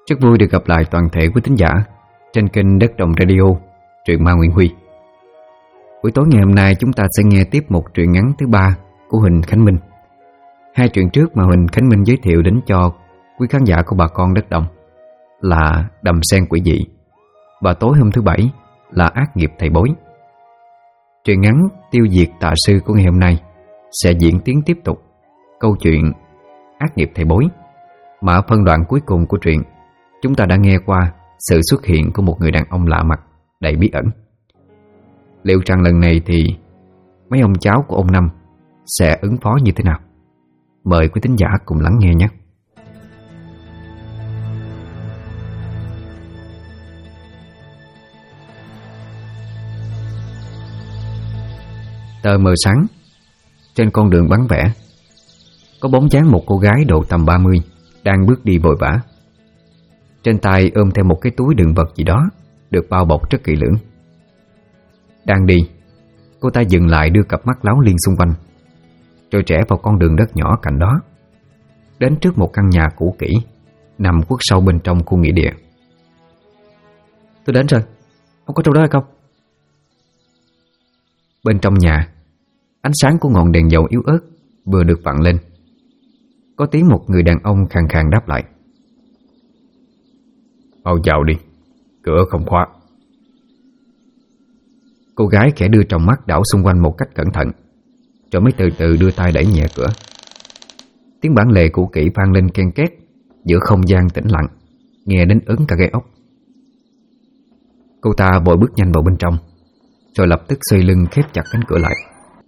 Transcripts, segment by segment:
Rất vui được gặp lại toàn thể quý thính giả trên kênh Đất Đồng Radio, truyện ma Nguyễn Huy. Buổi tối ngày hôm nay chúng ta sẽ nghe tiếp một truyện ngắn thứ 3 của Huỳnh Khánh Minh. Hai truyện trước mà Huỳnh Khánh Minh giới thiệu đến cho quý khán giả của bà con Đất Đồng là Đầm Sen Quỷ Dị và tối hôm thứ 7 là Ác Nghiệp Thầy Bói. Truyện ngắn Tiêu Diệt Tà Sư của ngày hôm nay sẽ diễn tiến tiếp tục câu chuyện Ác Nghiệp Thầy Bói, mà ở phân đoạn cuối cùng của truyện chúng ta đã nghe qua sự xuất hiện của một người đàn ông lạ mặt đầy bí ẩn. Liệu rằng lần này thì mấy ông cháu của ông Năm sẽ ứng phó như thế nào? Mời quý thính giả cùng lắng nghe nhé. Tờ mờ sáng, trên con đường vắng vẻ có bóng dáng một cô gái độ tầm 30 đang bước đi vội vã. Trên tay ôm theo một cái túi đựng vật gì đó được bao bọc rất kỹ lưỡng. Đang đi, cô ta dừng lại đưa cặp mắt láo liên xung quanh, rồi rẽ vào con đường đất nhỏ cạnh đó, đến trước một căn nhà cũ kỹ nằm khuất sâu bên trong khu nghĩa địa. Tôi đến rồi, ông có trong đó hay không? Bên trong nhà, ánh sáng của ngọn đèn dầu yếu ớt vừa được vặn lên. Có tiếng một người đàn ông khàn khàn đáp lại. Mau vào đi, cửa không khóa. Cô gái khẽ đưa tròng mắt đảo xung quanh một cách cẩn thận, rồi mới từ từ đưa tay đẩy nhẹ cửa. Tiếng bản lề cũ kỹ vang lên ken két giữa không gian tĩnh lặng, nghe đến ớn cả gai ốc. Cô ta vội bước nhanh vào bên trong, rồi lập tức xoay lưng khép chặt cánh cửa lại.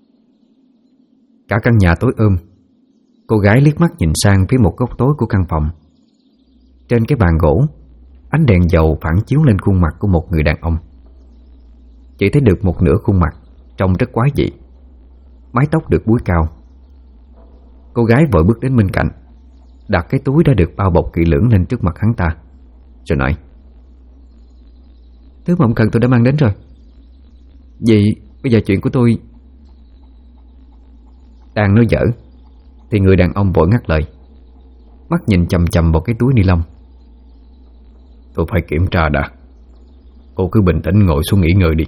Cả căn nhà tối cô gái liếc mắt nhìn sang phía một góc tối của căn phòng. Trên cái bàn gỗ, ánh đèn dầu phản chiếu lên khuôn mặt của một người đàn ông. Chỉ thấy được một nửa khuôn mặt trông rất quái dị, mái tóc được búi cao. Cô gái vội bước đến bên cạnh, đặt cái túi đã được bao bọc kỹ lưỡng lên trước mặt hắn ta, rồi nói: Thứ mà ông cần tôi đã mang đến rồi. Vậy bây giờ chuyện của tôi... Đang nói dở thì người đàn ông vội ngắt lời, mắt nhìn chằm chằm vào cái túi ni lông. Tôi phải kiểm tra đã. Cô cứ bình tĩnh ngồi xuống nghỉ ngơi đi.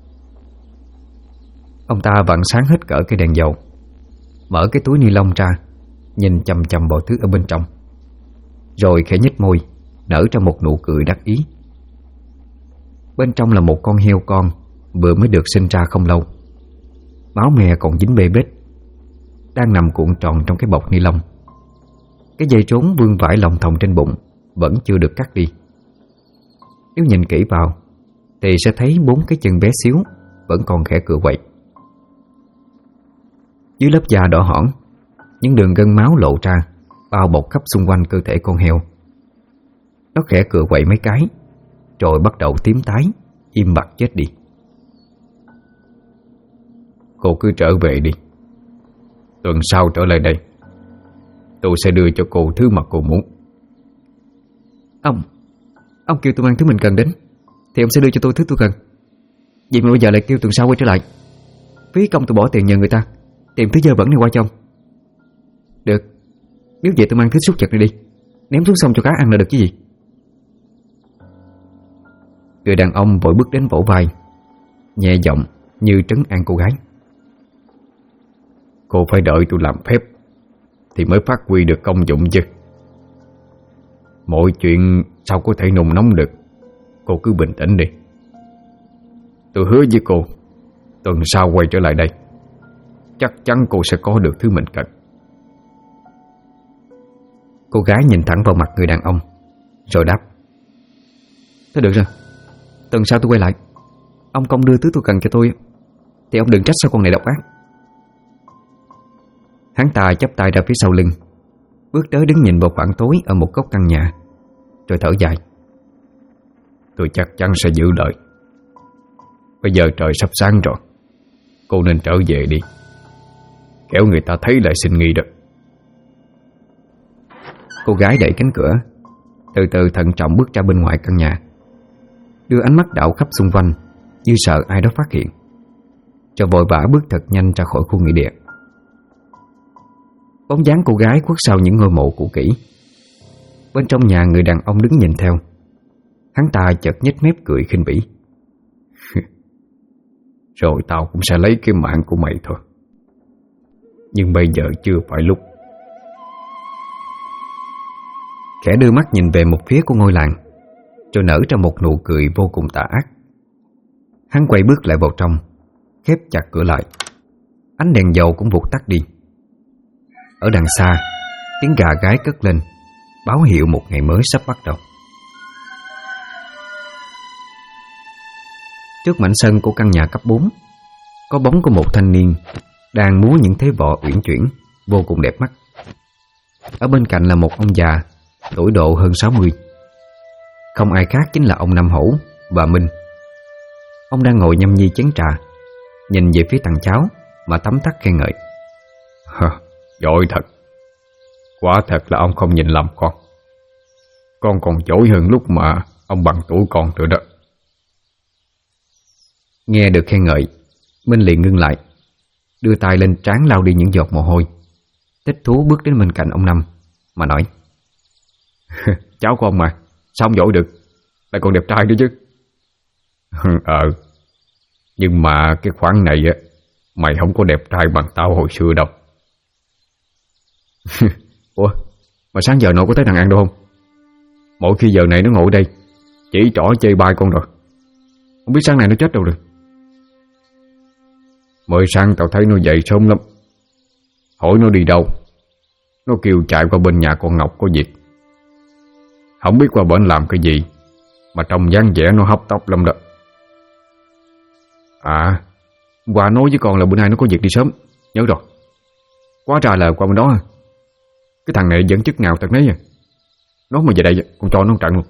Ông ta vặn sáng hết cỡ cái đèn dầu, mở cái túi ni lông ra, nhìn chằm chằm vào thứ ở bên trong, rồi khẽ nhếch môi, nở ra một nụ cười đắc ý. Bên trong là một con heo con vừa mới được sinh ra không lâu. Máu me còn dính bê bết, đang nằm cuộn tròn trong cái bọc ni lông. Cái dây trốn vương vãi lòng thòng trên bụng vẫn chưa được cắt đi. Nếu nhìn kỹ vào thì sẽ thấy 4 cái chân bé xíu vẫn còn khẽ cựa quậy. Dưới lớp da đỏ hỏn, những đường gân máu lộ ra, bao bọc khắp xung quanh cơ thể con heo. Nó khẽ cựa quậy mấy cái, rồi bắt đầu tím tái, im bặt chết đi. Cô cứ trở về đi. Tuần sau trở lại đây, tôi sẽ đưa cho cô thứ mà cô muốn. Ông kêu tôi mang thứ mình cần đến thì ông sẽ đưa cho tôi thứ tôi cần. Vậy mà bây giờ lại kêu tuần sau quay trở lại. Phí công tôi bỏ tiền nhờ người ta tìm thứ dơ bẩn này qua cho ông. Được, nếu vậy tôi mang thứ súc vật này đi, ném xuống sông cho cá ăn là được chứ gì. Người đàn ông vội bước đến vỗ vai, nhẹ giọng như trấn an cô gái. Cô phải đợi tôi làm phép thì mới phát huy được công dụng chứ. Mọi chuyện sao có thể nung nóng được. Cô cứ bình tĩnh đi. Tôi hứa với cô, tuần sau quay trở lại đây, chắc chắn cô sẽ có được thứ mình cần. Cô gái nhìn thẳng vào mặt người đàn ông, rồi đáp: Thôi được rồi, tuần sau tôi quay lại. Ông không đưa thứ tôi cần cho tôi thì ông đừng trách sao con này độc ác. Hắn ta chắp tay ra phía sau lưng, bước tới đứng nhìn vào khoảng tối ở một góc căn nhà, rồi thở dài. Tôi chắc chắn sẽ giữ lời. Bây giờ trời sắp sáng rồi, cô nên trở về đi, kẻo người ta thấy lại sinh nghi đó. Cô gái đẩy cánh cửa, từ từ thận trọng bước ra bên ngoài căn nhà, đưa ánh mắt đảo khắp xung quanh như sợ ai đó phát hiện, rồi vội vã bước thật nhanh ra khỏi khu nghĩa địa. Bóng dáng cô gái khuất sau những ngôi mộ cũ kỹ. Bên trong nhà người đàn ông đứng nhìn theo. Hắn ta chợt nhếch mép cười khinh bỉ. Rồi tao cũng sẽ lấy cái mạng của mày thôi. Nhưng bây giờ chưa phải lúc. Khẽ đưa mắt nhìn về một phía của ngôi làng, rồi nở ra một nụ cười vô cùng tà ác. Hắn quay bước lại vào trong, khép chặt cửa lại. Ánh đèn dầu cũng vụt tắt đi. Ở đằng xa, tiếng gà gáy cất lên, báo hiệu một ngày mới sắp bắt đầu. Trước mảnh sân của căn nhà cấp 4, có bóng của một thanh niên đang múa những thế võ uyển chuyển, vô cùng đẹp mắt. Ở bên cạnh là một ông già, tuổi độ hơn 60. Không ai khác chính là ông Năm Hổ và Minh. Ông đang ngồi nhâm nhi chén trà, nhìn về phía thằng cháu mà tấm tắc khen ngợi. Giỏi thật. Quả thật là ông không nhìn lầm con. Con còn giỏi hơn lúc mà ông bằng tuổi con nữa đó. Nghe được khen ngợi, Minh liền ngưng lại, đưa tay lên trán lau đi những giọt mồ hôi, thích thú bước đến bên cạnh ông Năm mà nói. Cháu của ông mà, sao ông giỏi được, lại còn đẹp trai nữa chứ. Nhưng mà cái khoản này á, mày không có đẹp trai bằng tao hồi xưa đâu. Ủa, mà sáng giờ nội có thấy thằng An đâu không? Mỗi khi giờ này nó ngồi đây chỉ trỏ chơi bai con rồi. Không biết sáng nay nó chết đâu rồi. Mới sáng tao thấy nó dậy sớm lắm. Hỏi nó đi đâu, nó kêu chạy qua bên nhà con Ngọc có việc. Không biết qua bển làm cái gì mà trông dáng vẻ nó hấp tấp lắm đó. Qua nói với con là bữa nay nó có việc đi sớm. Nhớ rồi. Quá ra là qua bên đó. Cái thằng này dẫn chức nào thật nấy à. Nó mà về đây con cho nó trận luôn.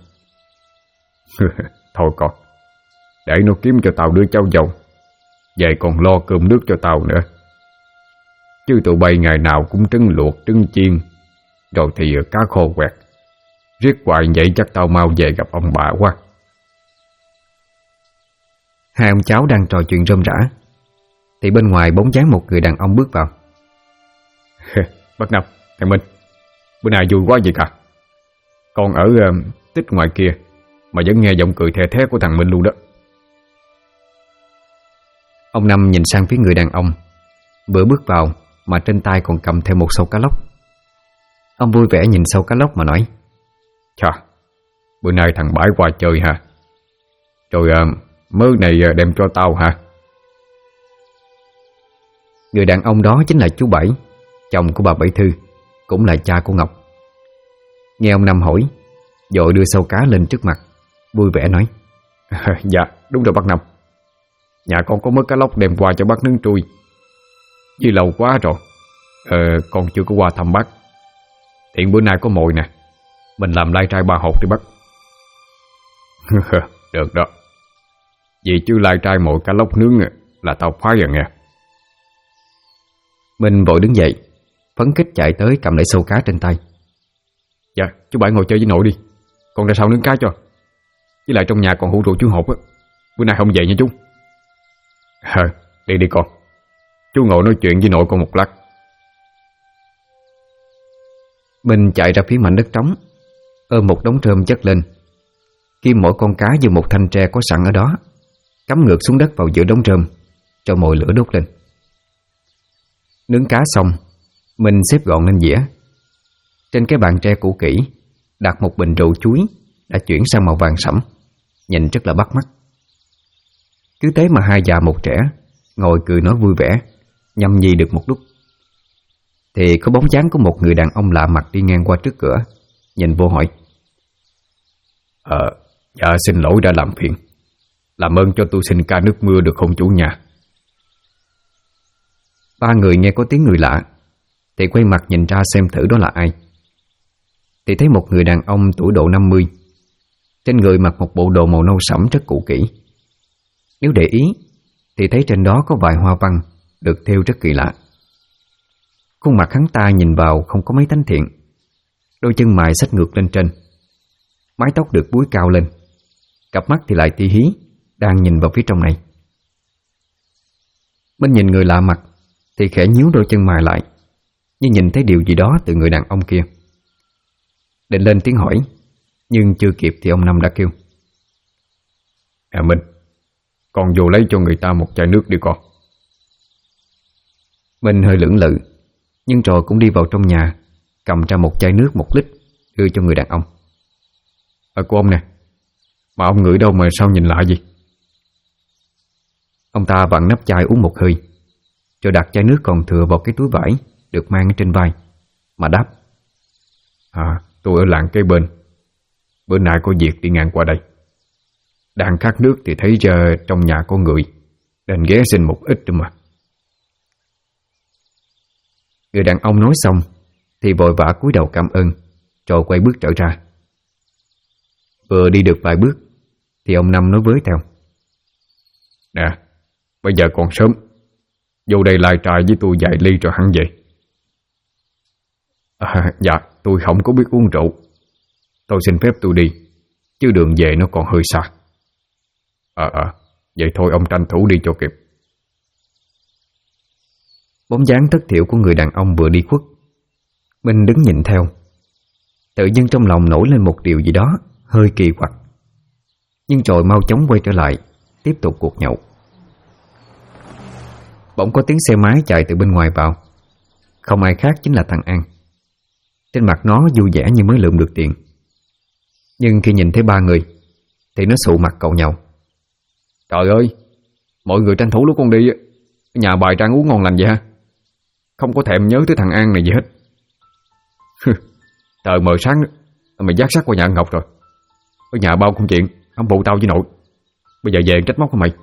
Thôi con, để nó kiếm cho tao đứa cháu dâu, về còn lo cơm nước cho tao nữa. Chứ tụi bay ngày nào cũng trứng luộc, trứng chiên, rồi thì cá khô quẹt. Riết hoài vậy chắc tao mau về gặp ông bà quá. Hai ông cháu đang trò chuyện rôm rả, thì bên ngoài bóng dáng một người đàn ông bước vào. Bác Năm, thằng Minh, bữa nay vui quá vậy cả. Con ở tích ngoài kia mà vẫn nghe giọng cười the thé của thằng Minh luôn đó. Ông Năm nhìn sang phía người đàn ông vừa bước vào mà trên tay còn cầm theo một sâu cá lóc. Ông vui vẻ nhìn sâu cá lóc mà nói. Chà, bữa nay thằng Bãi qua chơi hả? Rồi mớ này đem cho tao hả? Người đàn ông đó chính là chú Bảy, chồng của bà Bảy Thư, cũng là cha của Ngọc. Nghe ông Năm hỏi, vội đưa sâu cá lên trước mặt, vui vẻ nói. Dạ, đúng rồi bác Năm. Nhà con có mớ cá lóc đem qua cho bác nướng trui. Vì lâu quá rồi, con chưa có qua thăm bác. Hiện bữa nay có mồi nè, mình làm lai trai 3 hột đi bác. Được đó. Vì chứ lai trai mồi cá lóc nướng là tao phái rồi nghe. Mình vội đứng dậy, phấn khích chạy tới cầm lấy sâu cá trên tay. Dạ, chú Bảy ngồi chơi với nội đi, con ra sau nướng cá cho. Với lại trong nhà còn hũ rượu chú hột á, bữa nay không về nha chú. Đi đi con, chú ngồi nói chuyện với nội con một lát. Mình chạy ra phía mảnh đất trống, ôm một đống rơm chất lên, kim mỗi con cá như một thanh tre có sẵn ở đó, cắm ngược xuống đất vào giữa đống rơm, cho mồi lửa đốt lên. Nướng cá xong, mình xếp gọn lên dĩa. Trên cái bàn tre cũ kỹ đặt một bình rượu chuối đã chuyển sang màu vàng sẫm, nhìn rất là bắt mắt. Cứ thế mà hai già một trẻ ngồi cười nói vui vẻ, nhâm nhi được một lúc, thì có bóng dáng của một người đàn ông lạ mặt đi ngang qua trước cửa, nhìn vô hỏi. Dạ xin lỗi đã làm phiền, làm ơn cho tôi xin ca nước mưa được không chủ nhà? Ba người nghe có tiếng người lạ thì quay mặt nhìn ra xem thử đó là ai. Thì thấy một người đàn ông tuổi độ 50, trên người mặc một bộ đồ màu nâu sẫm rất cũ kỹ. Nếu để ý thì thấy trên đó có vài hoa văn được thêu rất kỳ lạ. Khuôn mặt hắn ta nhìn vào không có mấy tánh thiện, đôi chân mày xách ngược lên trên, mái tóc được búi cao lên, cặp mắt thì lại ti hí, đang nhìn vào phía trong này. Bên nhìn người lạ mặt thì khẽ nhíu đôi chân mày lại, như nhìn thấy điều gì đó từ người đàn ông kia. định lên tiếng hỏi, nhưng chưa kịp thì ông Năm đã kêu: Minh, con vô lấy cho người ta một chai nước đi con. Minh hơi lưỡng lự, nhưng rồi cũng đi vào trong nhà, cầm ra một chai nước 1 lít đưa cho người đàn ông. Của ông nè, mà ông ngửi đâu mà sao nhìn lạ gì? Ông ta vặn nắp chai uống một hơi, rồi đặt chai nước còn thừa vào cái túi vải được mang trên vai mà đáp: Tôi ở làng kế bên. Bữa nay có việc đi ngang qua đây, đang khát nước thì thấy ra trong nhà có người, nên ghé xin một ít thôi mà. Người đàn ông nói xong thì vội vã cúi đầu cảm ơn, rồi quay bước trở ra. Vừa đi được vài bước thì ông Năm nói với theo: Nè, bây giờ còn sớm, vô đây lai trai với tôi vài ly rồi hẳn về. Dạ, tôi không có biết uống rượu. Tôi xin phép tôi đi, chứ đường về nó còn hơi xa. Vậy thôi ông tranh thủ đi cho kịp. Bóng dáng thất thiểu của người đàn ông vừa đi khuất. Minh đứng nhìn theo, tự dưng trong lòng nổi lên một điều gì đó hơi kỳ quặc, nhưng rồi mau chóng quay trở lại, tiếp tục cuộc nhậu. Bỗng có tiếng xe máy chạy từ bên ngoài vào. Không ai khác chính là thằng An. Trên mặt nó vui vẻ như mới lượm được tiền. Nhưng khi nhìn thấy 3 người thì nó sụ mặt cậu nhau: Trời ơi, mọi người tranh thủ lúc con đi, nhà bài trang uống ngon lành vậy ha. Không có thèm nhớ tới thằng An này gì hết. Tờ mờ sáng mày dắt sắc qua nhà Ngọc rồi. Ở nhà bao công chuyện, ông phụ tao với nội. Bây giờ về trách móc của mày.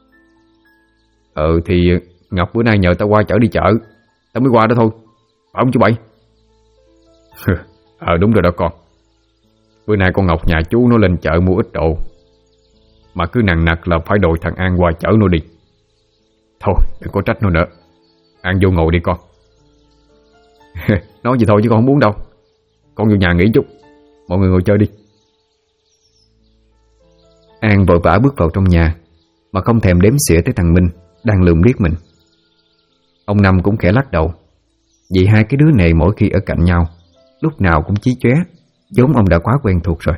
Thì Ngọc bữa nay nhờ tao qua chở đi chợ, tao mới qua đó thôi, phải không chú Bảy? Đúng rồi đó con. Bữa nay con Ngọc nhà chú nó lên chợ mua ít đồ, mà cứ nằng nặc là phải đòi thằng An qua chở nó đi. Thôi đừng có trách nó nữa. An vô ngồi đi con. Nói gì thôi chứ con không muốn đâu. Con vô nhà nghỉ chút, mọi người ngồi chơi đi. An vội vã bước vào trong nhà, mà không thèm đếm xỉa tới thằng Minh đang lườm liếc mình. Ông Năm cũng khẽ lắc đầu, vì hai cái đứa này mỗi khi ở cạnh nhau lúc nào cũng chí chóe, vốn ông đã quá quen thuộc rồi.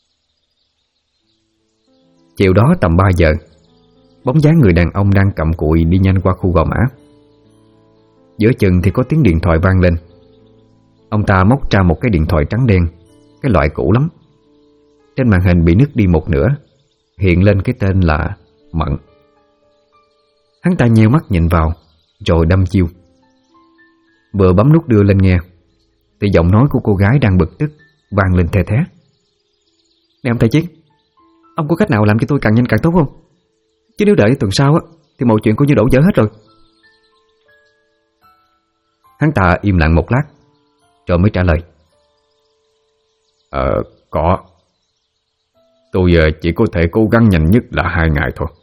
Chiều đó tầm 3 giờ, bóng dáng người đàn ông đang cặm cụi đi nhanh qua khu Gò Mã. Giữa chừng thì có tiếng điện thoại vang lên. Ông ta móc ra một cái điện thoại trắng đen, cái loại cũ lắm. Trên màn hình bị nứt đi một nửa, hiện lên cái tên là Mận. Hắn ta nheo mắt nhìn vào, rồi đâm chiêu. Vừa bấm nút đưa lên nghe thì giọng nói của cô gái đang bực tức vang lên the thé: Nè ông thầy Chiến, ông có cách nào làm cho tôi càng nhanh càng tốt không? Chứ nếu đợi đến tuần sau á thì mọi chuyện coi như đổ vỡ hết rồi. Hắn ta im lặng một lát rồi mới trả lời: Có. Tôi chỉ có thể cố gắng nhanh nhất là 2 ngày thôi.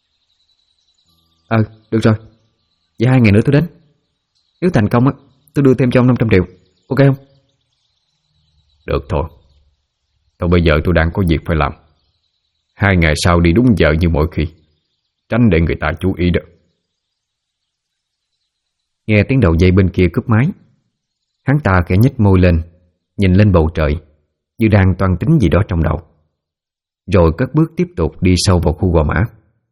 Được rồi, vậy 2 ngày nữa tôi đến. Nếu thành công á, tôi đưa thêm cho ông 500 triệu, ok không? Được thôi. Thôi bây giờ tôi đang có việc phải làm. 2 ngày sau đi đúng giờ như mọi khi, tránh để người ta chú ý được. Nghe tiếng đầu dây bên kia cúp máy, hắn ta khẽ nhếch môi lên, nhìn lên bầu trời như đang toan tính gì đó trong đầu, rồi cất bước tiếp tục đi sâu vào khu Gò Mã.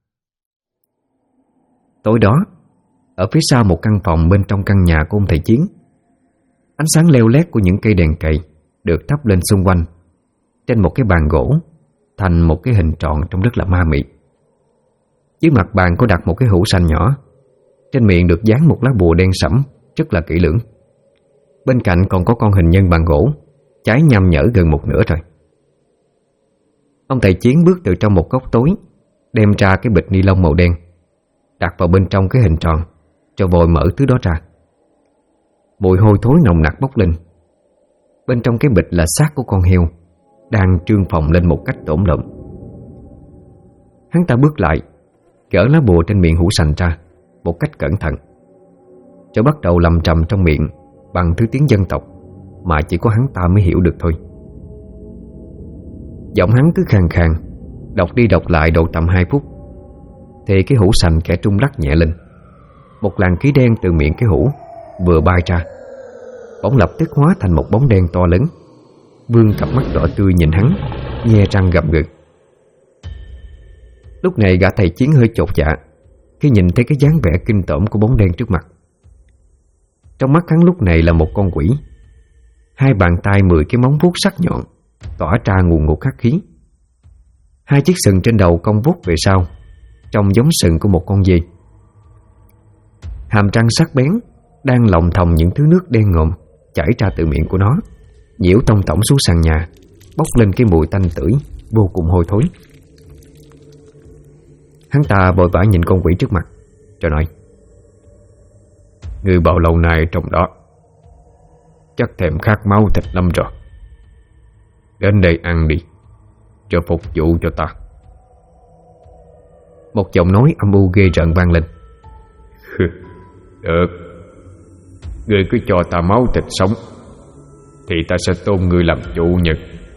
Tối đó, ở phía sau một căn phòng bên trong căn nhà của ông thầy Chiến, ánh sáng leo lét của những cây đèn cầy được thắp lên xung quanh trên một cái bàn gỗ thành một cái hình tròn trông rất là ma mị. Dưới mặt bàn có đặt một cái hũ sành nhỏ, trên miệng được dán một lá bùa đen sẫm rất là kỹ lưỡng. Bên cạnh còn có con hình nhân bằng gỗ cháy nham nhở gần một nửa rồi. Ông thầy Chiến bước từ trong một góc tối, đem ra cái bịch ni lông màu đen, đặt vào bên trong cái hình tròn, rồi vội mở thứ đó ra. Mùi hôi thối nồng nặc bốc lên. Bên trong cái bịch là xác của con heo đang trương phồng lên một cách tổn lợm. Hắn ta bước lại, gỡ lá bùa trên miệng hũ sành ra một cách cẩn thận, rồi bắt đầu lầm trầm trong miệng bằng thứ tiếng dân tộc mà chỉ có hắn ta mới hiểu được thôi. Giọng hắn cứ khàn khàn, đọc đi đọc lại độ tầm 2 phút thì cái hũ sành khẽ trung lắc nhẹ lên. Một làn khí đen từ miệng cái hũ vừa bay ra, bỗng lập tức hóa thành một bóng đen to lớn, vương cặp mắt đỏ tươi nhìn hắn, nhe răng gầm gừ. Lúc này gã thầy Chiến hơi chột dạ khi nhìn thấy cái dáng vẻ kinh tởm của bóng đen trước mặt. Trong mắt hắn lúc này là một con quỷ. Hai bàn tay 10 cái móng vuốt sắc nhọn tỏa ra nguồn ngục hắc khí. Hai chiếc sừng trên đầu cong vuốt về sau, trông giống sừng của một con dê. Hàm răng sắc bén đang lọng thòng những thứ nước đen ngòm chảy ra từ miệng của nó, nhiễu tông tổng xuống sàn nhà, bốc lên cái mùi tanh tưởi vô cùng hôi thối. Hắn ta vội vã nhìn con quỷ trước mặt rồi nói: "Người bao lâu nay trong đó, chắc thèm khát máu thịt lắm rồi. Đến đây ăn đi, cho phục vụ cho ta." Một giọng nói âm u ghê rợn vang lên: "Được, ngươi cứ cho ta máu thịt sống thì ta sẽ tôn ngươi làm chủ nhân."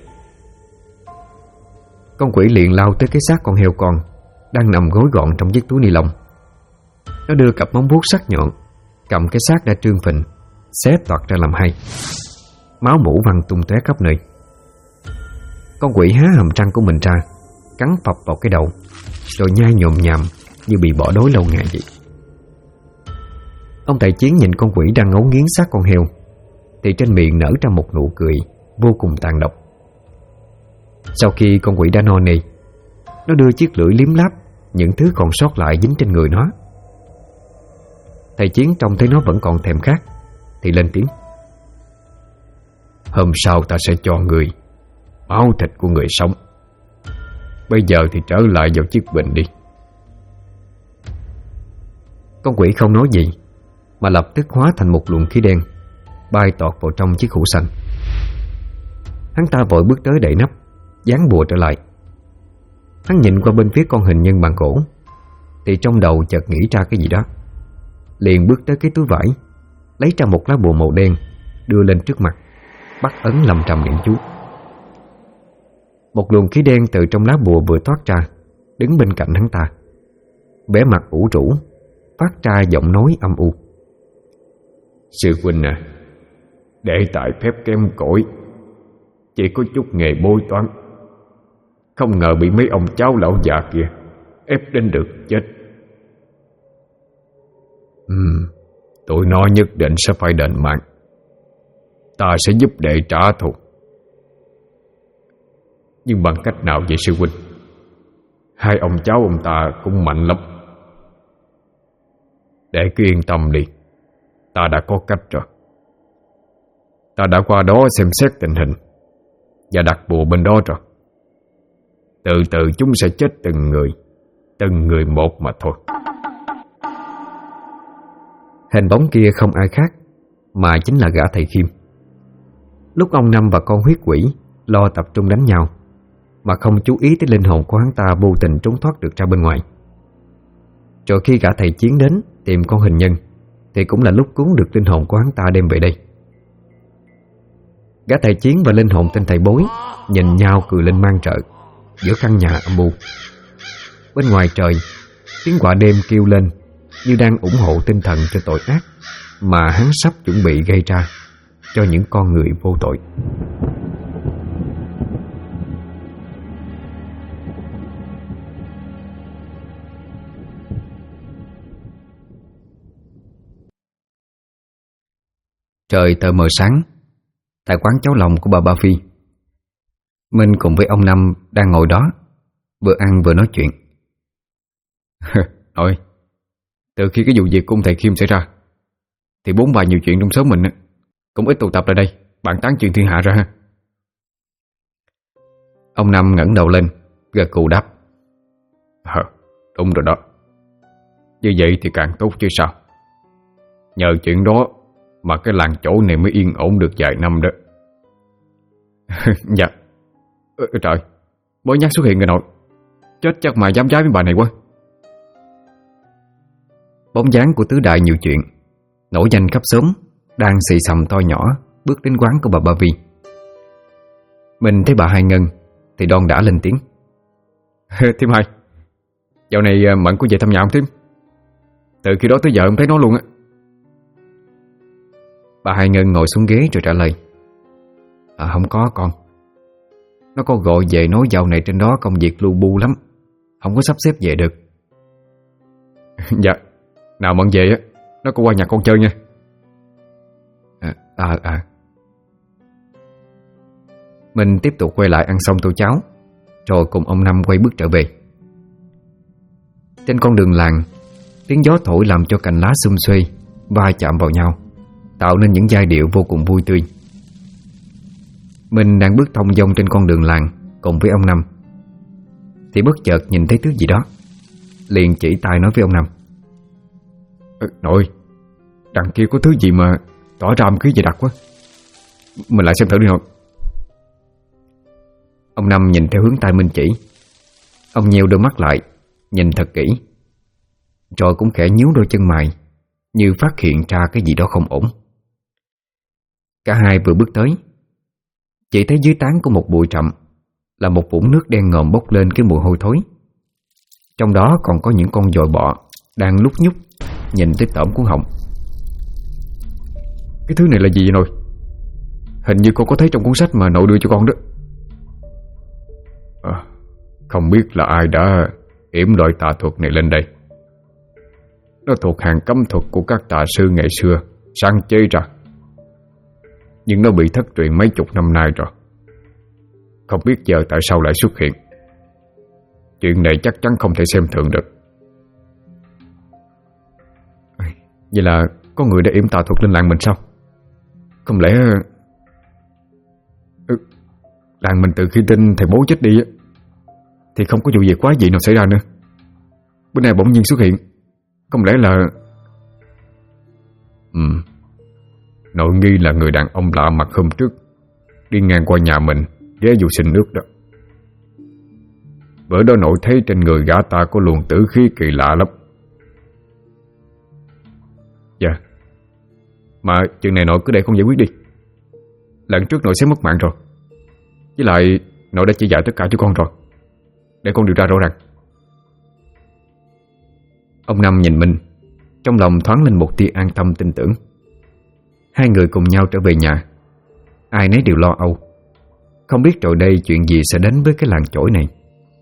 Con quỷ liền lao tới cái xác con heo con đang nằm gối gọn trong chiếc túi ni lông. Nó đưa cặp móng vuốt sắc nhọn cầm cái xác đã trương phình, xé toạc ra làm hai. Máu mủ văng tung tóe khắp nơi. Con quỷ há hàm răng của mình ra, cắn phập vào cái đầu, rồi nhai nhồm nhàm như bị bỏ đói lâu ngày vậy. Ông thầy Chiến nhìn con quỷ đang ngấu nghiến xác con heo thì trên miệng nở ra một nụ cười vô cùng tàn độc. Sau khi con quỷ đã no nê, nó đưa chiếc lưỡi liếm láp những thứ còn sót lại dính trên người nó. Thầy Chiến trông thấy nó vẫn còn thèm khát thì lên tiếng: "Hôm sau ta sẽ cho người máu thịt của người sống. Bây giờ thì trở lại vào chiếc bình đi." Con quỷ không nói gì mà lập tức hóa thành một luồng khí đen bay tọt vào trong chiếc hũ xanh. Hắn ta vội bước tới đậy nắp, dán bùa trở lại. Hắn nhìn qua bên phía con hình nhân bằng gỗ thì trong đầu chợt nghĩ ra cái gì đó, liền bước tới cái túi vải, lấy ra một lá bùa màu đen đưa lên trước mặt, bắt ấn lầm trầm niệm chú. Một luồng khí đen từ trong lá bùa vừa thoát ra, đứng bên cạnh hắn ta, vẻ mặt ủ rũ, phát ra giọng nói âm u: "Sư huynh à, để tại phép kém cỏi, chỉ có chút nghề bói toán, không ngờ bị mấy ông cháu lão già kia ép đến được chết. Tụi nó nhất định sẽ phải đền mạng. Ta sẽ giúp đệ trả thù. Nhưng bằng cách nào vậy sư huynh? Hai ông cháu ông ta cũng mạnh lắm." "Đệ cứ yên tâm đi, ta đã có cách rồi. Ta đã qua đó xem xét tình hình và đặt bùa bên đó rồi. Từ từ chúng sẽ chết từng người một mà thôi." Hình bóng kia không ai khác mà chính là gã thầy Khiêm. Lúc ông Năm và con huyết quỷ lo tập trung đánh nhau mà không chú ý tới linh hồn của hắn ta vô tình trốn thoát được ra bên ngoài. Rồi khi gã thầy Chiến đến tìm con hình nhân thì cũng là lúc cứu được linh hồn của hắn ta đem về đây. Gã thầy Chiến và linh hồn tên thầy Bối nhìn nhau cười lên mang trợ giữa căn nhà âm u. Bên ngoài trời, tiếng quạ đêm kêu lên như đang ủng hộ tinh thần cho tội ác mà hắn sắp chuẩn bị gây ra cho những con người vô tội. Trời tờ mờ sáng, tại quán cháo lòng của bà Ba Phi, Minh cùng với ông Năm đang ngồi đó, vừa ăn vừa nói chuyện. Nội, từ khi cái vụ việc của ông thầy Khiêm xảy ra thì bốn bà nhiều chuyện trong xóm mình cũng ít tụ tập lại đây bàn tán chuyện thiên hạ ra ha. Ông Năm ngẩng đầu lên, gật gù đáp: Đúng rồi đó. Như vậy thì càng tốt chứ sao. Nhờ chuyện đó mà cái làng chỗ này mới yên ổn được vài năm đó. Dạ. Trời, mới nhắc xuất hiện rồi nội. Chết chắc mà dám trái với bà này quá. Bóng dáng của tứ đại nhiều chuyện, nổi danh khắp xóm, đang xì xầm to nhỏ bước đến quán của bà Ba Vi. Mình thấy bà Hai Ngân thì đon đã lên tiếng: Thím Hai, dạo này Mận có về thăm nhà không thím? Từ khi đó tới giờ không thấy nó luôn á. Bà Hai Ngân ngồi xuống ghế rồi trả lời: Không có con. Nó có gọi về nói dạo này trên đó công việc lu bu lắm, không có sắp xếp về được. Dạ, nào Mận về á, nó có qua nhà con chơi nha. Mình tiếp tục quay lại ăn xong tô cháo, rồi cùng ông Năm quay bước trở về. Trên con đường làng, tiếng gió thổi làm cho cành lá xum xuê va chạm vào nhau, tạo nên những giai điệu vô cùng vui tươi. Mình đang bước thong dong trên con đường làng cùng với ông Năm, thì bất chợt nhìn thấy thứ gì đó, liền chỉ tay nói với ông Năm: Nội, đằng kia có thứ gì mà tỏ ra âm khí dày đặc quá. Mình lại xem thử đi nội. Ông Năm nhìn theo hướng tay mình chỉ. Ông nheo đôi mắt lại, nhìn thật kỹ, rồi cũng khẽ nhíu đôi chân mày, như phát hiện ra cái gì đó không ổn. Cả hai vừa bước tới, chỉ thấy dưới tán của một bụi rậm là một vũng nước đen ngòm bốc lên cái mùi hôi thối. Trong đó còn có những con dòi bọ đang lúc nhúc nhìn tới tởm cuốn họng. Cái thứ này là gì vậy nội? Hình như con có thấy trong cuốn sách mà nội đưa cho con đó. Không biết là ai đã yểm loại tà thuật này lên đây. Nó thuộc hàng cấm thuật của các tà sư ngày xưa sáng chế ra, nhưng nó bị thất truyền mấy chục năm nay rồi. Không biết giờ tại sao lại xuất hiện. Chuyện này chắc chắn không thể xem thường được. Vậy là có người đã yểm tà thuật lên làng mình sao? Không lẽ làng mình từ khi tin thầy bố chết đi á, thì không có vụ việc quá gì nào xảy ra nữa. Bữa nay bỗng nhiên xuất hiện. Không lẽ là nội nghi là người đàn ông lạ mặt hôm trước đi ngang qua nhà mình ghé vô xin nước đó. Bữa đó nội thấy trên người gã ta có luồng tử khí kỳ lạ lắm. Dạ, mà chuyện này nội cứ để con giải quyết đi. Lần trước nội sẽ mất mạng rồi. Với lại nội đã chỉ dạy tất cả cho con rồi, để con điều tra rõ ràng. Ông Năm nhìn mình, trong lòng thoáng lên một tia an tâm tin tưởng. Hai người cùng nhau trở về nhà, ai nấy đều lo âu, không biết rồi đây chuyện gì sẽ đến với cái làng chổi này.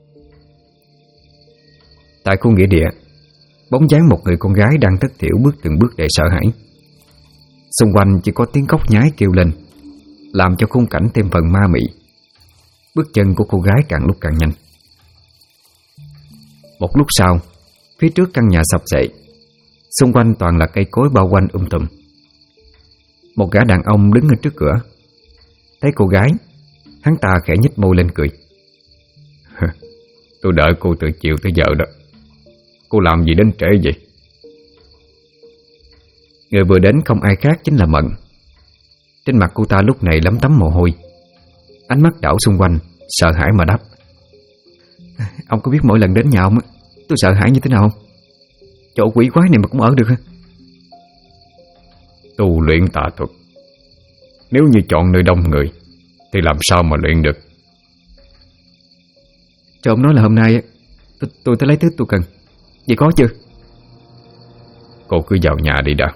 Tại khu nghĩa địa, bóng dáng một người con gái đang thất thiểu bước từng bước đầy sợ hãi. Xung quanh chỉ có tiếng khóc nhái kêu lên, làm cho khung cảnh thêm phần ma mị. Bước chân của cô gái càng lúc càng nhanh. Một lúc sau, phía trước căn nhà sập xệ, xung quanh toàn là cây cối bao quanh tùm. Một gã đàn ông đứng ở trước cửa. Thấy cô gái, hắn ta khẽ nhếch môi lên cười. Tôi đợi cô từ chiều tới giờ đó. Cô làm gì đến trễ vậy? Người vừa đến không ai khác chính là Mận. Trên mặt cô ta lúc này lấm tấm mồ hôi, ánh mắt đảo xung quanh, sợ hãi mà đáp: Ông có biết mỗi lần đến nhà ông tôi sợ hãi như thế nào không? Chỗ quỷ quái này mà cũng ở được hả? Tu luyện tà thuật, nếu như chọn nơi đông người thì làm sao mà luyện được? Cho ông nói là hôm nay tôi tới lấy thứ tôi cần. Vậy có chưa? Cô cứ vào nhà đi đã.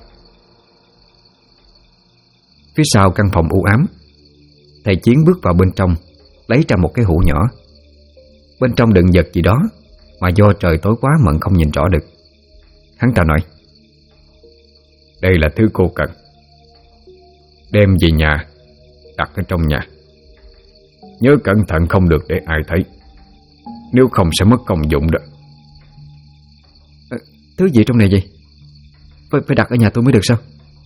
Phía sau căn phòng u ám, thầy Chiến bước vào bên trong, lấy ra một cái hũ nhỏ. Bên trong đựng vật gì đó mà do trời tối quá Mận không nhìn rõ được. Hắn ta nói: Đây là thứ cô cần. Đem về nhà, đặt ở trong nhà. Nhớ cẩn thận không được để ai thấy, nếu không sẽ mất công dụng đó. Thứ gì trong này vậy? Phải đặt ở nhà tôi mới được sao?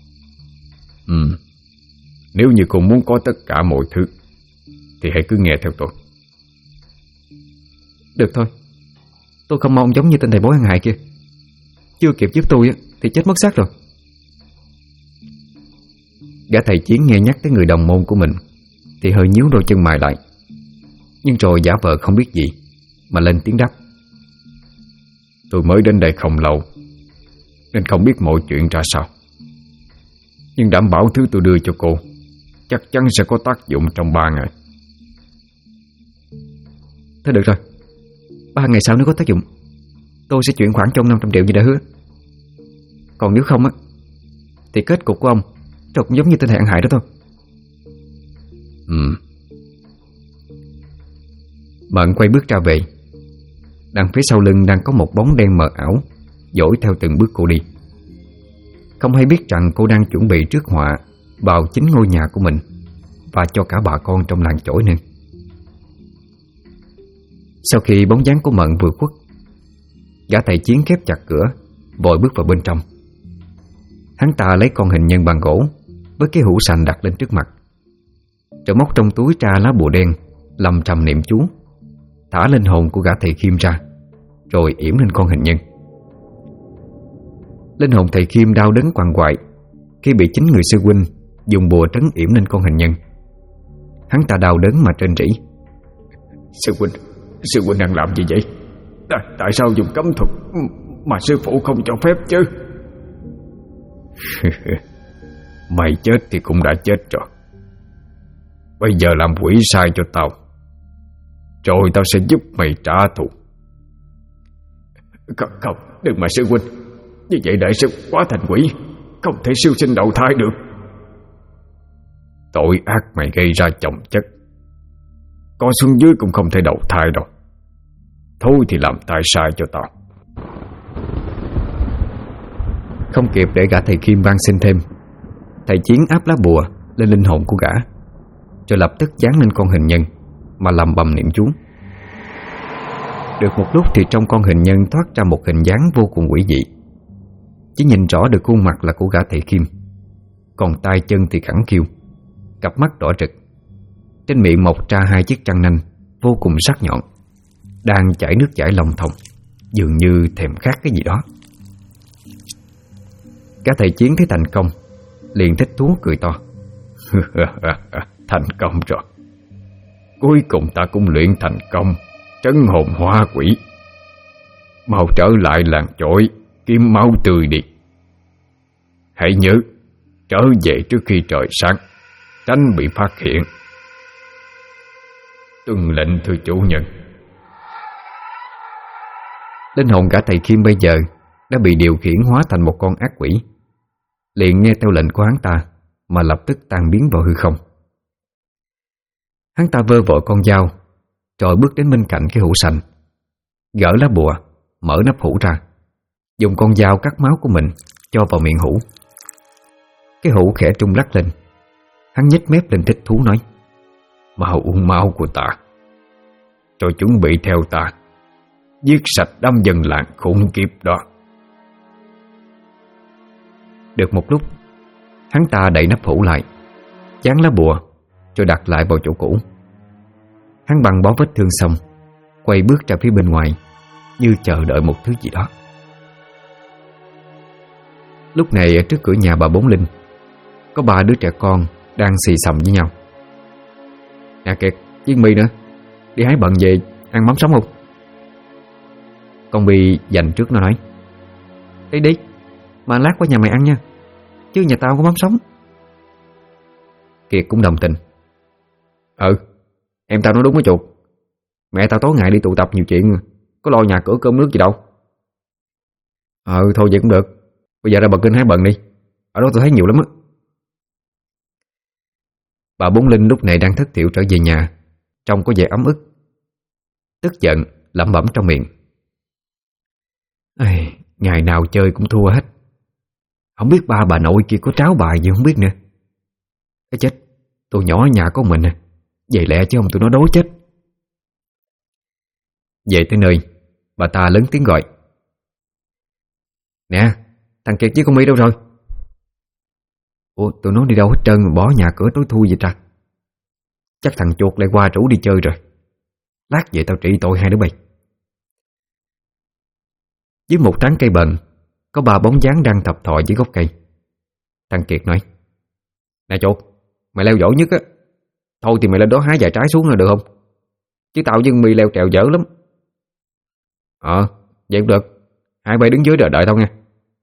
Nếu như cô muốn có tất cả mọi thứ thì hãy cứ nghe theo tôi. Được thôi. Tôi không mong giống như tên thầy bói ăn hại kia, chưa kịp giúp tôi thì chết mất xác rồi. Gã thầy Chiến nghe nhắc tới người đồng môn của mình thì hơi nhíu đôi chân mày lại, nhưng rồi giả vờ không biết gì mà lên tiếng đáp: Tôi mới đến đây không lâu nên không biết mọi chuyện ra sao, nhưng đảm bảo thứ tôi đưa cho cô chắc chắn sẽ có tác dụng trong 3 ngày. Thế được rồi, 3 ngày sau nếu có tác dụng, tôi sẽ chuyển khoản cho ông 500 triệu như đã hứa. Còn nếu không thì kết cục của ông cũng giống như tên thầy ăn hại đó thôi. Mận quay bước ra về. Đằng phía sau lưng đang có một bóng đen mờ ảo dõi theo từng bước cô đi. Không hay biết rằng cô đang chuẩn bị rước họa vào chính ngôi nhà của mình và cho cả bà con trong làng chổi nữa. Sau khi bóng dáng của Mận vừa khuất, gã thầy Chiến khép chặt cửa, vội bước vào bên trong. Hắn ta lấy con hình nhân bằng gỗ với cái hũ sành đặt lên trước mặt, rồi móc trong túi ra lá bùa đen, lầm trầm niệm chú, thả linh hồn của gã thầy Khiêm ra, rồi yểm lên con hình nhân. Linh hồn thầy Khiêm đau đớn quằn quại khi bị chính người sư huynh dùng bùa trấn yểm lên con hình nhân. Hắn ta đau đớn mà rên rỉ: Sư huynh đang làm gì vậy? Tại sao dùng cấm thuật mà sư phụ không cho phép chứ? Mày chết thì cũng đã chết rồi. Bây giờ làm quỷ sai cho tao, rồi tao sẽ giúp mày trả thù. Không, đừng mà sư huynh. Như vậy để sư quá thành quỷ, không thể siêu sinh đầu thai được. Tội ác mày gây ra chồng chất, con xuống dưới cũng không thể đầu thai đâu. Thôi thì làm tay sai cho tao. Không kịp để gã thầy Khiêm van xin thêm, thầy Chiến áp lá bùa lên linh hồn của gã, rồi lập tức dán lên con hình nhân mà lầm bầm niệm chú. Được một lúc thì trong con hình nhân thoát ra một hình dáng vô cùng quỷ dị. Chỉ nhìn rõ được khuôn mặt là của gã thầy Khiêm, còn tay chân thì khẳng khiu, cặp mắt đỏ rực, trên miệng mọc ra hai chiếc răng nanh vô cùng sắc nhọn, đang chảy nước chảy lòng thòng, dường như thèm khát cái gì đó. Gã thầy Chiến thấy thành công, liền thích thú cười to: Thành công rồi. Cuối cùng ta cũng luyện thành công trấn hồn hóa quỷ. Mau trở lại làng chổi kiếm máu tươi đi. Hãy nhớ trở về trước khi trời sáng, tránh bị phát hiện. Tuân lệnh thưa chủ nhân. Linh hồn gã thầy Khiêm bây giờ đã bị điều khiển hóa thành một con ác quỷ, liền nghe theo lệnh của hắn ta mà lập tức tan biến vào hư không. Hắn ta vơ vội con dao, rồi bước đến bên cạnh cái hũ sành, gỡ lá bùa, mở nắp hũ ra, dùng con dao cắt máu của mình cho vào miệng hũ. Cái hũ khẽ trung lắc lên. Hắn nhếch mép lên thích thú nói: Mau uống máu của ta, rồi chuẩn bị theo ta giết sạch đám dân làng khủng khiếp đó. Được một lúc, hắn ta đậy nắp hũ lại, dán lá bùa, rồi đặt lại vào chỗ cũ. Hắn băng bó vết thương xong, quay bước ra phía bên ngoài, như chờ đợi một thứ gì đó. Lúc này ở trước cửa nhà bà Bốn Linh, có ba đứa trẻ con đang xì xầm với nhau. Nè Kiệt, với My nữa, đi hái bận về ăn mắm sống không? Con By dành trước nó nói: Đi đi, mà lát qua nhà mày ăn nha, chứ nhà tao không có mắm sống. Kiệt cũng đồng tình: Em tao nói đúng đó chuột. Mẹ tao tối ngày đi tụ tập nhiều chuyện, có lo nhà cửa cơm nước gì đâu. Thôi vậy cũng được. Bây giờ ra bờ kênh hái bận đi, ở đó tôi thấy nhiều lắm á. Bà Bốn Linh lúc này đang thất thiểu trở về nhà, trông có vẻ ấm ức. Tức giận lẩm bẩm trong miệng: Ngày nào chơi cũng thua hết. Không biết ba bà nội kia có tráo bài gì không biết nữa. Cái chết, tôi nhỏ ở nhà có mình à, vậy lẹ chứ không tụi nó đói chết. Về tới nơi, bà ta lớn tiếng gọi: Nè, thằng Kiệt với con My đâu rồi? Ủa, tụi nó đi đâu hết trơn mà bỏ nhà cửa tối thui vậy ta? Chắc thằng chuột lại qua rủ đi chơi rồi. Lát về tao trị tội hai đứa bay. Dưới một tán cây bần, có ba bóng dáng đang thập thò dưới gốc cây. Thằng Kiệt nói: Nè chuột, mày leo giỏi nhất á. Thôi thì mày lên đó hái vài trái xuống là được không? Chứ tao với My leo trèo dở lắm. Vậy cũng được. Hai bay đứng dưới đợi tao nha.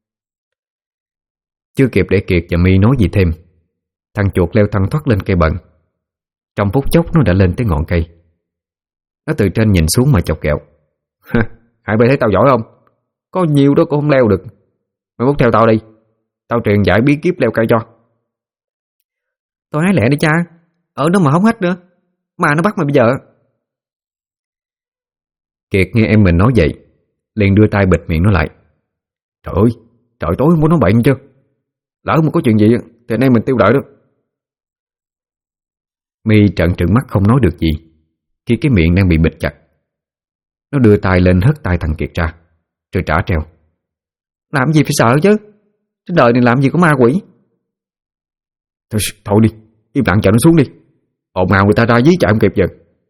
Chưa kịp để Kiệt và My nói gì thêm, thằng chuột leo thăng thoát lên cây bần. Trong phút chốc nó đã lên tới ngọn cây. Nó từ trên nhìn xuống mà chọc ghẹo: Hai bay thấy tao giỏi không? Có nhiều đó cũng không leo được. Mày muốn theo tao đi, tao truyền dạy bí kíp leo cây cho. Tôi hái lẹ đi cha, ở đó mà không hết nữa, mà nó bắt mày bây giờ. Kiệt nghe em mình nói vậy, liền đưa tay bịt miệng nó lại. Trời ơi, trời tối không có nói bậy chứ. Lỡ mà có chuyện gì thì anh em mình tiêu đợi đó. My trợn trừng mắt không nói được gì khi cái miệng đang bị bịt chặt. Nó đưa tay lên hất tay thằng Kiệt ra, rồi trả treo. Làm gì phải sợ chứ, trên đời này làm gì có ma quỷ. Thôi đi, im lặng chờ nó xuống đi. Ồn ào người ta ra dí chạy không kịp giờ.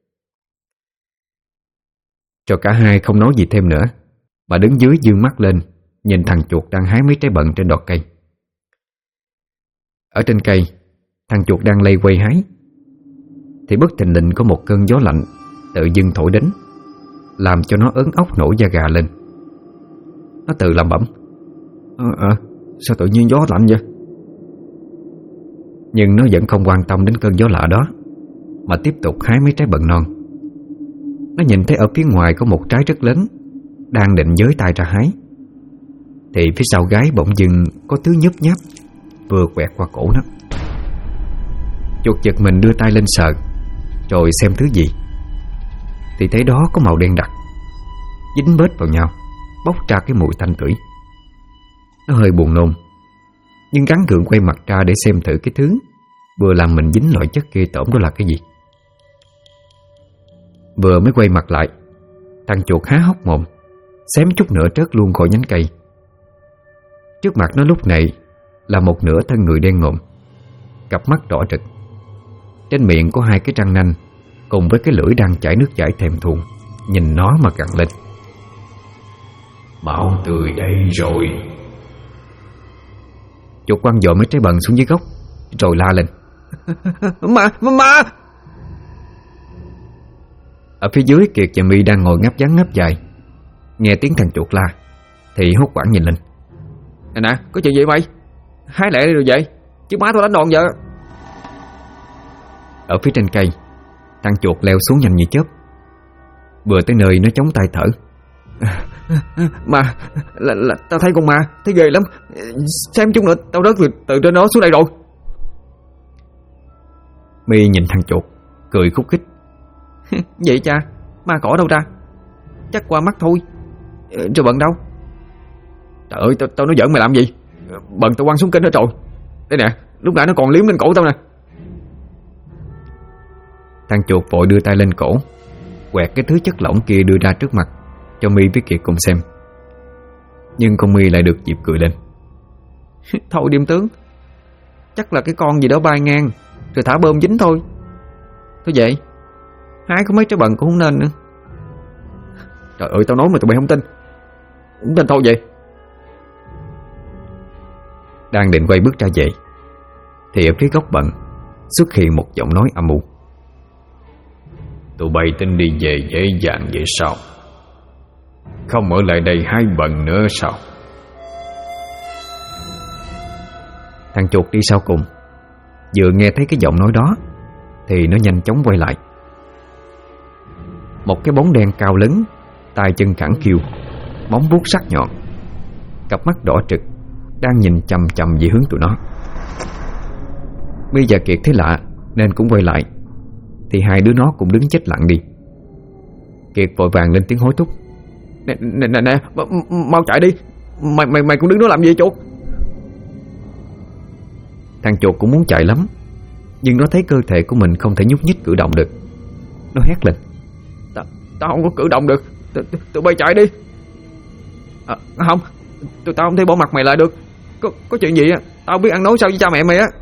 Cho cả hai không nói gì thêm nữa, mà đứng dưới dương mắt lên, nhìn thằng chuột đang hái mấy trái bận trên đọt cây. Ở trên cây, thằng chuột đang lây quay hái, thì bất thình lình có một cơn gió lạnh tự dưng thổi đến, làm cho nó ớn ốc nổi da gà lên. Nó tự lẩm bẩm: Sao tự nhiên gió lạnh vậy? Nhưng nó vẫn không quan tâm đến cơn gió lạ đó, mà tiếp tục hái mấy trái bận non. Nó nhìn thấy ở phía ngoài có một trái rất lớn, đang định giới tay ra hái, thì phía sau gái bỗng dưng có thứ nhấp nháp vừa quẹt qua cổ nó. Chuột giật mình đưa tay lên sờ, rồi xem thứ gì, thì thấy đó có màu đen đặc, dính bết vào nhau, bốc ra cái mùi tanh tưởi. Nó hơi buồn nôn, nhưng gắng gượng quay mặt ra để xem thử cái thứ vừa làm mình dính loại chất ghê tởm đó là cái gì. Vừa mới quay mặt lại, thằng chuột há hốc mồm, xém chút nữa rớt luôn khỏi nhánh cây. Trước mặt nó lúc này là một nửa thân người đen ngòm, cặp mắt đỏ rực, trên miệng có hai cái răng nanh cùng với cái lưỡi đang chảy nước chảy thèm thuồng, nhìn nó mà gằn lên: Máu tươi đây rồi. Chuột quăng dội mấy trái bần xuống dưới gốc, rồi la lên: Ma! Ở phía dưới, Kiệt và My đang ngồi ngáp ngắn ngáp dài, nghe tiếng thằng chuột la thì hốt hoảng nhìn lên. Nè, có chuyện gì mày? Hái lẹ đi rồi vậy, chứ má tao đánh đòn vậy. Ở phía trên cây, thằng chuột leo xuống nhanh như chớp. Vừa tới nơi nó chống tay thở: Ma, là tao thấy con ma, thấy ghê lắm. Xem chút nữa tao rớt từ trên đó xuống đây rồi. My nhìn thằng chuột, cười khúc khích: Vậy cha, ma cỏ đâu ra? Chắc qua mắt thôi. Rồi bận đâu? Trời ơi, tao nói giỡn mày làm gì? Bận tao quăng xuống kênh hết rồi. Đây nè, lúc nãy nó còn liếm lên cổ tao nè. Thằng chuột vội đưa tay lên cổ, quẹt cái thứ chất lỏng kia đưa ra trước mặt cho My với Kiệt cùng xem. Nhưng con My lại được dịp cười lên: Thôi điềm tướng, chắc là cái con gì đó bay ngang rồi thả bơm dính thôi. Thôi vậy, hái có mấy trái bần cũng không nên nữa. Trời ơi, tao nói mà tụi mày không tin. Không tin thôi vậy. Đang định quay bước ra về, thì ở phía góc bận xuất hiện một giọng nói âm u: Tụi bay tính đi về dễ dàng vậy sao? Không ở lại đây hái bần nữa sao? Thằng chuột đi sau cùng, vừa nghe thấy cái giọng nói đó thì nó nhanh chóng quay lại. Một cái bóng đen cao lớn, tay chân khẳng khiu, móng vuốt sắc nhọn, cặp mắt đỏ trực, đang nhìn chằm chằm về hướng tụi nó. My và Kiệt thấy lạ nên cũng quay lại, thì hai đứa nó cũng đứng chết lặng đi. Kiệt vội vàng lên tiếng hối thúc: Nè, mau chạy đi. Mày cũng đứng đó làm gì chuột? Thằng chuột cũng muốn chạy lắm, nhưng nó thấy cơ thể của mình không thể nhúc nhích cử động được. Nó hét lên: Tao không có cử động được. Tụi bay chạy đi. Không, tụi tao không thể bỏ mặt mày lại được. Có chuyện gì á, tao biết ăn nói sao với cha mẹ mày á.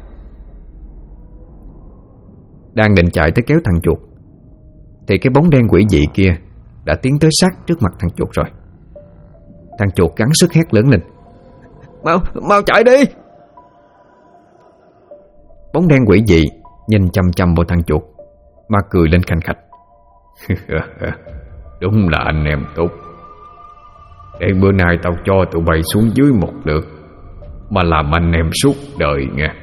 Đang định chạy tới kéo thằng chuột, thì cái bóng đen quỷ dị kia đã tiến tới sát trước mặt thằng chuột rồi. Thằng chuột gắng sức hét lớn lên: Mau chạy đi. Bóng đen quỷ dị nhìn chằm chằm vào thằng chuột mà cười lên khanh khách: Đúng là anh em tốt. Để bữa nay tao cho tụi bay xuống dưới một lượt, mà làm anh em suốt đời nghe.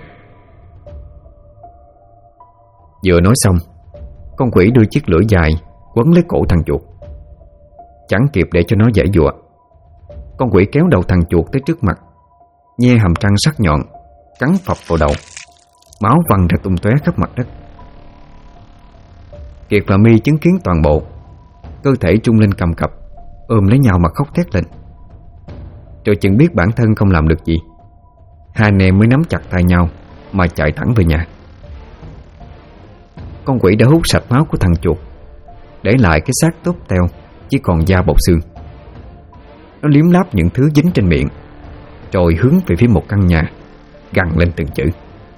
Vừa nói xong, con quỷ đưa chiếc lưỡi dài quấn lấy cổ thằng chuột. Chẳng kịp để cho nó giãy giụa, con quỷ kéo đầu thằng chuột tới trước mặt, nhe hàm răng sắc nhọn cắn phập vào đầu, máu văng ra tung tóe khắp mặt đất. Kiệt và My chứng kiến toàn bộ cơ thể trung lên cầm cập, ôm lấy nhau mà khóc thét lên. Rồi chừng biết bản thân không làm được gì, hai anh em mới nắm chặt tay nhau mà chạy thẳng về nhà. Con quỷ đã hút sạch máu của thằng chuột, để lại cái xác tốt teo, chỉ còn da bọc xương. Nó liếm láp những thứ dính trên miệng, rồi hướng về phía một căn nhà, gằn lên từng chữ: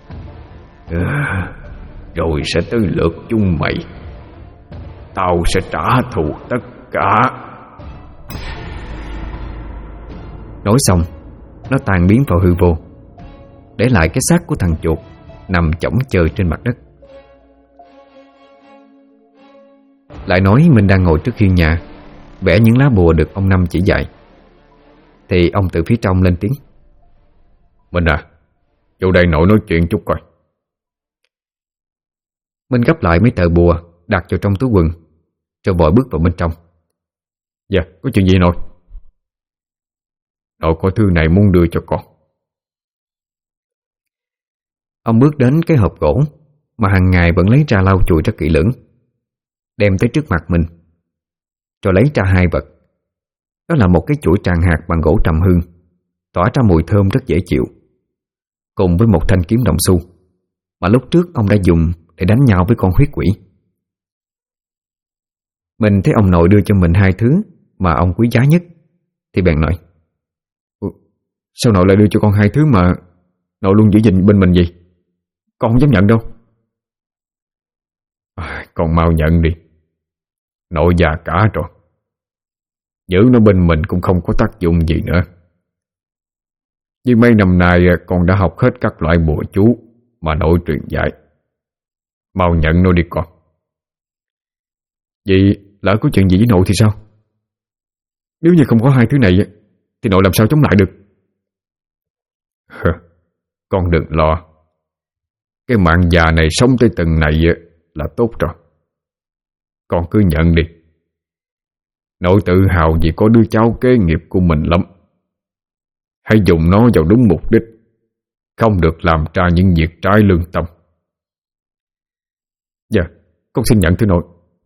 rồi sẽ tới lượt chúng mày. Tao sẽ trả thù tất cả. Nói xong, nó tan biến vào hư vô, để lại cái xác của thằng chuột nằm chõng chơ trên mặt đất. Lại nói mình đang ngồi trước hiên nhà, vẽ những lá bùa được ông Năm chỉ dạy, thì ông từ phía trong lên tiếng: Minh à, vô đây nội nói chuyện chút coi. Minh gấp lại mấy tờ bùa đặt vào trong túi quần, rồi vội bước vào bên trong. Dạ, có chuyện gì nội? Nội có thư này muốn đưa cho con. Ông bước đến cái hộp gỗ mà hàng ngày vẫn lấy ra lau chùi rất kỹ lưỡng, đem tới trước mặt mình, rồi lấy ra hai vật. Đó là một cái chuỗi tràng hạt bằng gỗ trầm hương, tỏa ra mùi thơm rất dễ chịu, cùng với một thanh kiếm đồng xu mà lúc trước ông đã dùng để đánh nhau với con huyết quỷ. Mình thấy ông nội đưa cho mình hai thứ mà ông quý giá nhất, thì bèn nói: Sao nội lại đưa cho con hai thứ mà nội luôn giữ gìn bên mình vậy? Con không dám nhận đâu. Con mau nhận đi. Nội già cả rồi, giữ nó bên mình cũng không có tác dụng gì nữa. Vì mấy năm nay con đã học hết các loại bùa chú mà nội truyền dạy. Mau nhận nó đi con. Vậy lỡ có chuyện gì với nội thì sao? Nếu như không có hai thứ này thì nội làm sao chống lại được? Con đừng lo. Cái mạng già này sống tới từng này là tốt rồi. Con cứ nhận đi. Nội tự hào vì có đứa cháu kế nghiệp của mình lắm. Hãy dùng nó vào đúng mục đích, không được làm ra những việc trái lương tâm. Dạ, con xin nhận thưa nội.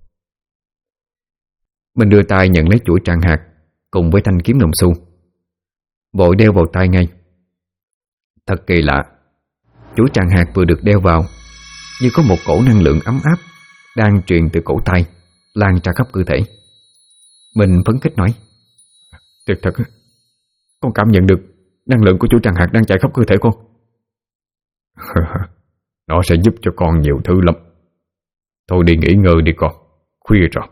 Mình đưa tay nhận lấy chuỗi tràng hạt cùng với thanh kiếm đồng xu, vội đeo vào tay ngay. Thật kỳ lạ, chuỗi tràng hạt vừa được đeo vào, như có một cổ năng lượng ấm áp đang truyền từ cổ tay lan ra khắp cơ thể. Mình phấn khích nói: Tuyệt thật, con cảm nhận được năng lượng của chuỗi tràng hạt đang chạy khắp cơ thể con. Nó sẽ giúp cho con nhiều thứ lắm. Thôi đi nghỉ ngơi đi con, khuya rồi.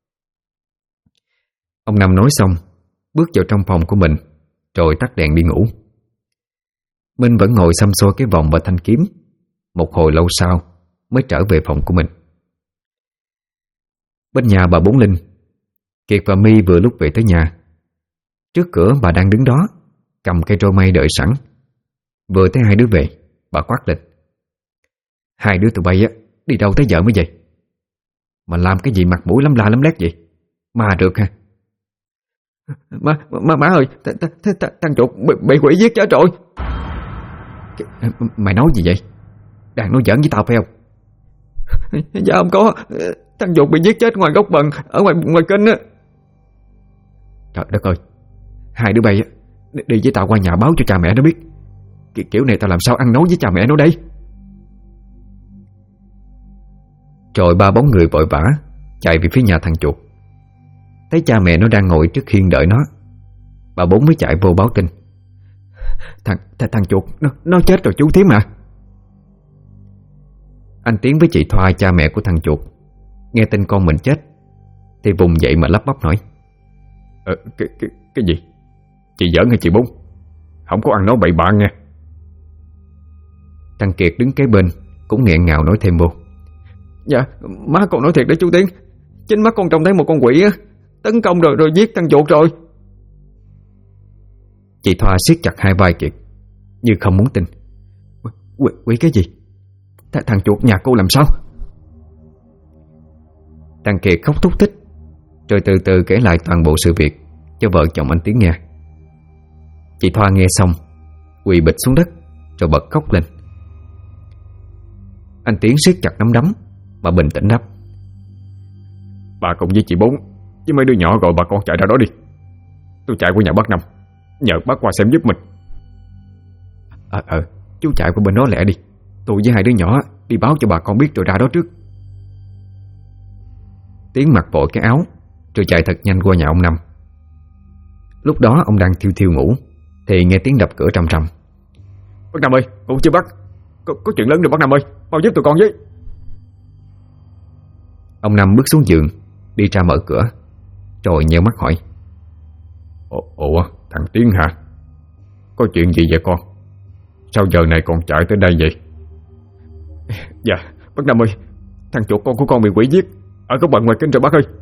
Ông Năm nói xong, bước vào trong phòng của mình, rồi tắt đèn đi ngủ. Minh vẫn ngồi xăm xôi cái vòng và thanh kiếm. Một hồi lâu sau mới trở về phòng của mình. Bên nhà bà Bốn Linh, Kiệt và My vừa lúc về tới nhà. Trước cửa bà đang đứng đó, cầm cây roi mây đợi sẵn. Vừa thấy hai đứa về, bà quát lên: Hai đứa tụi bay đi đâu tới giờ mới vậy? Mà làm cái gì mặt mũi lắm la lắm lét vậy? Mà được ha? Má ơi, thằng chuột bị quỷ giết chết rồi. Mày nói gì vậy? Đang nói giỡn với tao phải không? Dạ không có. Thằng chuột bị giết chết ngoài gốc bần, ở ngoài kênh á. Trời đất ơi, hai đứa bay đi với tao qua nhà báo cho cha mẹ nó biết. Kiểu này tao làm sao ăn nói với cha mẹ nó đây? Rồi ba bóng người vội vã chạy về phía nhà thằng chuột. Thấy cha mẹ nó đang ngồi trước hiên đợi nó, bà Bốn mới chạy vô báo tin: Thằng chuột nó chết rồi chú Thím à. Anh Tiến với chị Thoa, cha mẹ của thằng chuột, nghe tin con mình chết thì vùng dậy mà lắp bắp hỏi: Cái gì? Chị giỡn hay chị Bốn? Không có ăn nói bậy bạ nghe. Thằng Kiệt đứng kế bên cũng nghẹn ngào nói thêm vô: Dạ, má con nói thiệt đấy chú Tiến. Chính mắt con trông thấy một con quỷ tấn công rồi giết thằng chuột rồi. Chị Thoa siết chặt hai vai Kiệt như không muốn tin. Quỷ cái gì? Thằng chuột nhà cô làm sao? Thằng Kiệt khóc thúc thích, rồi từ từ kể lại toàn bộ sự việc cho vợ chồng anh Tiến nghe. Chị Thoa nghe xong quỳ bịch xuống đất rồi bật khóc lên. Anh Tiến siết chặt nắm đấm mà bình tĩnh đáp: Bà cùng với chị Bốn với mấy đứa nhỏ gọi bà con chạy ra đó đi. Tôi chạy qua nhà bác Năm, nhờ bác qua xem giúp mình. Chú chạy qua bên đó lẹ đi. Tôi với hai đứa nhỏ đi báo cho bà con biết rồi ra đó trước. Tiến mặc vội cái áo rồi chạy thật nhanh qua nhà ông Năm. Lúc đó ông đang thiêu thiêu ngủ thì nghe tiếng đập cửa trầm trầm. Bác Năm ơi, ngủ chưa bác? Có chuyện lớn rồi bác Năm ơi, mau giúp tụi con với. Ông Năm bước xuống giường, đi ra mở cửa, rồi nheo mắt hỏi: Ủa, thằng Tiến hả? Có chuyện gì vậy con? Sao giờ này còn chạy tới đây vậy? Dạ, bác Năm ơi, thằng chuột con của con bị quỷ giết ở góc bận ngoài kinh rồi bác ơi.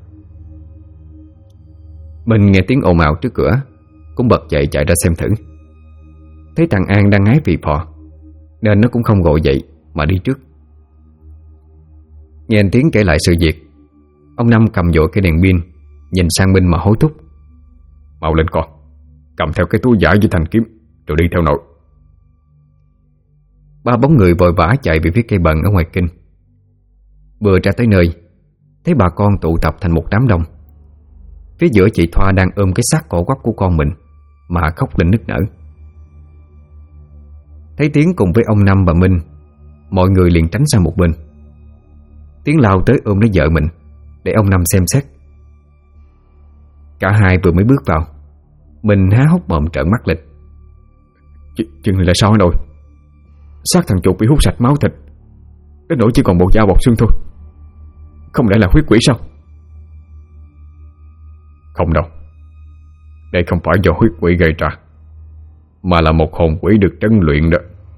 Mình nghe tiếng ồn ào trước cửa, cũng bật dậy chạy ra xem thử. Thấy thằng An đang ngái vì phò, nên nó cũng không gọi dậy mà đi trước. Nghe anh Tiến kể lại sự việc, ông Năm cầm vội cái đèn pin, nhìn sang Minh mà hối thúc: Mau lên con, cầm theo cái túi vải với thanh kiếm rồi đi theo nội. Ba bóng người vội vã chạy về phía cây bần ở ngoài kinh. Vừa ra tới nơi, thấy bà con tụ tập thành một đám đông. Phía giữa chị Thoa đang ôm cái xác cổ quắp của con mình mà khóc lên nức nở. Thấy Tiến cùng với ông Năm và Minh, mọi người liền tránh sang một bên. Tiến lao tới ôm lấy vợ mình để ông Năm xem xét. Cả hai vừa mới bước vào, Minh há hốc mồm trợn mắt lên. Chuyện này là sao hả nội? Xác thằng chuột bị hút sạch máu thịt, đến nỗi chỉ còn bộ da bọc xương thôi. Không lẽ là huyết quỷ sao? Không đâu, đây không phải do huyết quỷ gây ra, mà là một hồn quỷ được trấn luyện đó.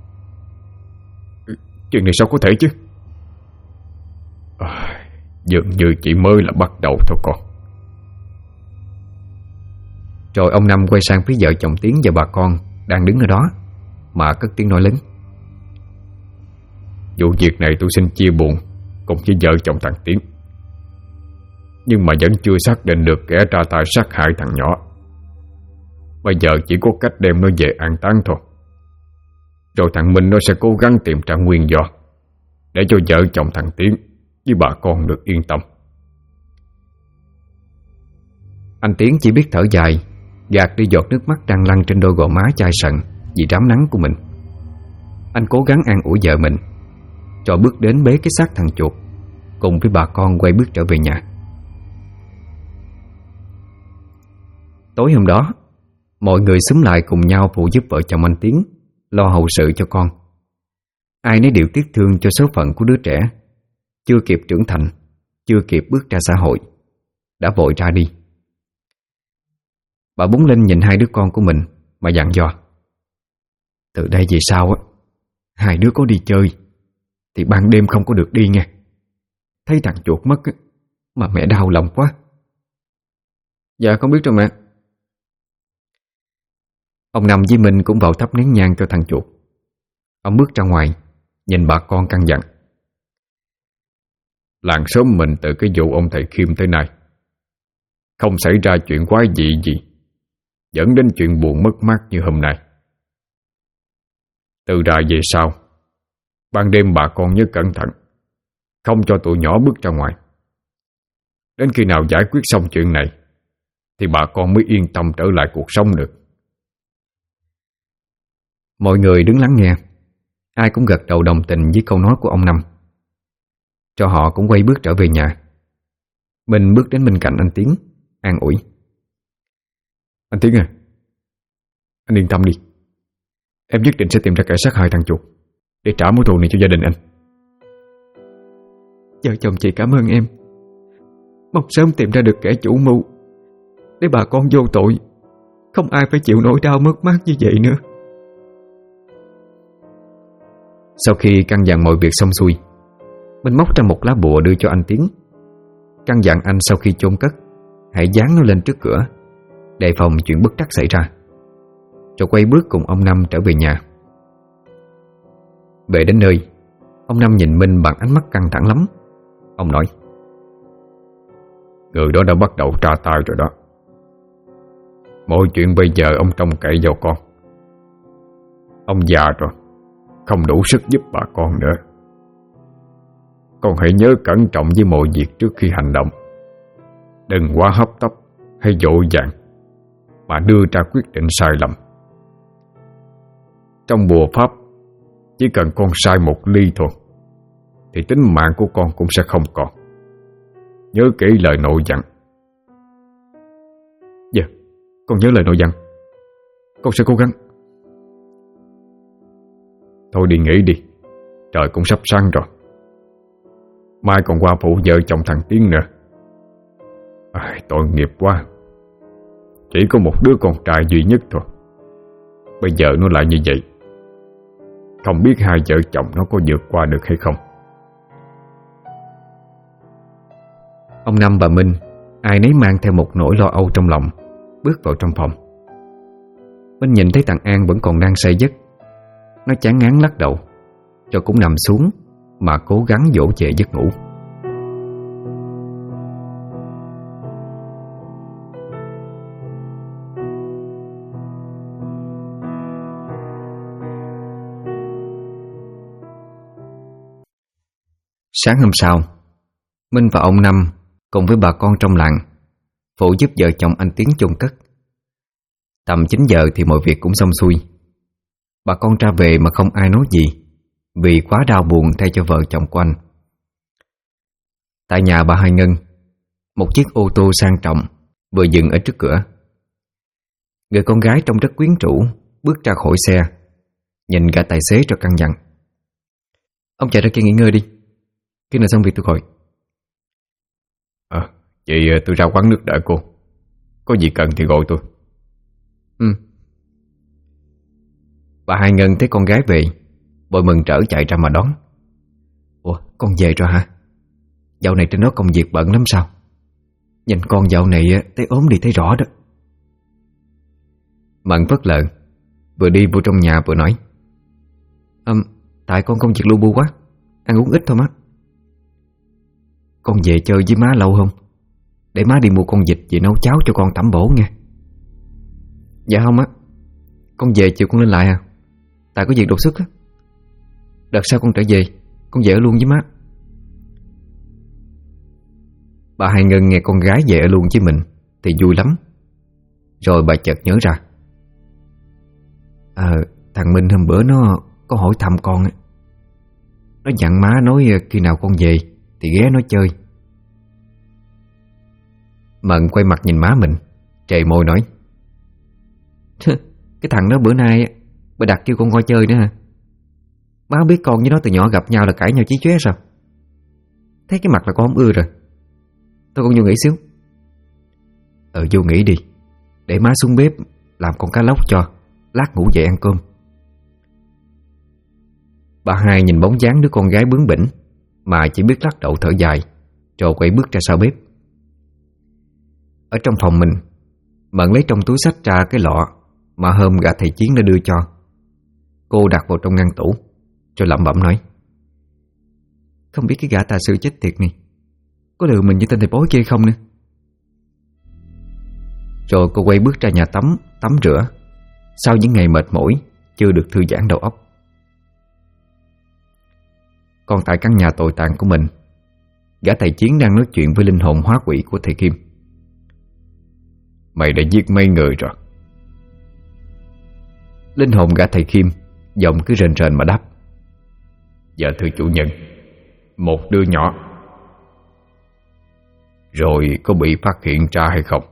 Chuyện này sao có thể chứ? Dường như chỉ mới là bắt đầu thôi con. Rồi ông Năm quay sang phía vợ chồng Tiến và bà con đang đứng ở đó mà cất tiếng nói lớn: Vụ việc này tôi xin chia buồn cùng với vợ chồng thằng Tiến, nhưng mà vẫn chưa xác định được kẻ ra tay sát hại thằng nhỏ. Bây giờ chỉ có cách đem nó về an táng thôi. Rồi thằng Minh nó sẽ cố gắng tìm ra nguyên do, để cho vợ chồng thằng Tiến với bà con được yên tâm. Anh Tiến chỉ biết thở dài, gạt đi giọt nước mắt đang lăn trên đôi gò má chai sần vì rám nắng của mình. Anh cố gắng an ủi vợ mình, rồi bước đến bế cái xác thằng chuột, cùng với bà con quay bước trở về nhà. Tối hôm đó, mọi người xúm lại cùng nhau phụ giúp vợ chồng anh Tiến lo hậu sự cho con. Ai nấy đều tiếc thương cho số phận của đứa trẻ chưa kịp trưởng thành, chưa kịp bước ra xã hội, đã vội ra đi. Bà Bún Linh nhìn hai đứa con của mình mà dặn dò: Từ đây về sau á, hai đứa có đi chơi thì ban đêm không có được đi nha. Thấy thằng chuột mất á, mà mẹ đau lòng quá. Dạ con biết rồi mẹ. Ông Năm với Minh cũng vào thắp nén nhang cho thằng chuột. Ông bước ra ngoài, nhìn bà con căn dặn: Làng xóm mình từ cái vụ ông thầy Khiêm tới nay không xảy ra chuyện quái dị gì dẫn đến chuyện buồn mất mát như hôm nay. Từ ra về sau, ban đêm bà con nhớ cẩn thận, không cho tụi nhỏ bước ra ngoài. Đến khi nào giải quyết xong chuyện này thì bà con mới yên tâm trở lại cuộc sống được. Mọi người đứng lắng nghe, ai cũng gật đầu đồng tình với câu nói của ông Năm. Cho họ cũng quay bước trở về nhà. Mình bước đến bên cạnh anh Tiến, an ủi: Anh Tiến à, anh yên tâm đi. Em nhất định sẽ tìm ra kẻ sát hại thằng chuột để trả mối thù này cho gia đình anh. Vợ chồng chị cảm ơn em. Mong sớm tìm ra được kẻ chủ mưu, để bà con vô tội không ai phải chịu nỗi đau mất mát như vậy nữa. Sau khi căn dặn mọi việc xong xuôi, mình móc ra một lá bùa đưa cho anh Tiến, căn dặn anh sau khi chôn cất hãy dán nó lên trước cửa, đề phòng chuyện bất trắc xảy ra, rồi quay bước cùng ông Năm trở về nhà. Về đến nơi, ông Năm nhìn Minh bằng ánh mắt căng thẳng lắm. Ông nói: Người đó đã bắt đầu tra tay rồi đó. Mọi chuyện bây giờ ông trông cậy vào con. Ông già rồi, không đủ sức giúp bà con nữa. Con hãy nhớ cẩn trọng với mọi việc trước khi hành động, Đừng quá hấp tấp hay vội vàng mà đưa ra quyết định sai lầm. Trong bùa pháp, chỉ cần con sai một ly thôi thì tính mạng của con cũng sẽ không còn. Nhớ kỹ lời nội dặn. Dạ, con nhớ lời nội dặn. Con sẽ cố gắng. Thôi đi nghỉ đi, trời cũng sắp sáng rồi. Mai còn qua phụ vợ chồng thằng Tiến nữa. Tội nghiệp quá. Chỉ có một đứa con trai duy nhất thôi, bây giờ nó lại như vậy. Không biết hai vợ chồng nó có vượt qua được hay không. Ông Năm bà Minh ai nấy mang theo một nỗi lo âu trong lòng, bước vào trong phòng. Minh nhìn thấy thằng An vẫn còn đang say giấc. Nó chán ngán lắc đầu, cho cũng nằm xuống mà cố gắng dỗ về giấc ngủ. Sáng hôm sau, Minh và ông Năm cùng với bà con trong làng phụ giúp vợ chồng anh Tiến chôn cất. Tầm 9 giờ thì mọi việc cũng xong xuôi. Bà con ra về mà không ai nói gì, vì quá đau buồn thay cho vợ chồng của anh. Tại nhà bà Hai Ngân, một chiếc ô tô sang trọng vừa dừng ở trước cửa. Người con gái trông rất quyến rũ bước ra khỏi xe, nhìn gã tài xế rồi căn dặn: "Ông chạy ra kia nghỉ ngơi đi, khi nào xong việc tôi gọi." Vậy tôi ra quán nước đợi cô, có gì cần thì gọi tôi. Bà Hai Ngân thấy con gái về, vội mừng rỡ chạy ra mà đón. "Ủa, con về rồi hả? Dạo này trên đó công việc bận lắm sao? Nhìn con dạo này thấy ốm đi thấy rõ đó." Mận phớt lờ, vừa đi vô trong nhà vừa nói: Tại con công việc lu bu quá, ăn uống ít thôi má. Con về chơi với má lâu không? Để má đi mua con vịt về nấu cháo cho con tẩm bổ nha." "Dạ không á, con về chiều con lên lại à. Tại có việc đột xuất á. Đợt sau con trở về, con về ở luôn với má." Bà Hai Ngân nghe con gái về ở luôn với mình thì vui lắm. Rồi bà chợt nhớ ra: thằng Minh hôm bữa nó có hỏi thăm con á. Nó dặn má nói khi nào con về thì ghé nó chơi. Mận quay mặt nhìn má mình, trề môi nói: "Cái thằng đó bữa nay bà đặt kêu con qua chơi nữa hả? Má biết con với nó từ nhỏ gặp nhau là cãi nhau chí chóe sao? Thấy cái mặt là con không ưa rồi. Thôi con vô nghỉ xíu." Vô nghỉ đi, để má xuống bếp làm con cá lóc cho, lát ngủ dậy ăn cơm." Bà Hai nhìn bóng dáng đứa con gái bướng bỉnh mà chỉ biết lắc đầu thở dài, rồi quay bước ra sau bếp. Ở trong phòng mình, Mận lấy trong túi xách ra cái lọ mà hôm gã thầy Chiến đã đưa cho. Cô đặt vào trong ngăn tủ, rồi lẩm bẩm nói: "Không biết cái gã tà sư chết tiệt này có lừa mình với tên thầy bói kia không nữa." Rồi cô quay bước ra nhà tắm rửa, sau những ngày mệt mỏi chưa được thư giãn đầu óc. Còn tại căn nhà tồi tàn của mình, gã thầy Chiến đang nói chuyện với linh hồn hóa quỷ của thầy Kim. "Mày đã giết mấy người rồi?" Linh hồn gã thầy Kim giọng cứ rền rền mà đáp: "Dạ thưa chủ nhân, một đứa nhỏ." "Rồi có bị phát hiện ra hay không?"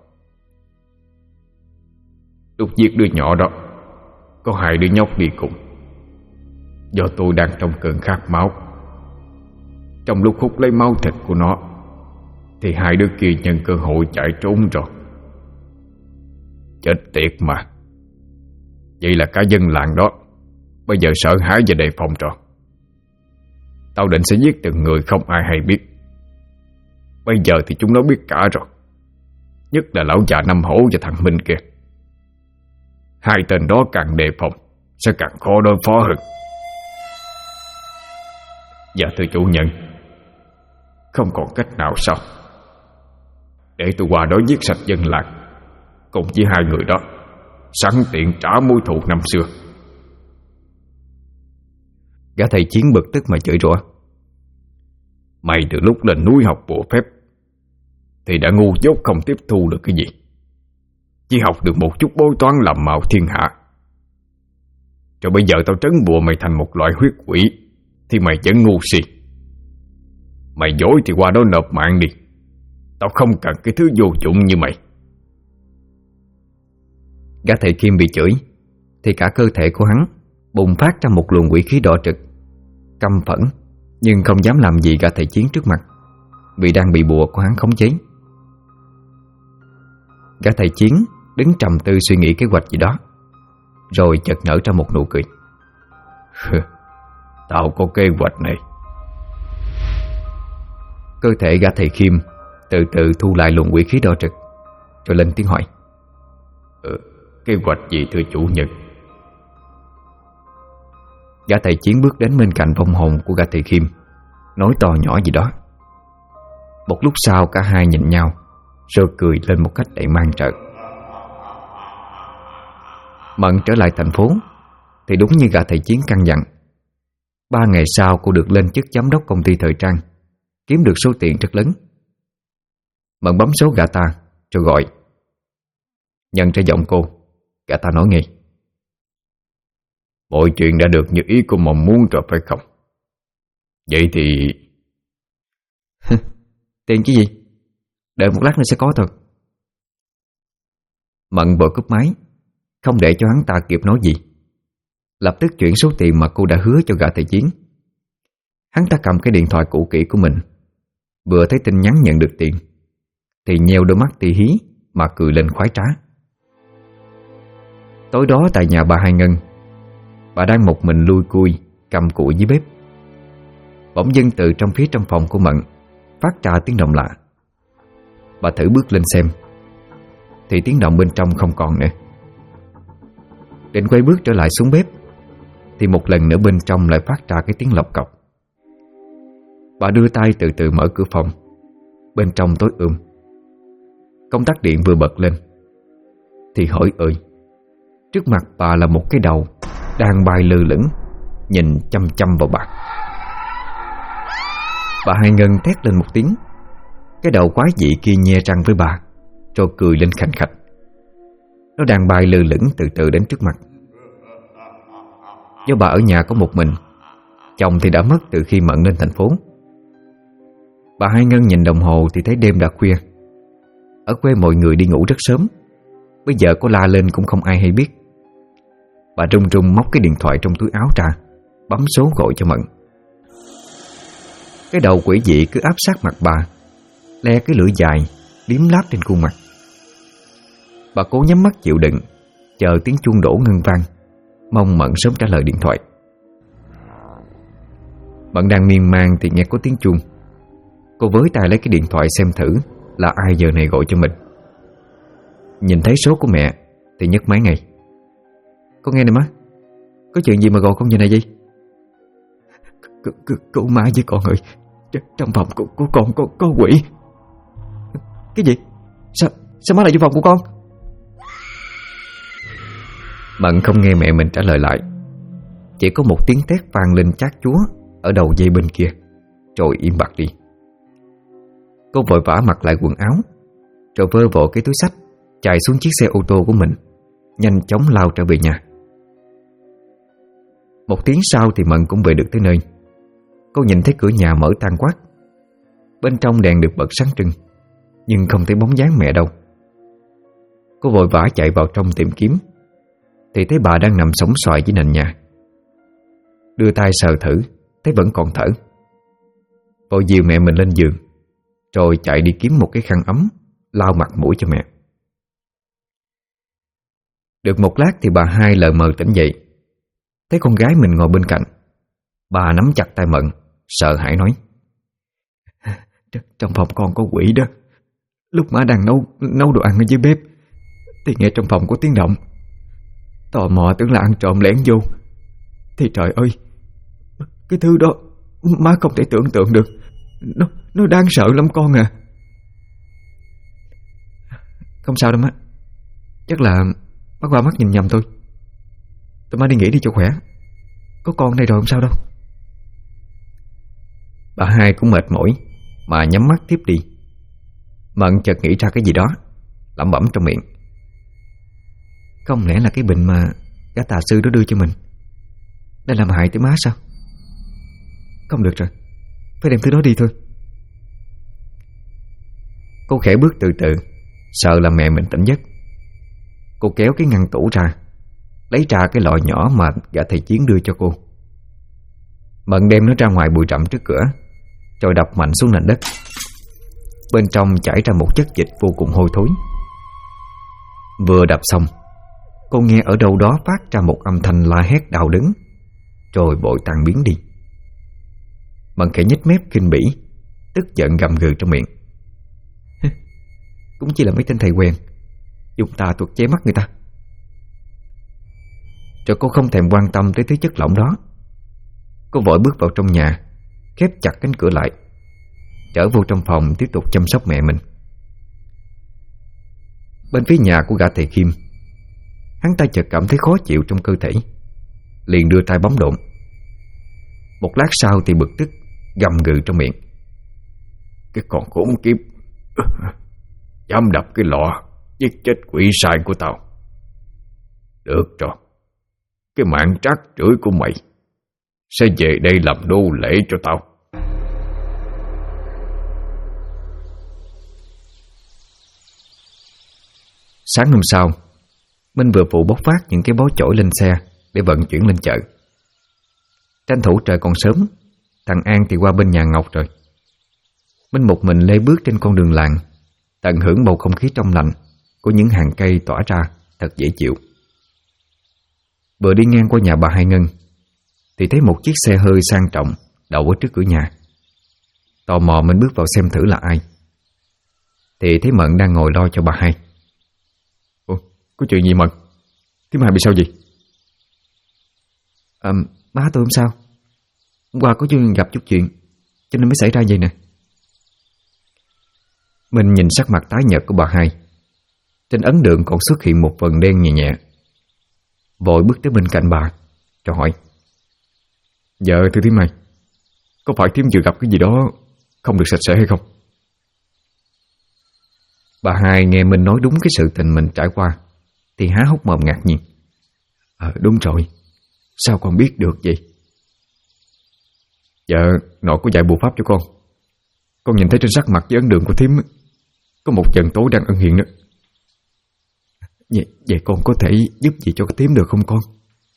"Lúc giết đứa nhỏ đó, có hai đứa nhóc đi cùng. Do tôi đang trong cơn khát máu, trong lúc hút lấy máu thịt của nó thì hai đứa kia nhân cơ hội chạy trốn rồi. Chết tiệt mà. Vậy là cả dân làng đó bây giờ sợ hãi và đề phòng rồi. Tao định sẽ giết từng người không ai hay biết. Bây giờ thì chúng nó biết cả rồi, nhất là lão già Năm Hổ và thằng Minh kia. Hai tên đó càng đề phòng sẽ càng khó đối phó hơn." "Dạ thưa chủ nhân, không còn cách nào sao? Để tôi qua đó giết sạch dân làng, cùng với hai người đó, sẵn tiện trả mối thù năm xưa." Gã thầy Chiến bực tức mà chửi rủa: "Mày từ lúc lên núi học bùa phép thì đã ngu dốt không tiếp thu được cái gì. Chỉ học được một chút bói toán làm màu thiên hạ. Rồi bây giờ tao trấn bùa mày thành một loại huyết quỷ thì mày vẫn ngu si. Mày dối thì qua đó nộp mạng đi. Tao không cần cái thứ vô dụng như mày. Gã thầy Kim bị chửi thì cả cơ thể của hắn bùng phát ra một luồng quỷ khí đỏ trực. Căm phẫn nhưng không dám làm gì gã thầy Chiến trước mặt, vì đang bị bùa của hắn khống chế. Gã thầy Chiến đứng trầm tư suy nghĩ kế hoạch gì đó, rồi chợt nở ra một nụ cười. Tao có kế hoạch này. Cơ thể gã thầy Kim từ từ thu lại luồng quỷ khí đỏ trực, rồi lên tiếng hỏi. Kế hoạch gì thưa chủ nhân? Gã thầy Chiến bước đến bên cạnh vong hồn của gã thầy Kim, nói to nhỏ gì đó. Một lúc sau cả hai nhìn nhau, rồi cười lên một cách đầy mang trợ. Mận trở lại thành phố thì đúng như gã thầy Chiến căn dặn. 3 ngày sau cô được lên chức giám đốc công ty thời trang, kiếm được số tiền rất lớn. Mận bấm số gã ta rồi gọi. Nhận ra giọng cô, gã ta nói ngay. Mọi chuyện đã được như ý cô mong muốn rồi phải không? Vậy thì... Tiền cái gì? Đợi một lát nữa sẽ có thôi. Mận vội cúp máy, không để cho hắn ta kịp nói gì, lập tức chuyển số tiền mà cô đã hứa cho gã thầy Chiến. Hắn ta cầm cái điện thoại cũ kỹ của mình, vừa thấy tin nhắn nhận được tiền thì nheo đôi mắt tì hí mà cười lên khoái trá. Tối đó tại nhà bà Hai Ngân, bà đang một mình lui cui cầm cụi dưới bếp. Bỗng dưng từ trong phía trong phòng của Mận phát ra tiếng động lạ. Bà thử bước lên xem thì tiếng động bên trong không còn nữa. Định quay bước trở lại xuống bếp thì một lần nữa bên trong lại phát ra cái tiếng lọc cọc. Bà đưa tay từ từ mở cửa phòng. Bên trong tối công tắc điện vừa bật lên thì hỡi ơi, trước mặt bà là một cái đầu đang bay lơ lửng, nhìn chăm chăm vào bà. Bà Hai Ngân thét lên một tiếng. Cái đầu quái dị kia nhe răng với bà, rồi cười lên khành khạch. Nó đang bay lơ lửng từ từ đến trước mặt. Do bà ở nhà có một mình, chồng thì đã mất từ khi Mận lên thành phố. Bà Hai Ngân nhìn đồng hồ thì thấy đêm đã khuya. Ở quê mọi người đi ngủ rất sớm, bây giờ có la lên cũng không ai hay biết. Bà run run móc cái điện thoại trong túi áo ra, bấm số gọi cho Mận. Cái đầu quỷ dị cứ áp sát mặt bà, le cái lưỡi dài liếm láp trên khuôn mặt. Bà cố nhắm mắt chịu đựng, chờ tiếng chuông đổ ngân vang, mong Mận sớm trả lời điện thoại. Mận đang miên man thì nghe có tiếng chuông. Cô với tay lấy cái điện thoại xem thử là ai giờ này gọi cho mình. Nhìn thấy số của mẹ thì nhấc máy ngay. Con nghe nè má, có chuyện gì mà gọi con giờ này gì? Cô má với con ơi, trong phòng của con có quỷ. Cái gì? Sao má lại vô phòng của con? Mận không nghe mẹ mình trả lời lại, chỉ có một tiếng thét vang lên chát chúa ở đầu dây bên kia, rồi im bặt đi. Cô vội vã mặc lại quần áo, rồi vơ vội cái túi xách chạy xuống chiếc xe ô tô của mình, nhanh chóng lao trở về nhà. Một tiếng sau thì Mận cũng về được tới nơi. Cô nhìn thấy cửa nhà mở tan quát. Bên trong đèn được bật sáng trưng, nhưng không thấy bóng dáng mẹ đâu. Cô vội vã chạy vào trong tìm kiếm, thì thấy bà đang nằm sóng xoài dưới nền nhà. Đưa tay sờ thử, thấy vẫn còn thở. Vội dìu mẹ mình lên giường, rồi chạy đi kiếm một cái khăn ấm lau mặt mũi cho mẹ. Được một lát thì bà Hai lờ mờ tỉnh dậy, thấy con gái mình ngồi bên cạnh. Bà nắm chặt tay Mận, sợ hãi nói: Trong phòng con có quỷ đó. Lúc má đang nấu đồ ăn ở dưới bếp thì nghe trong phòng có tiếng động. Tò mò tưởng là ăn trộm lẻn vô, thì trời ơi, cái thứ đó má không thể tưởng tượng được. Nó đáng sợ lắm con à. Không sao đâu má, chắc là má qua mắt nhìn nhầm thôi. Tụi má đi nghỉ đi cho khỏe, có con đây rồi không sao đâu. Bà Hai cũng mệt mỏi mà nhắm mắt tiếp đi. Mận chợt nghĩ ra cái gì đó, lẩm bẩm trong miệng. Không lẽ là cái bình mà gã tà sư đó đưa cho mình đã làm hại tới má sao? Không được rồi, phải đem thứ đó đi thôi. Cô khẽ bước từ từ, sợ là mẹ mình tỉnh giấc. Cô kéo cái ngăn tủ ra, lấy ra cái lọ nhỏ mà gã thầy Chiến đưa cho cô. Mận đem nó ra ngoài bụi rậm trước cửa, rồi đập mạnh xuống nền đất. Bên trong chảy ra một chất dịch vô cùng hôi thối. Vừa đập xong, cô nghe ở đâu đó phát ra một âm thanh la hét đau đớn, rồi vội tan biến đi. Mận khẽ nhếch mép khinh bỉ, tức giận gầm gừ trong miệng. Cũng chỉ là mấy tên thầy quen dùng tà thuật che mắt người ta. Rồi cô không thèm quan tâm tới thứ chất lỏng đó. Cô vội bước vào trong nhà, khép chặt cánh cửa lại, trở vô trong phòng tiếp tục chăm sóc mẹ mình. Bên phía nhà của gã thầy Khiêm, hắn ta chợt cảm thấy khó chịu trong cơ thể, liền đưa tay bấm độn. Một lát sau thì bực tức gầm gừ trong miệng. Cái con khốn kiếp, dám đập cái lọ giết chết quỷ sai của tao. Được rồi, cái mạng trác rưởi của mày sẽ về đây làm đô lễ cho tao. Sáng hôm sau, Minh vừa phụ bốc phát những cái bó chổi lên xe để vận chuyển lên chợ. Tranh thủ trời còn sớm, thằng An thì qua bên nhà Ngọc rồi. Minh một mình lê bước trên con đường làng, tận hưởng bầu không khí trong lành của những hàng cây tỏa ra thật dễ chịu. Vừa đi ngang qua nhà bà Hai Ngân thì thấy một chiếc xe hơi sang trọng đậu ở trước cửa nhà. Tò mò Minh bước vào xem thử là ai, thì thấy Mận đang ngồi lo cho bà Hai. Ủa, có chuyện gì Mận? Thím Hai bị sao gì? Má tôi không sao. Hôm qua có chuyện gặp chút chuyện cho nên mới xảy ra vậy nè. Mình nhìn sắc mặt tái nhợt của bà Hai, trên ấn đường còn xuất hiện một vần đen nhẹ nhẹ. Vội bước tới bên cạnh bà cho hỏi. Dạ thưa thím Hai, có phải thím vừa gặp cái gì đó không được sạch sẽ hay không? Bà Hai nghe mình nói đúng cái sự tình mình trải qua thì há hốc mồm ngạc nhiên. Đúng rồi, sao con biết được vậy? Dạ, nội có dạy bùa pháp cho con. Con nhìn thấy trên sắc mặt với ấn đường của thím có một trận tối đang ẩn hiện đó. Vậy con có thể giúp gì cho thím được không con?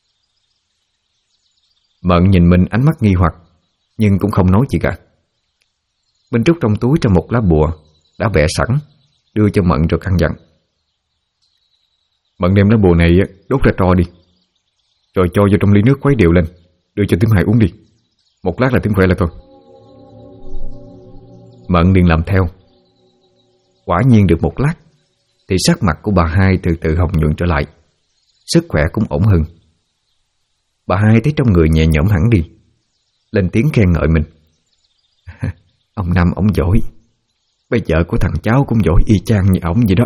Mận nhìn mình ánh mắt nghi hoặc, nhưng cũng không nói gì cả. Mình trút trong túi ra một lá bùa đã vẽ sẵn, đưa cho Mận rồi căn dặn. Mận đem lá bùa này đốt ra tro đi, rồi cho vô trong ly nước khuấy đều lên, đưa cho thím Hai uống đi. Một lát là thím khỏe là thôi. Mận liền làm theo. Quả nhiên được một lát thì sắc mặt của bà Hai từ từ hồng nhuận trở lại, sức khỏe cũng ổn hơn. Bà Hai thấy trong người nhẹ nhõm hẳn đi, lên tiếng khen ngợi mình. Ông Năm ổng giỏi, bây giờ của thằng cháu cũng giỏi y chang như ổng vậy đó.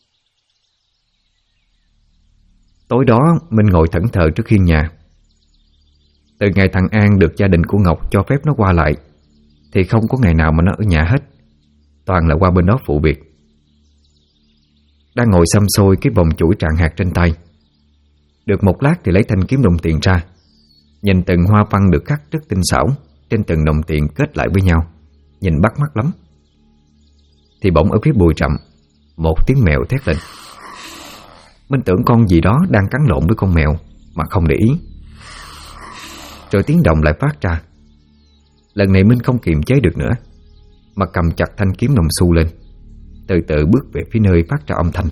Tối đó mình ngồi thẫn thờ trước hiên nhà. Từ ngày thằng An được gia đình của Ngọc cho phép nó qua lại thì không có ngày nào mà nó ở nhà hết, toàn là qua bên đó phụ việc. Đang ngồi xăm xôi cái vòng chuỗi trạng hạt trên tay, được một lát thì lấy thanh kiếm đồng tiền ra, nhìn từng hoa văn được khắc rất tinh xảo trên từng đồng tiền kết lại với nhau, nhìn bắt mắt lắm. Thì bỗng ở phía bụi rậm, một tiếng mèo thét lên. Minh tưởng con gì đó đang cắn lộn với con mèo mà không để ý. Rồi tiếng động lại phát ra. Lần này Minh không kiềm chế được nữa, mà cầm chặt thanh kiếm đồng xu lên, từ từ bước về phía nơi phát ra âm thanh.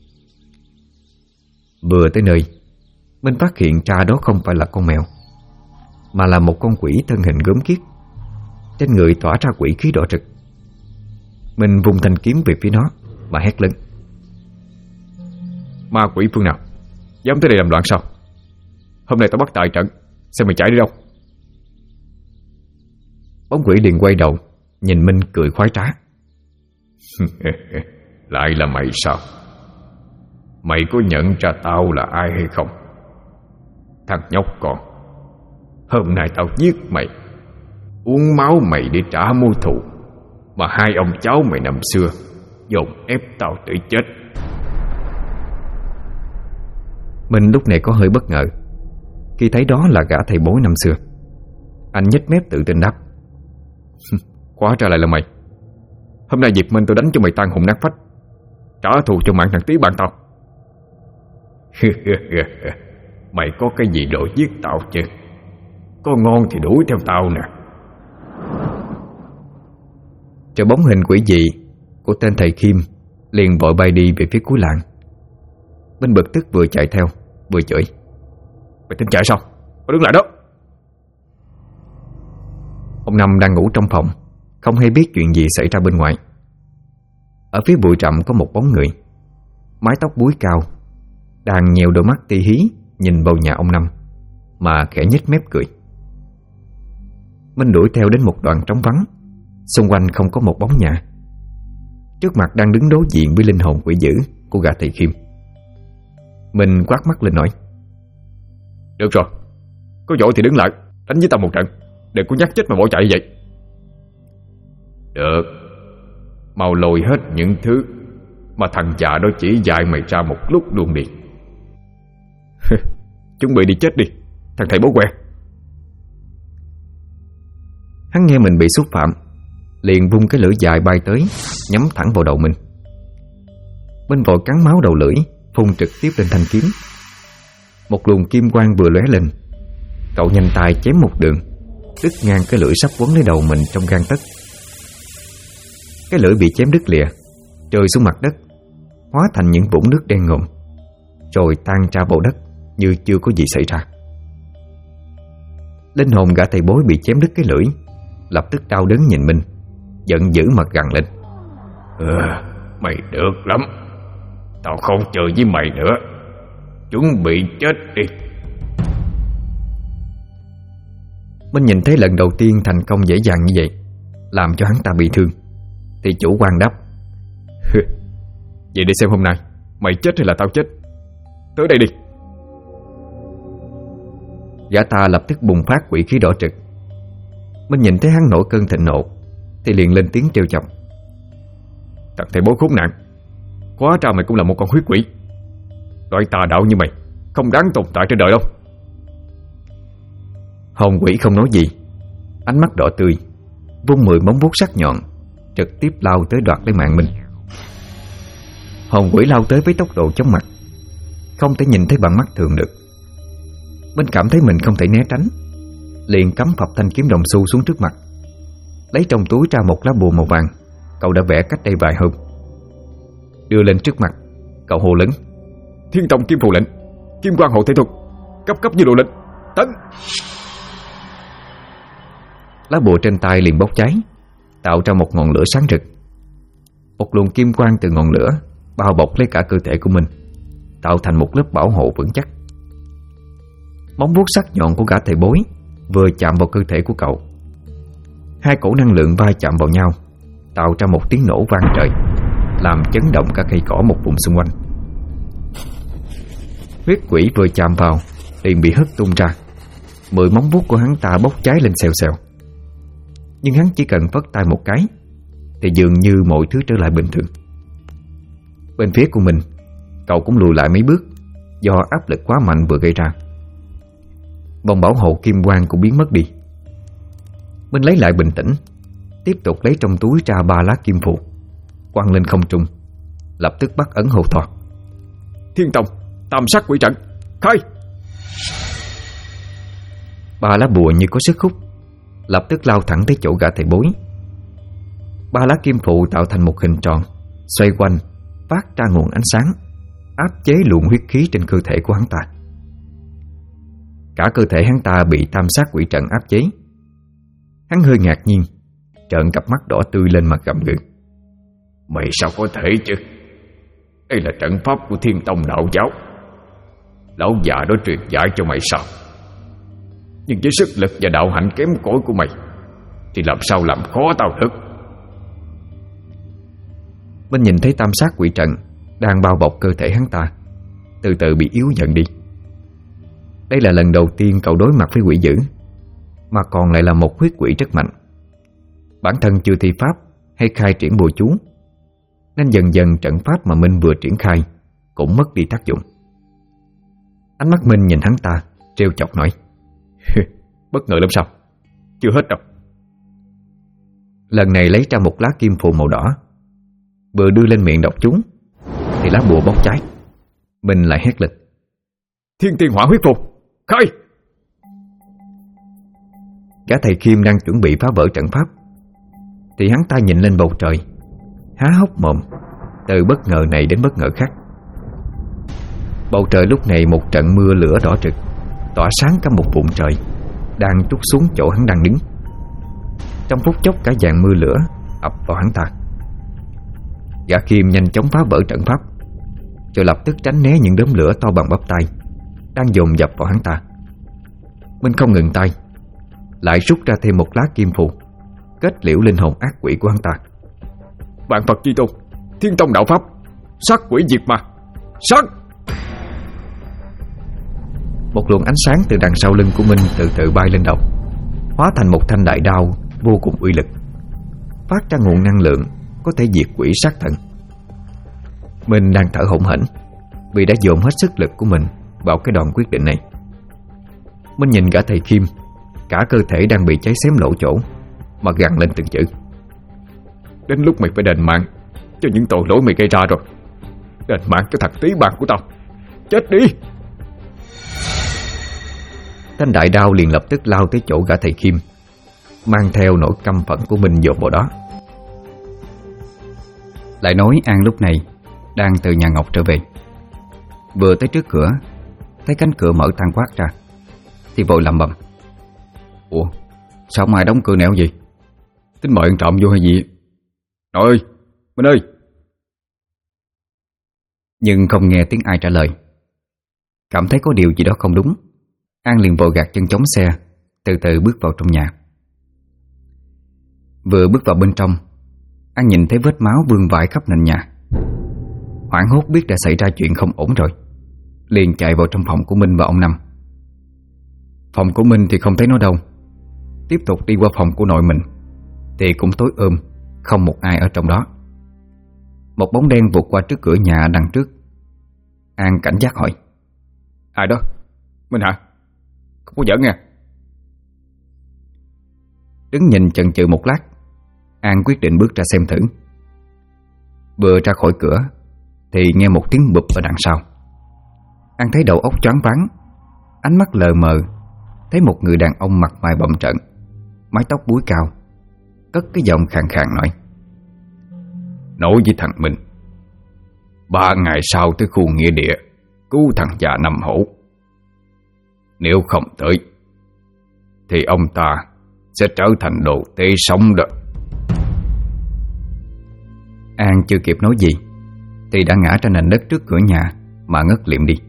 Vừa tới nơi, Minh phát hiện ra đó không phải là con mèo, mà là một con quỷ thân hình gớm ghiếc, trên người tỏa ra quỷ khí đỏ rực. Minh vung thanh kiếm về phía nó mà hét lớn. Ma quỷ phương nào dám tới đây làm loạn sao? Hôm nay tao bắt tại trận, xem mày chạy đi đâu. Bóng quỷ liền quay đầu nhìn Minh cười khoái trá. Lại là mày sao? Mày có nhận ra tao là ai hay không? Thằng nhóc con, hôm nay tao giết mày, uống máu mày để trả mối thù mà hai ông cháu mày năm xưa dồn ép tao tự chết. Minh lúc này có hơi bất ngờ khi thấy đó là gã thầy bói năm xưa. Anh nhếch mép tự tin đáp: Hóa ra lại là mày. Hôm nay Diệp Minh tôi đánh cho mày tan hồn nát phách, trả thù cho mạng thằng tí bạn tao. Mày có cái gì đội giết tao chứ? Có ngon thì đuổi theo tao nè. Rồi bóng hình quỷ dị của tên thầy Kim liền vội bay đi về phía cuối làng. Minh bực tức vừa chạy theo vừa chửi: Mày tính chạy sao? Có đứng lại đó. Ông Năm đang ngủ trong phòng, không hay biết chuyện gì xảy ra bên ngoài. Ở phía bụi rậm có một bóng người, mái tóc búi cao, đang nhèo đôi mắt ti hí nhìn vào nhà ông Năm mà khẽ nhếch mép cười. Minh đuổi theo đến một đoạn trống vắng, xung quanh không có một bóng nhà. Trước mặt đang đứng đối diện với linh hồn quỷ dữ của gã thầy Kim. Minh quát mắt lên nói: Được rồi, có giỏi thì đứng lại đánh với tao một trận, đừng có nhắc chết mà bỏ chạy vậy. Được, mau lôi hết những thứ mà thằng già đó chỉ dạy mày ra một lúc luôn đi. Chuẩn bị đi chết đi, thằng thầy bố que. Hắn nghe mình bị xúc phạm, liền vung cái lưỡi dài bay tới, nhắm thẳng vào đầu mình. Minh vội cắn máu đầu lưỡi, phun trực tiếp lên thanh kiếm. Một luồng kim quang vừa lóe lên, cậu nhanh tay chém một đường, đứt ngang cái lưỡi sắp quấn lấy đầu mình trong gang tấc. Cái lưỡi bị chém đứt lìa, rơi xuống mặt đất, hóa thành những vũng nước đen ngòm, rồi tan ra bầu đất như chưa có gì xảy ra. Linh hồn gã thầy bói bị chém đứt cái lưỡi lập tức đau đớn nhìn Minh, giận dữ mặt gằn lên: Mày được lắm, tao không chơi với mày nữa, chuẩn bị chết đi. Minh nhìn thấy lần đầu tiên thành công dễ dàng như vậy, làm cho hắn ta bị thương, thì chủ quan đáp: Vậy để xem hôm nay mày chết hay là tao chết. Tới đây đi. Gã ta lập tức bùng phát quỷ khí đỏ trực. Minh nhìn thấy hắn nổi cơn thịnh nộ thì liền lên tiếng trêu chọc: Thằng thầy bói khốn nạn, hóa ra mày cũng là một con huyết quỷ. Loại tà đạo như mày không đáng tồn tại trên đời đâu. Hồn quỷ không nói gì, ánh mắt đỏ tươi, vung 10 móng vuốt sắc nhọn, trực tiếp lao tới đoạt lấy mạng Minh. Hồn quỷ lao tới với tốc độ chóng mặt, không thể nhìn thấy bằng mắt thường được. Minh cảm thấy mình không thể né tránh, liền cắm phập thanh kiếm đồng xu xuống trước mặt, lấy trong túi ra một lá bùa màu vàng cậu đã vẽ cách đây vài hôm, đưa lên trước mặt. Cậu hô lớn: Thiên Tông Kim Phù Lệnh, Kim Quang Hộ Thể Thuật, cấp như lộ lệnh, tấn! Lá bùa trên tay liền bốc cháy, tạo ra một ngọn lửa sáng rực. Một luồng kim quang từ ngọn lửa bao bọc lấy cả cơ thể của mình, tạo thành một lớp bảo hộ vững chắc. Móng vuốt sắc nhọn của gã thầy bói vừa chạm vào cơ thể của cậu, hai cổ năng lượng va chạm vào nhau, tạo ra một tiếng nổ vang trời, làm chấn động cả cây cỏ một vùng xung quanh. Huyết quỷ vừa chạm vào liền bị hất tung ra, 10 móng vuốt của hắn ta bốc cháy lên xèo xèo. Nhưng hắn chỉ cần phất tay một cái thì dường như mọi thứ trở lại bình thường. Bên phía của mình, cậu cũng lùi lại mấy bước do áp lực quá mạnh vừa gây ra. Vòng bảo hộ kim quang cũng biến mất đi. Minh lấy lại bình tĩnh, tiếp tục lấy trong túi ra 3 lá kim phù, quăng lên không trung, lập tức bắt ấn hô to: Thiên Tông Tam Sát Quỷ Trận, khai! 3 lá bùa như có sức hút, lập tức lao thẳng tới chỗ gã thầy bói. 3 lá kim phù tạo thành một hình tròn, xoay quanh, phát ra nguồn ánh sáng, áp chế luồng huyết khí trên cơ thể của hắn ta. Cả cơ thể hắn ta bị Tam Sát Quỷ Trận áp chế. Hắn hơi ngạc nhiên, trợn cặp mắt đỏ tươi lên mặt gầm gừ: Mày sao có thể chứ? Đây là trận pháp của Thiên Tông Đạo Giáo, lão già đó truyền dạy cho mày sao? Nhưng với sức lực và đạo hạnh kém cỏi của mày thì làm sao làm khó tao được? Minh nhìn thấy Tam Sát Quỷ Trận đang bao bọc cơ thể hắn ta, từ từ bị yếu dần đi. Đây là lần đầu tiên cậu đối mặt với quỷ dữ, mà còn lại là một huyết quỷ rất mạnh. Bản thân chưa thi pháp hay khai triển bùa chú, nên dần dần trận pháp mà Minh vừa triển khai cũng mất đi tác dụng. Ánh mắt Minh nhìn hắn ta, trêu chọc nói: Bất ngờ lắm sao? Chưa hết đâu. Lần này lấy ra một lá kim phù màu đỏ, vừa đưa lên miệng đọc chú thì lá bùa bốc cháy. Minh lại hét lên: Thiên tiên hỏa huyết phù, khai! Gã thầy Kim đang chuẩn bị phá vỡ trận pháp thì hắn ta nhìn lên bầu trời, há hốc mồm, từ bất ngờ này đến bất ngờ khác. Bầu trời lúc này một trận mưa lửa đỏ rực tỏa sáng cả một vùng trời đang trút xuống chỗ hắn đang đứng. Trong phút chốc cả dàn mưa lửa ập vào hắn ta. Gã Kim nhanh chóng phá vỡ trận pháp, rồi lập tức tránh né những đốm lửa to bằng bắp tay đang dồn dập vào hắn ta. Minh không ngừng tay, lại rút ra thêm một lá kim phù kết liễu linh hồn ác quỷ của hắn ta. Vạn Phật Chi Tôn, Thiên Tông đạo pháp, sát quỷ diệt ma, sát! Một luồng ánh sáng từ đằng sau lưng của Minh từ từ bay lên đầu, hóa thành một thanh đại đao vô cùng uy lực, phát ra nguồn năng lượng có thể diệt quỷ sát thần. Minh đang thở hổn hển vì đã dồn hết sức lực của mình vào cái đòn quyết định này. Minh nhìn gã thầy Kim, cả cơ thể đang bị cháy xém lỗ chỗ, mà gằn lên từng chữ: Đến lúc mày phải đền mạng cho những tội lỗi mày gây ra rồi. Đền mạng cho thằng tí bạn của tao. Chết đi! Thanh đại đao liền lập tức lao tới chỗ gã thầy Kim, mang theo nỗi căm phẫn của mình dồn vào đó. Lại nói An lúc này đang từ nhà Ngọc trở về, vừa tới trước cửa, thấy cánh cửa mở toang quát ra thì vội lẩm bẩm: Ủa, sao mai đóng cửa nẻo gì? Tính mời ăn trộm vô hay gì? Nội ơi, Minh ơi! Nhưng không nghe tiếng ai trả lời. Cảm thấy có điều gì đó không đúng, An liền vội gạt chân chống xe, từ từ bước vào trong nhà. Vừa bước vào bên trong, An nhìn thấy vết máu vương vãi khắp nền nhà. Hoảng hốt biết đã xảy ra chuyện không ổn rồi, liền chạy vào trong phòng của Minh và ông Năm. Phòng của Minh thì không thấy nó đâu. Tiếp tục đi qua phòng của nội mình thì cũng tối không một ai ở trong đó. Một bóng đen vụt qua trước cửa nhà đằng trước. An cảnh giác hỏi: Ai đó? Minh hả? Không có giỡn nha. Đứng nhìn chần chừ một lát, An quyết định bước ra xem thử. Vừa ra khỏi cửa thì nghe một tiếng bụp ở đằng sau. An thấy đầu óc choáng váng, ánh mắt lờ mờ, thấy một người đàn ông mặt mày bầm trợn, mái tóc búi cao, cất cái giọng khàn khàn nói: Nói với thằng Minh, 3 ngày sau tới khu nghĩa địa cứu thằng già Năm Hổ. Nếu không tới thì ông ta sẽ trở thành đồ tế sống đó. An chưa kịp nói gì thì đã ngã trên nền đất trước cửa nhà mà ngất liệm đi.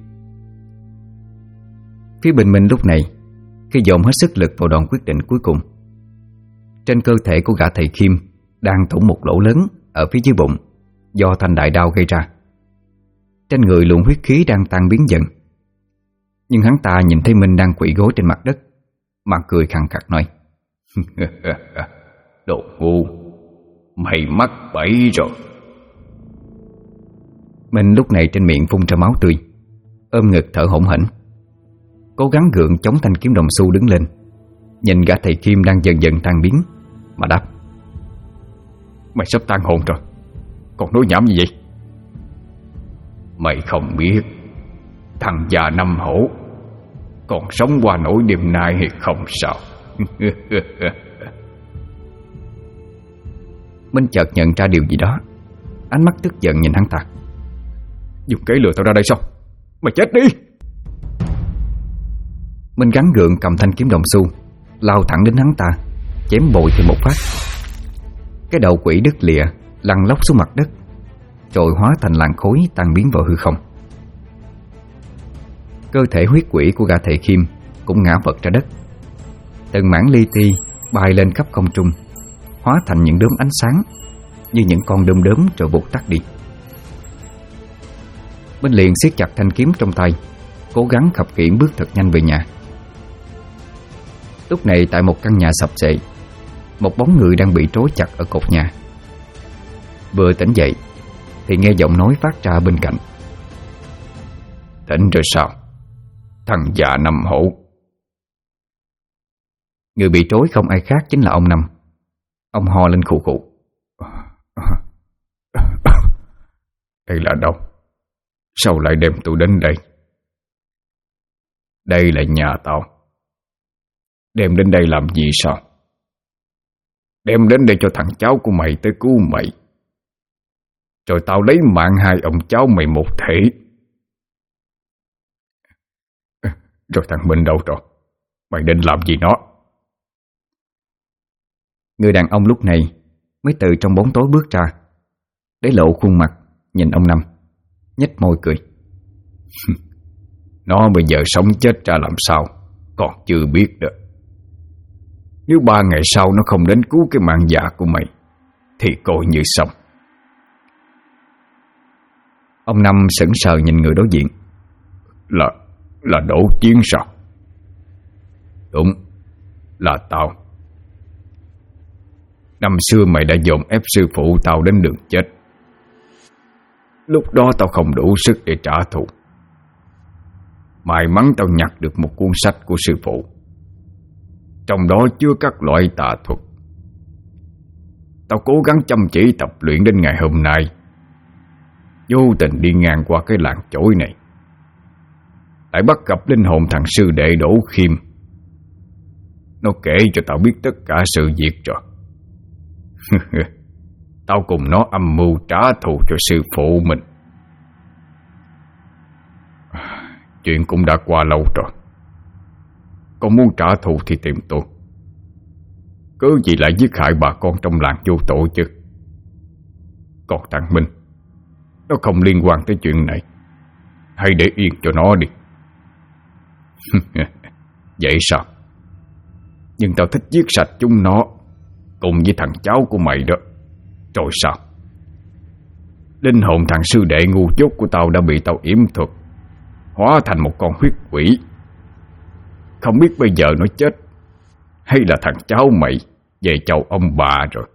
Phía bên Minh lúc này, khi dồn hết sức lực vào đòn quyết định cuối cùng, trên cơ thể của gã thầy Kim đang thủng một lỗ lớn ở phía dưới bụng do thanh đại đao gây ra. Trên người luồng huyết khí đang tan biến dần. Nhưng hắn ta nhìn thấy Minh đang quỵ gối trên mặt đất, mà cười khằng khặc nói: Đồ ngu, mày mắc bẫy rồi. Minh lúc này trên miệng phun ra máu tươi, ôm ngực thở hổn hển, cố gắng gượng chống thanh kiếm đồng xu đứng lên, nhìn gã thầy Kim đang dần dần tan biến mà đáp: Mày sắp tan hồn rồi, còn nói nhảm gì vậy? Mày không biết thằng già Năm Hổ còn sống qua nỗi đêm nay hay không sao? Minh chợt nhận ra điều gì đó, ánh mắt tức giận nhìn hắn ta: Dùng kế lừa tao ra đây sao? Mày chết đi! Minh gắng gượng cầm thanh kiếm đồng xu, lao thẳng đến hắn ta, chém bội thêm một phát. Cái đầu quỷ đứt lìa, lăn lóc xuống mặt đất, rồi hóa thành làn khối tan biến vào hư không. Cơ thể huyết quỷ của gã thầy Kim cũng ngã vật ra đất. Từng mảng li ti bay lên khắp không trung, hóa thành những đốm ánh sáng như những con đom đóm rồi vụt tắt đi. Minh liền siết chặt thanh kiếm trong tay, cố gắng khập khiễng bước thật nhanh về nhà. Lúc này tại một căn nhà sập xệ, một bóng người đang bị trói chặt ở cột nhà. Vừa tỉnh dậy thì nghe giọng nói phát ra bên cạnh. Tỉnh rồi sao? Thằng già Năm Hổ. Người bị trối không ai khác chính là ông Năm. Ông ho lên khụ khụ. Đây là đâu? Sao lại đem tôi đến đây? Đây là nhà tao. Đem đến đây làm gì sao? Đem đến đây cho thằng cháu của mày tới cứu mày, rồi tao lấy mạng hai ông cháu mày một thể. Rồi thằng Minh đâu rồi? Mày định làm gì nó? Người đàn ông lúc này mới từ trong bóng tối bước ra, để lộ khuôn mặt nhìn ông Năm, nhếch môi cười. Nó bây giờ sống chết ra làm sao còn chưa biết được. Nếu 3 ngày sau nó không đến cứu cái mạng già của mày thì coi như xong. Ông Năm sững sờ nhìn người đối diện. Là Đỗ Chiến sao? Đúng, là tao. Năm xưa mày đã dồn ép sư phụ tao đến đường chết. Lúc đó tao không đủ sức để trả thù. May mắn tao nhặt được một cuốn sách của sư phụ, trong đó chứa các loại tà thuật. Tao cố gắng chăm chỉ tập luyện đến ngày hôm nay. Vô tình đi ngang qua cái làng chổi này, lại bắt gặp linh hồn thằng sư đệ Đỗ Khiêm. Nó kể cho tao biết tất cả sự việc rồi. Tao cùng nó âm mưu trả thù cho sư phụ mình. Chuyện cũng đã qua lâu rồi. Con muốn trả thù thì tìm tôi. Cớ gì lại giết hại bà con trong làng vô tội chứ? Còn thằng Minh, nó không liên quan tới chuyện này. Hãy để yên cho nó đi. Vậy sao? Nhưng tao thích giết sạch chúng nó, cùng với thằng cháu của mày đó. Rồi sao? Linh hồn thằng sư đệ ngu dốt của tao đã bị tao yểm thuật, hóa thành một con huyết quỷ. Không biết bây giờ nó chết hay là thằng cháu mày về chầu ông bà rồi.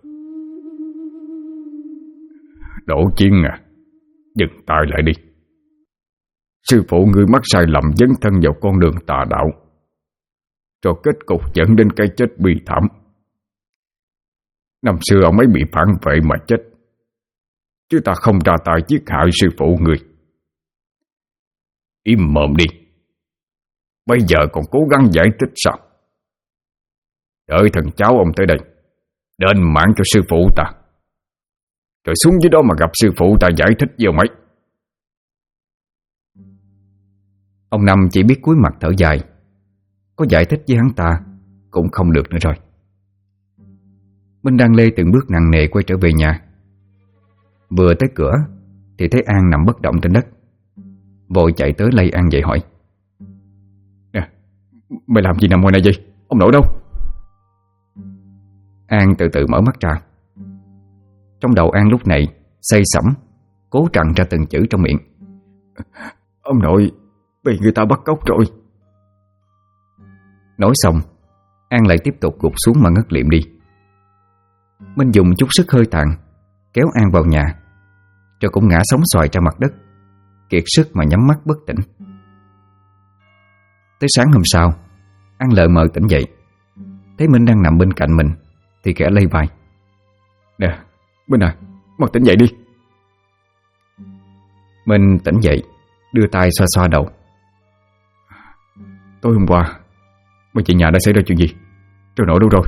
Đỗ Chiến à, dừng tay lại đi. Sư phụ ngươi mắc sai lầm dấn thân vào con đường tà đạo, rồi kết cục dẫn đến cái chết bi thảm. Năm xưa ông ấy bị phản vệ mà chết, chứ ta không ra tay giết hại sư phụ ngươi. Im mồm đi. Bây giờ còn cố gắng giải thích sao? Đợi thằng cháu ông tới đây, đền mạng cho sư phụ ta, rồi xuống dưới đó mà gặp sư phụ ta giải thích với ông ấy. Ông Năm chỉ biết cúi mặt thở dài. Có giải thích với hắn ta cũng không được nữa rồi. Minh đang lê từng bước nặng nề quay trở về nhà. Vừa tới cửa thì thấy An nằm bất động trên đất, vội chạy tới lay An dậy hỏi: Nè, mày làm gì nằm ngoài này vậy? Ông nội đâu? An từ từ mở mắt ra. Trong đầu An lúc này say sẩm, cố trằn ra từng chữ trong miệng: Ông nội bị người ta bắt cóc rồi. Nói xong, An lại tiếp tục gục xuống mà ngất liệm đi. Minh dùng chút sức hơi tàn kéo An vào nhà, rồi cũng ngã sóng xoài ra mặt đất, kiệt sức mà nhắm mắt bất tỉnh. Tới sáng hôm sau, An lờ mờ tỉnh dậy, thấy Minh đang nằm bên cạnh mình thì khẽ lay vai: Nè, Minh à, mau tỉnh dậy đi. Minh tỉnh dậy, đưa tay xoa xoa đầu. Tối hôm qua bên chị nhà đã xảy ra chuyện gì? Rồi nội đâu rồi?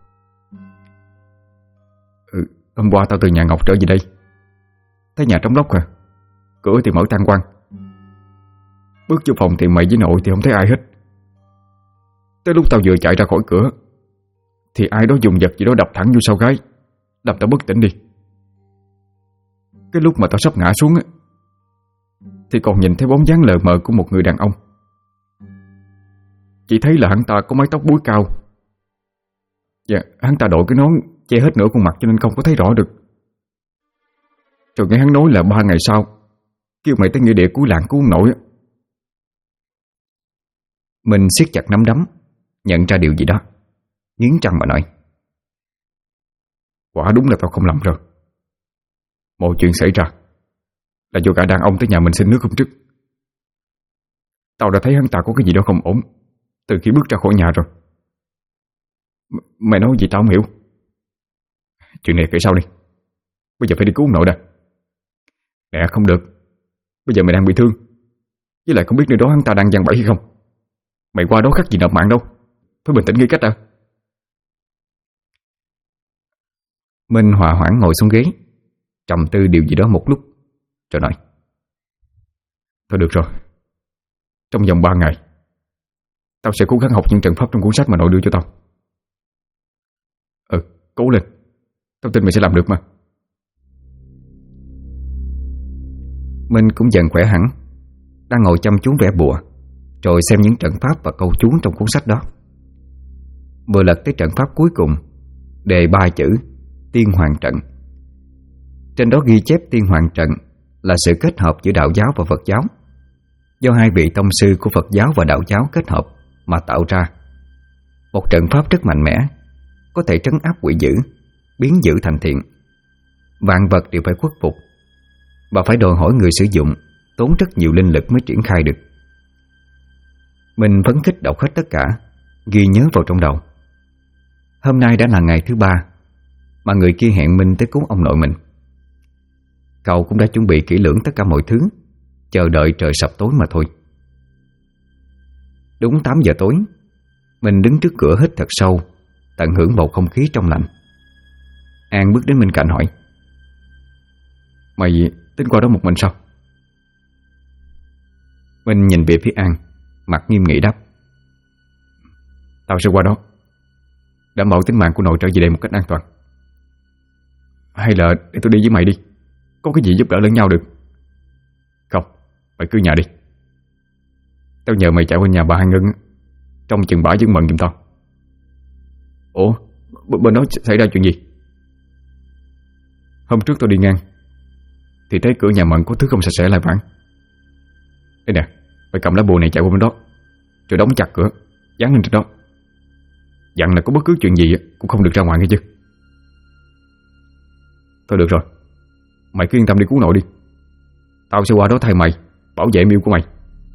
Hôm qua tao từ nhà Ngọc trở về đây, thấy nhà trống lốc à, cửa thì mở tan quang. Bước vô phòng thì mày với nội thì không thấy ai hết. Tới lúc tao vừa chạy ra khỏi cửa thì ai đó dùng vật gì đó đập thẳng vô sau gáy, làm tao bất tỉnh đi. Cái lúc mà tao sắp ngã xuống thì còn nhìn thấy bóng dáng lờ mờ của một người đàn ông. Chỉ thấy là hắn ta có mái tóc búi cao, và hắn ta đội cái nón che hết nửa khuôn mặt cho nên không có thấy rõ được. Rồi nghe hắn nói là 3 ngày sau kêu mày tới nghĩa địa cuối làng cứu ông nội. Mình siết chặt nắm đấm, nhận ra điều gì đó, nghiến răng mà nói: Quả đúng là tao không lầm rồi. Mọi chuyện xảy ra là do gã đàn ông tới nhà mình xin nước hôm trước. Tao đã thấy hắn ta có cái gì đó không ổn từ khi bước ra khỏi nhà rồi. Mày nói gì tao không hiểu. Chuyện này kể sau đi. Bây giờ phải đi cứu ông nội đã. Nè không được. Bây giờ mày đang bị thương, với lại không biết nơi đó hắn ta đang giăng bẫy hay không. Mày qua đó khắc gì nộp mạng đâu. Phải bình tĩnh nghĩ cách à. Minh hòa hoãn ngồi xuống ghế, trầm tư điều gì đó một lúc, rồi nói: Thôi được rồi, trong vòng 3 ngày tao sẽ cố gắng học những trận pháp trong cuốn sách mà nội đưa cho tao. Cố lên, tao tin mày sẽ làm được mà. Minh cũng dần khỏe hẳn, đang ngồi chăm chú vẽ bùa, rồi xem những trận pháp và câu chú trong cuốn sách đó. Vừa lật tới trận pháp cuối cùng, đề 3 chữ Tiên Hoàng Trận. Trên đó ghi chép Tiên Hoàng Trận là sự kết hợp giữa đạo giáo và Phật giáo, do hai vị tông sư của Phật giáo và đạo giáo kết hợp mà tạo ra. Một trận pháp rất mạnh mẽ, có thể trấn áp quỷ dữ, biến dữ thành thiện. Vạn vật đều phải khuất phục, và phải đòi hỏi người sử dụng tốn rất nhiều linh lực mới triển khai được. Mình phấn khích đọc hết tất cả, ghi nhớ vào trong đầu. Hôm nay đã là ngày thứ 3 mà người kia hẹn Minh tới cứu ông nội mình. Cậu cũng đã chuẩn bị kỹ lưỡng tất cả mọi thứ, chờ đợi trời sập tối mà thôi. Đúng 8 giờ tối, mình đứng trước cửa hít thật sâu, tận hưởng bầu không khí trong lành. An bước đến bên cạnh hỏi: Mày tính qua đó một mình sao? Minh nhìn về phía An, mặt nghiêm nghị đáp: Tao sẽ qua đó, đảm bảo tính mạng của nội trở về đây một cách an toàn. Hay là để tôi đi với mày đi, có cái gì giúp đỡ lẫn nhau được. Không, mày cứ nhà đi. Tao nhờ mày chạy qua nhà bà Hai Ngân, trong chừng bả chứng mận giùm tao. Ủa, bên đó xảy ra chuyện gì? Hôm trước tôi đi ngang thì thấy cửa nhà Mận có thứ không sạch sẽ lại vãng. Đây nè, mày cầm lá bùa này chạy qua bên đó, rồi đóng chặt cửa, dán lên trên đó, dặn là có bất cứ chuyện gì cũng không được ra ngoài nghe chứ. Thôi được rồi, mày cứ yên tâm đi cứu nội đi. Tao sẽ qua đó thay mày, bảo vệ em yêu của mày.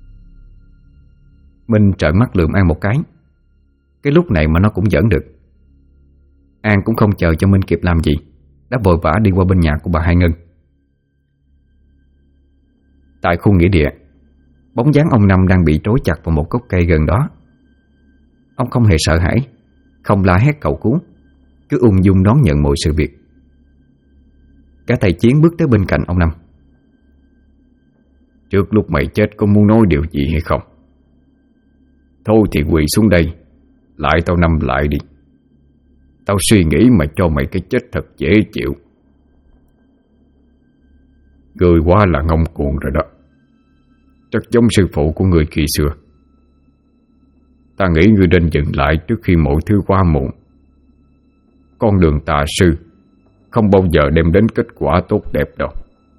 Minh trợn mắt lườm An một cái. Cái lúc này mà nó cũng giỡn được. An cũng không chờ cho Minh kịp làm gì, đã vội vã đi qua bên nhà của bà Hai Ngân. Tại khu nghĩa địa, bóng dáng ông Năm đang bị trói chặt vào một gốc cây gần đó. Ông không hề sợ hãi, không la hét cầu cứu, cứ ung dung đón nhận mọi sự việc. Cả thầy Chiến bước tới bên cạnh ông Năm. Trước lúc mày chết có muốn nói điều gì hay không? Thôi thì quỳ xuống đây, lại tao nằm lại đi. Tao suy nghĩ mà cho mày cái chết thật dễ chịu. Ngươi quá là ngông cuồng rồi đó, rất giống sư phụ của người khi xưa. Ta nghĩ ngươi nên dừng lại trước khi mọi thứ quá muộn. Con đường tà sư không bao giờ đem đến kết quả tốt đẹp đâu.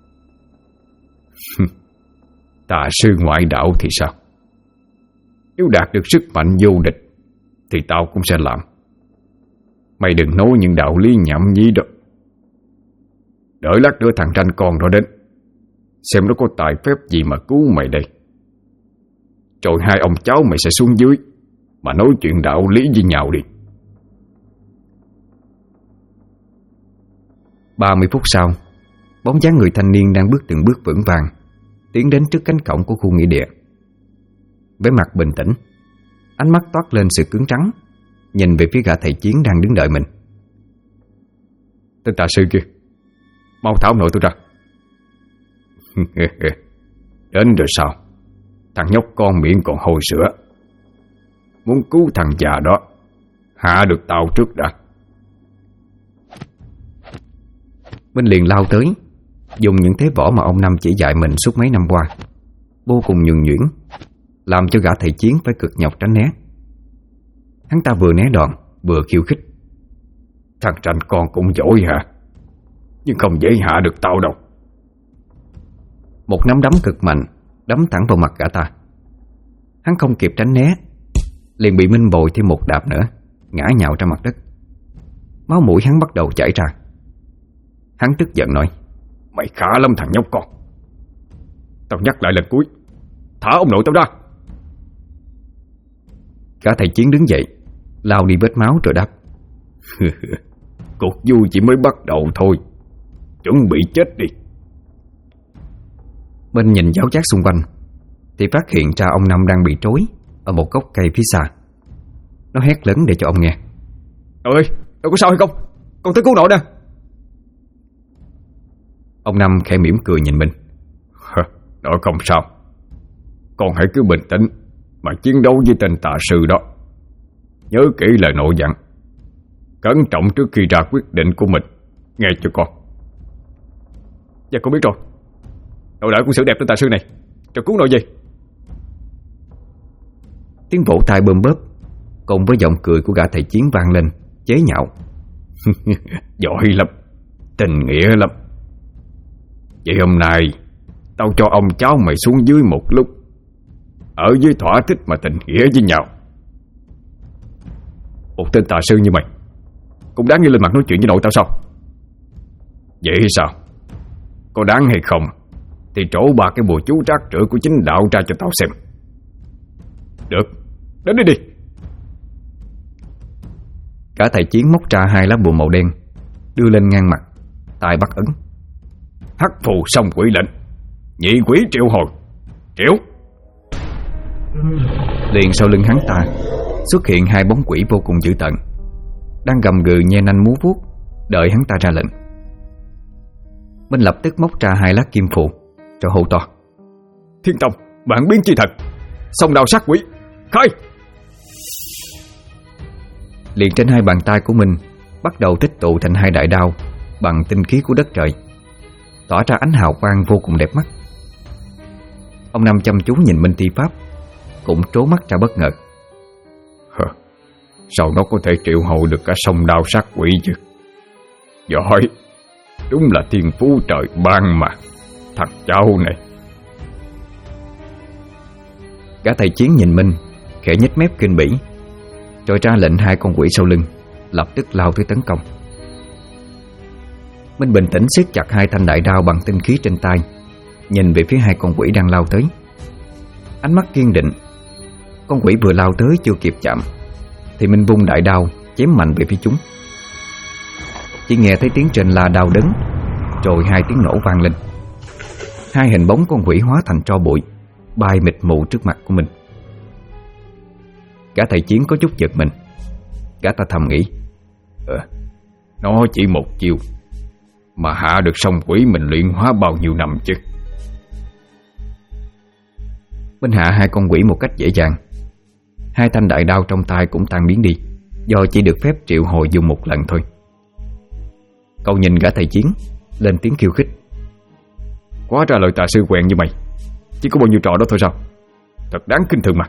Tà sư ngoại đạo thì sao? Nếu đạt được sức mạnh vô địch thì tao cũng sẽ làm. Mày đừng nói những đạo lý nhảm nhí đó. Đợi lát nữa thằng ranh con đó đến, xem nó có tài phép gì mà cứu mày đây. Rồi hai ông cháu mày sẽ xuống dưới mà nói chuyện đạo lý với nhau đi. 30 phút sau, bóng dáng người thanh niên đang bước từng bước vững vàng tiến đến trước cánh cổng của khu nghĩa địa. Với mặt bình tĩnh, ánh mắt toát lên sự cứng rắn, nhìn về phía gã thầy Chiến đang đứng đợi mình. Tên tà sư kia, mau thả ông nội tôi ra. Đến rồi sao? Thằng nhóc con miệng còn hôi sữa. Muốn cứu thằng già đó, hạ được tao trước đã. Minh liền lao tới, dùng những thế võ mà ông Năm chỉ dạy mình suốt mấy năm qua, vô cùng nhuần nhuyễn, làm cho gã thầy Chiến phải cực nhọc tránh né. Hắn ta vừa né đòn vừa khiêu khích. Thằng ranh con cũng giỏi hả? Nhưng không dễ hạ được tao đâu. Một nắm đấm cực mạnh đấm thẳng vào mặt gã ta. Hắn không kịp tránh né, liền bị Minh bồi thêm một đạp nữa, ngã nhào ra mặt đất. Máu mũi hắn bắt đầu chảy ra. Hắn tức giận nói: Mày khá lắm thằng nhóc con. Tao nhắc lại lần cuối, thả ông nội tao ra. Cả thầy Chiến đứng dậy, lau đi vết máu rồi đáp: Cuộc vui chỉ mới bắt đầu thôi, chuẩn bị chết đi. Minh nhìn giáo giác xung quanh thì phát hiện ra ông Năm đang bị trói ở một gốc cây phía xa. Nó hét lớn để cho ông nghe: Nội ơi, đâu có sao hay không? Con tới cứu nội nè. Ông Năm khẽ mỉm cười nhìn mình: Nội không sao. Con hãy cứ bình tĩnh mà chiến đấu với tên tà sư đó. Nhớ kỹ lời nội dặn, cẩn trọng trước khi ra quyết định của mình, nghe cho con. Dạ con biết rồi. Nội đợi con xử đẹp tên tà sư này rồi cứu nội về. Tiếng vỗ tay bơm bớp cùng với giọng cười của gã thầy Chiến vang lên, chế nhạo: Giỏi lắm, tình nghĩa lắm. Vậy hôm nay tao cho ông cháu mày xuống dưới một lúc, ở dưới thỏa thích mà tình nghĩa với nhau. Một tên tà sư như mày cũng đáng nghe lên mặt nói chuyện với nội tao sao? Vậy sao? Có đáng hay không thì trổ ba cái bùa chú trác rưởi của chính đạo ra cho tao xem. Được, đến đây đi. Cả thầy Chiến móc ra 2 lá bùa màu đen, đưa lên ngang mặt, tay bắt ấn: Hắc phù song quỷ lệnh, nhị quỷ triệu hồi. Triệu. Liền sau lưng hắn ta xuất hiện 2 bóng quỷ vô cùng dữ tợn, đang gầm gừ nhe nanh múa vuốt, đợi hắn ta ra lệnh. Minh lập tức móc ra 2 lá kim phù rồi hô to: Thiên Tông, bản biến chi thật, song đao sát quỷ, khai! Liền trên 2 bàn tay của mình bắt đầu tích tụ thành 2 đại đao bằng tinh khí của đất trời, tỏa ra ánh hào quang vô cùng đẹp mắt. Ông Năm chăm chú nhìn Minh thi pháp, cũng trố mắt ra bất ngờ: Sao nó có thể triệu hồi được cả song đao sát quỷ chứ? Giỏi, đúng là thiên phú trời ban mà, thằng cháu này. Gã thầy Chiến nhìn Minh khẽ nhếch mép kinh bỉ, rồi ra lệnh 2 con quỷ sau lưng lập tức lao tới tấn công. Minh bình tĩnh siết chặt 2 thanh đại đao bằng tinh khí trên tay, nhìn về phía 2 con quỷ đang lao tới, ánh mắt kiên định. Con quỷ vừa lao tới chưa kịp chạm thì Minh vung đại đao chém mạnh về phía chúng. Chỉ nghe thấy tiếng trên la đau đớn, rồi 2 tiếng nổ vang lên. 2 hình bóng con quỷ hóa thành tro bụi, bay mịt mù trước mặt của mình. Gã thầy Chiến có chút giật mình. Gã ta thầm nghĩ: Nó chỉ một chiêu mà hạ được song quỷ mình luyện hóa bao nhiêu năm chứ. Minh hạ 2 con quỷ một cách dễ dàng. 2 thanh đại đao trong tay cũng tan biến đi, do chỉ được phép triệu hồi dùng một lần thôi. Cậu nhìn gã thầy Chiến, lên tiếng khiêu khích: Quá ra lời tà sư quèn như mày chỉ có bao nhiêu trò đó thôi sao? Thật đáng khinh thường mà.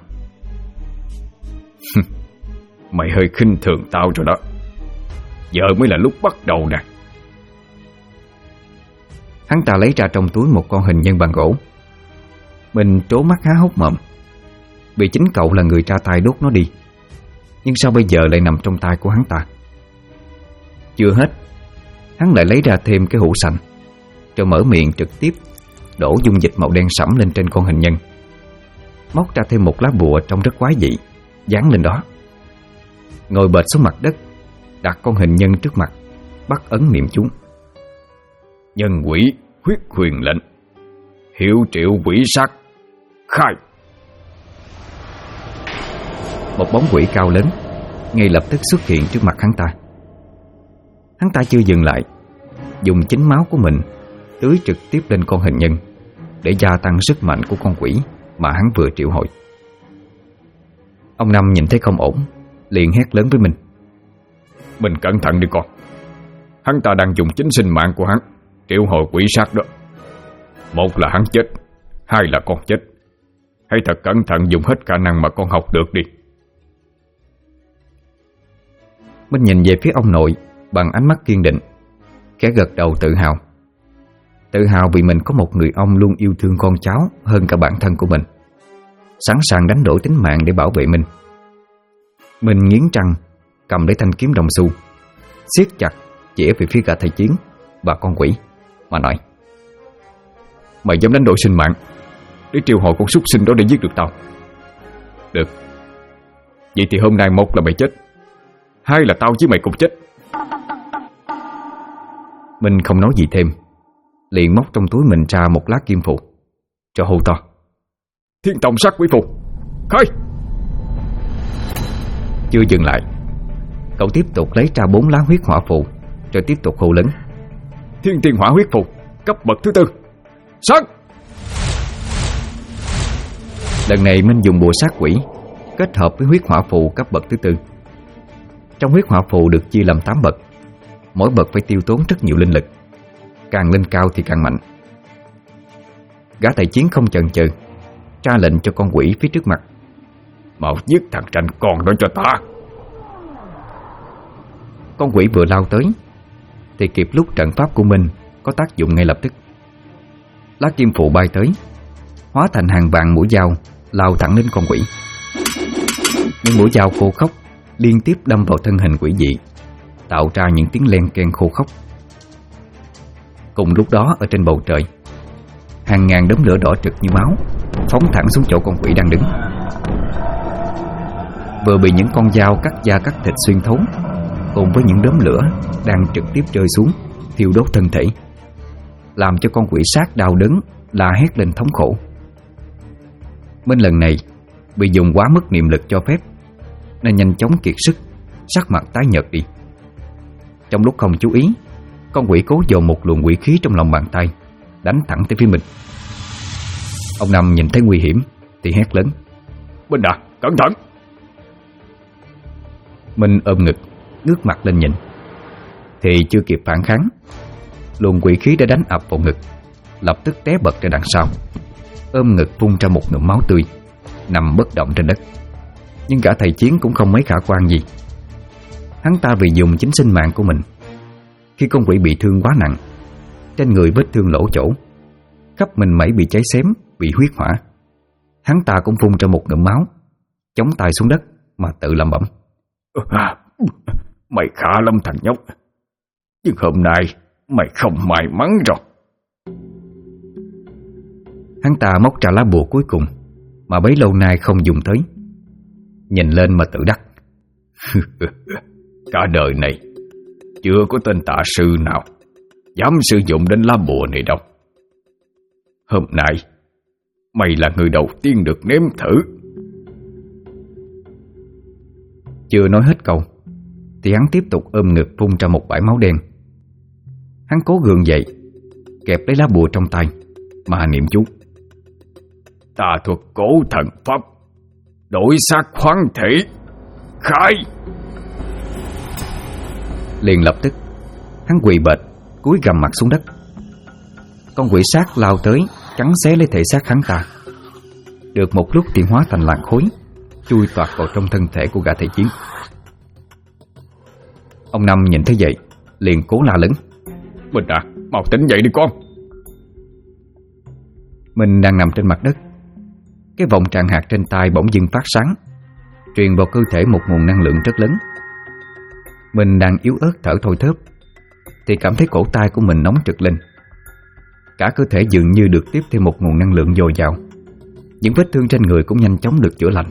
Mày hơi khinh thường tao rồi đó. Giờ mới là lúc bắt đầu nè. Hắn ta lấy ra trong túi một con hình nhân bằng gỗ. Mình trố mắt há hốc mồm, vì chính cậu là người ra tay đốt nó đi, nhưng sao bây giờ lại nằm trong tay của hắn ta? Chưa hết, hắn lại lấy ra thêm cái hũ sành, rồi mở miệng trực tiếp đổ dung dịch màu đen sẫm lên trên con hình nhân, móc ra thêm một lá bùa trông rất quái dị, dán lên đó. Ngồi bệt xuống mặt đất, đặt con hình nhân trước mặt, bắt ấn niệm chú: Nhân quỷ huyết huyền lệnh, hiệu triệu quỷ sát, khai! Một bóng quỷ cao lớn ngay lập tức xuất hiện trước mặt hắn ta. Hắn ta chưa dừng lại, dùng chính máu của mình tưới trực tiếp lên con hình nhân để gia tăng sức mạnh của con quỷ mà hắn vừa triệu hồi. Ông Năm nhìn thấy không ổn, liền hét lớn với mình: Mình cẩn thận đi con. Hắn ta đang dùng chính sinh mạng của hắn triệu hồi quỷ sát đó. Một là hắn chết, 2 là con chết. Hãy thật cẩn thận dùng hết khả năng mà con học được đi. Mình nhìn về phía ông nội bằng ánh mắt kiên định, khẽ gật đầu tự hào. Tự hào vì mình có một người ông luôn yêu thương con cháu hơn cả bản thân của mình, sẵn sàng đánh đổi tính mạng để bảo vệ mình. Mình nghiến răng cầm lấy thanh kiếm đồng xu, siết chặt chĩa về phía cả thầy Chiến và con quỷ mà nói: Mày dám đánh đổi sinh mạng để triệu hồi con súc sinh đó để giết được tao. Được. Vậy thì hôm nay một là mày chết, hai là tao với mày cùng chết. Minh không nói gì thêm, liền móc trong túi mình ra một lá kim phù, cho hô to: Thiên Tòng Sát Quỷ Phù, khai! Chưa dừng lại, cậu tiếp tục lấy ra 4 lá huyết hỏa phù, rồi tiếp tục hô lớn: Thiên Tiên Hỏa Huyết Phù, cấp bậc thứ 4, sát! Lần này Minh dùng bùa sát quỷ kết hợp với huyết hỏa phù cấp bậc thứ 4. Trong huyết hỏa phù được chia làm 8 bậc, mỗi bậc phải tiêu tốn rất nhiều linh lực, càng lên cao thì càng mạnh. Gã thầy chiến không chần chừ, ra lệnh cho con quỷ phía trước mặt: Mau giết thằng ranh con đó cho ta! Con quỷ vừa lao tới thì kịp lúc trận pháp của Minh có tác dụng ngay lập tức. Lá kim phù bay tới, hóa thành hàng vạn mũi dao lao thẳng đến con quỷ. Những mũi dao khô khốc liên tiếp đâm vào thân hình quỷ dị, tạo ra những tiếng len keng khô khốc. Cùng lúc đó, ở trên bầu trời, hàng ngàn đốm lửa đỏ trực như máu phóng thẳng xuống chỗ con quỷ đang đứng. Vừa bị những con dao cắt da cắt thịt xuyên thấu, cùng với những đốm lửa đang trực tiếp rơi xuống thiêu đốt thân thể, làm cho con quỷ sát đau đớn la hét lên thống khổ. Minh lần này bị dùng quá mức niệm lực cho phép, nên nhanh chóng kiệt sức, sắc mặt tái nhợt đi. Trong lúc không chú ý, con quỷ cố dồn một luồng quỷ khí trong lòng bàn tay, đánh thẳng tới phía mình. Ông Năm nhìn thấy nguy hiểm thì hét lớn: Minh Đạt, cẩn thận! Minh ôm ngực, ngước mặt lên nhìn, thì chưa kịp phản kháng, luồng quỷ khí đã đánh ập vào ngực, lập tức té bật ra đằng sau, ôm ngực phun ra một ngụm máu tươi, nằm bất động trên đất. Nhưng cả thầy chiến cũng không mấy khả quan gì. Hắn ta vì dùng chính sinh mạng của mình. Khi con quỷ bị thương quá nặng, trên người vết thương lỗ chỗ, khắp mình mẩy bị cháy xém, bị huyết hỏa, hắn ta cũng phun ra một ngụm máu, chống tay xuống đất mà tự lẩm bẩm: Mày khá lắm thằng nhóc, nhưng hôm nay mày không may mắn rồi. Hắn ta móc ra lá bùa cuối cùng mà bấy lâu nay không dùng tới, nhìn lên mà tự đắc: Cả đời này chưa có tên tà sư nào dám sử dụng đến lá bùa này đâu. Hôm nay mày là người đầu tiên được nếm thử. Chưa nói hết câu thì hắn tiếp tục ôm ngực phun ra một bãi máu đen. Hắn cố gượng dậy, kẹp lấy lá bùa trong tay mà niệm chú: Tà thuật cổ thần pháp, đổi xác khoáng thể, khai! Liền lập tức hắn quỳ bệt, cúi gằm mặt xuống đất. Con quỷ sát lao tới cắn xé lấy thể xác hắn ta. Được một lúc thì hóa thành làn khối, chui toạc vào trong thân thể của gã thầy chiến. Ông Năm nhìn thấy vậy liền cố la lớn: Minh Đạt, mau tỉnh dậy đi con! Mình đang nằm trên mặt đất, cái vòng tràng hạt trên tay bỗng dưng phát sáng, truyền vào cơ thể một nguồn năng lượng rất lớn. Mình đang yếu ớt thở thoi thóp thì cảm thấy cổ tay của mình nóng trực lên. Cả cơ thể dường như được tiếp thêm một nguồn năng lượng dồi dào. Những vết thương trên người cũng nhanh chóng được chữa lành.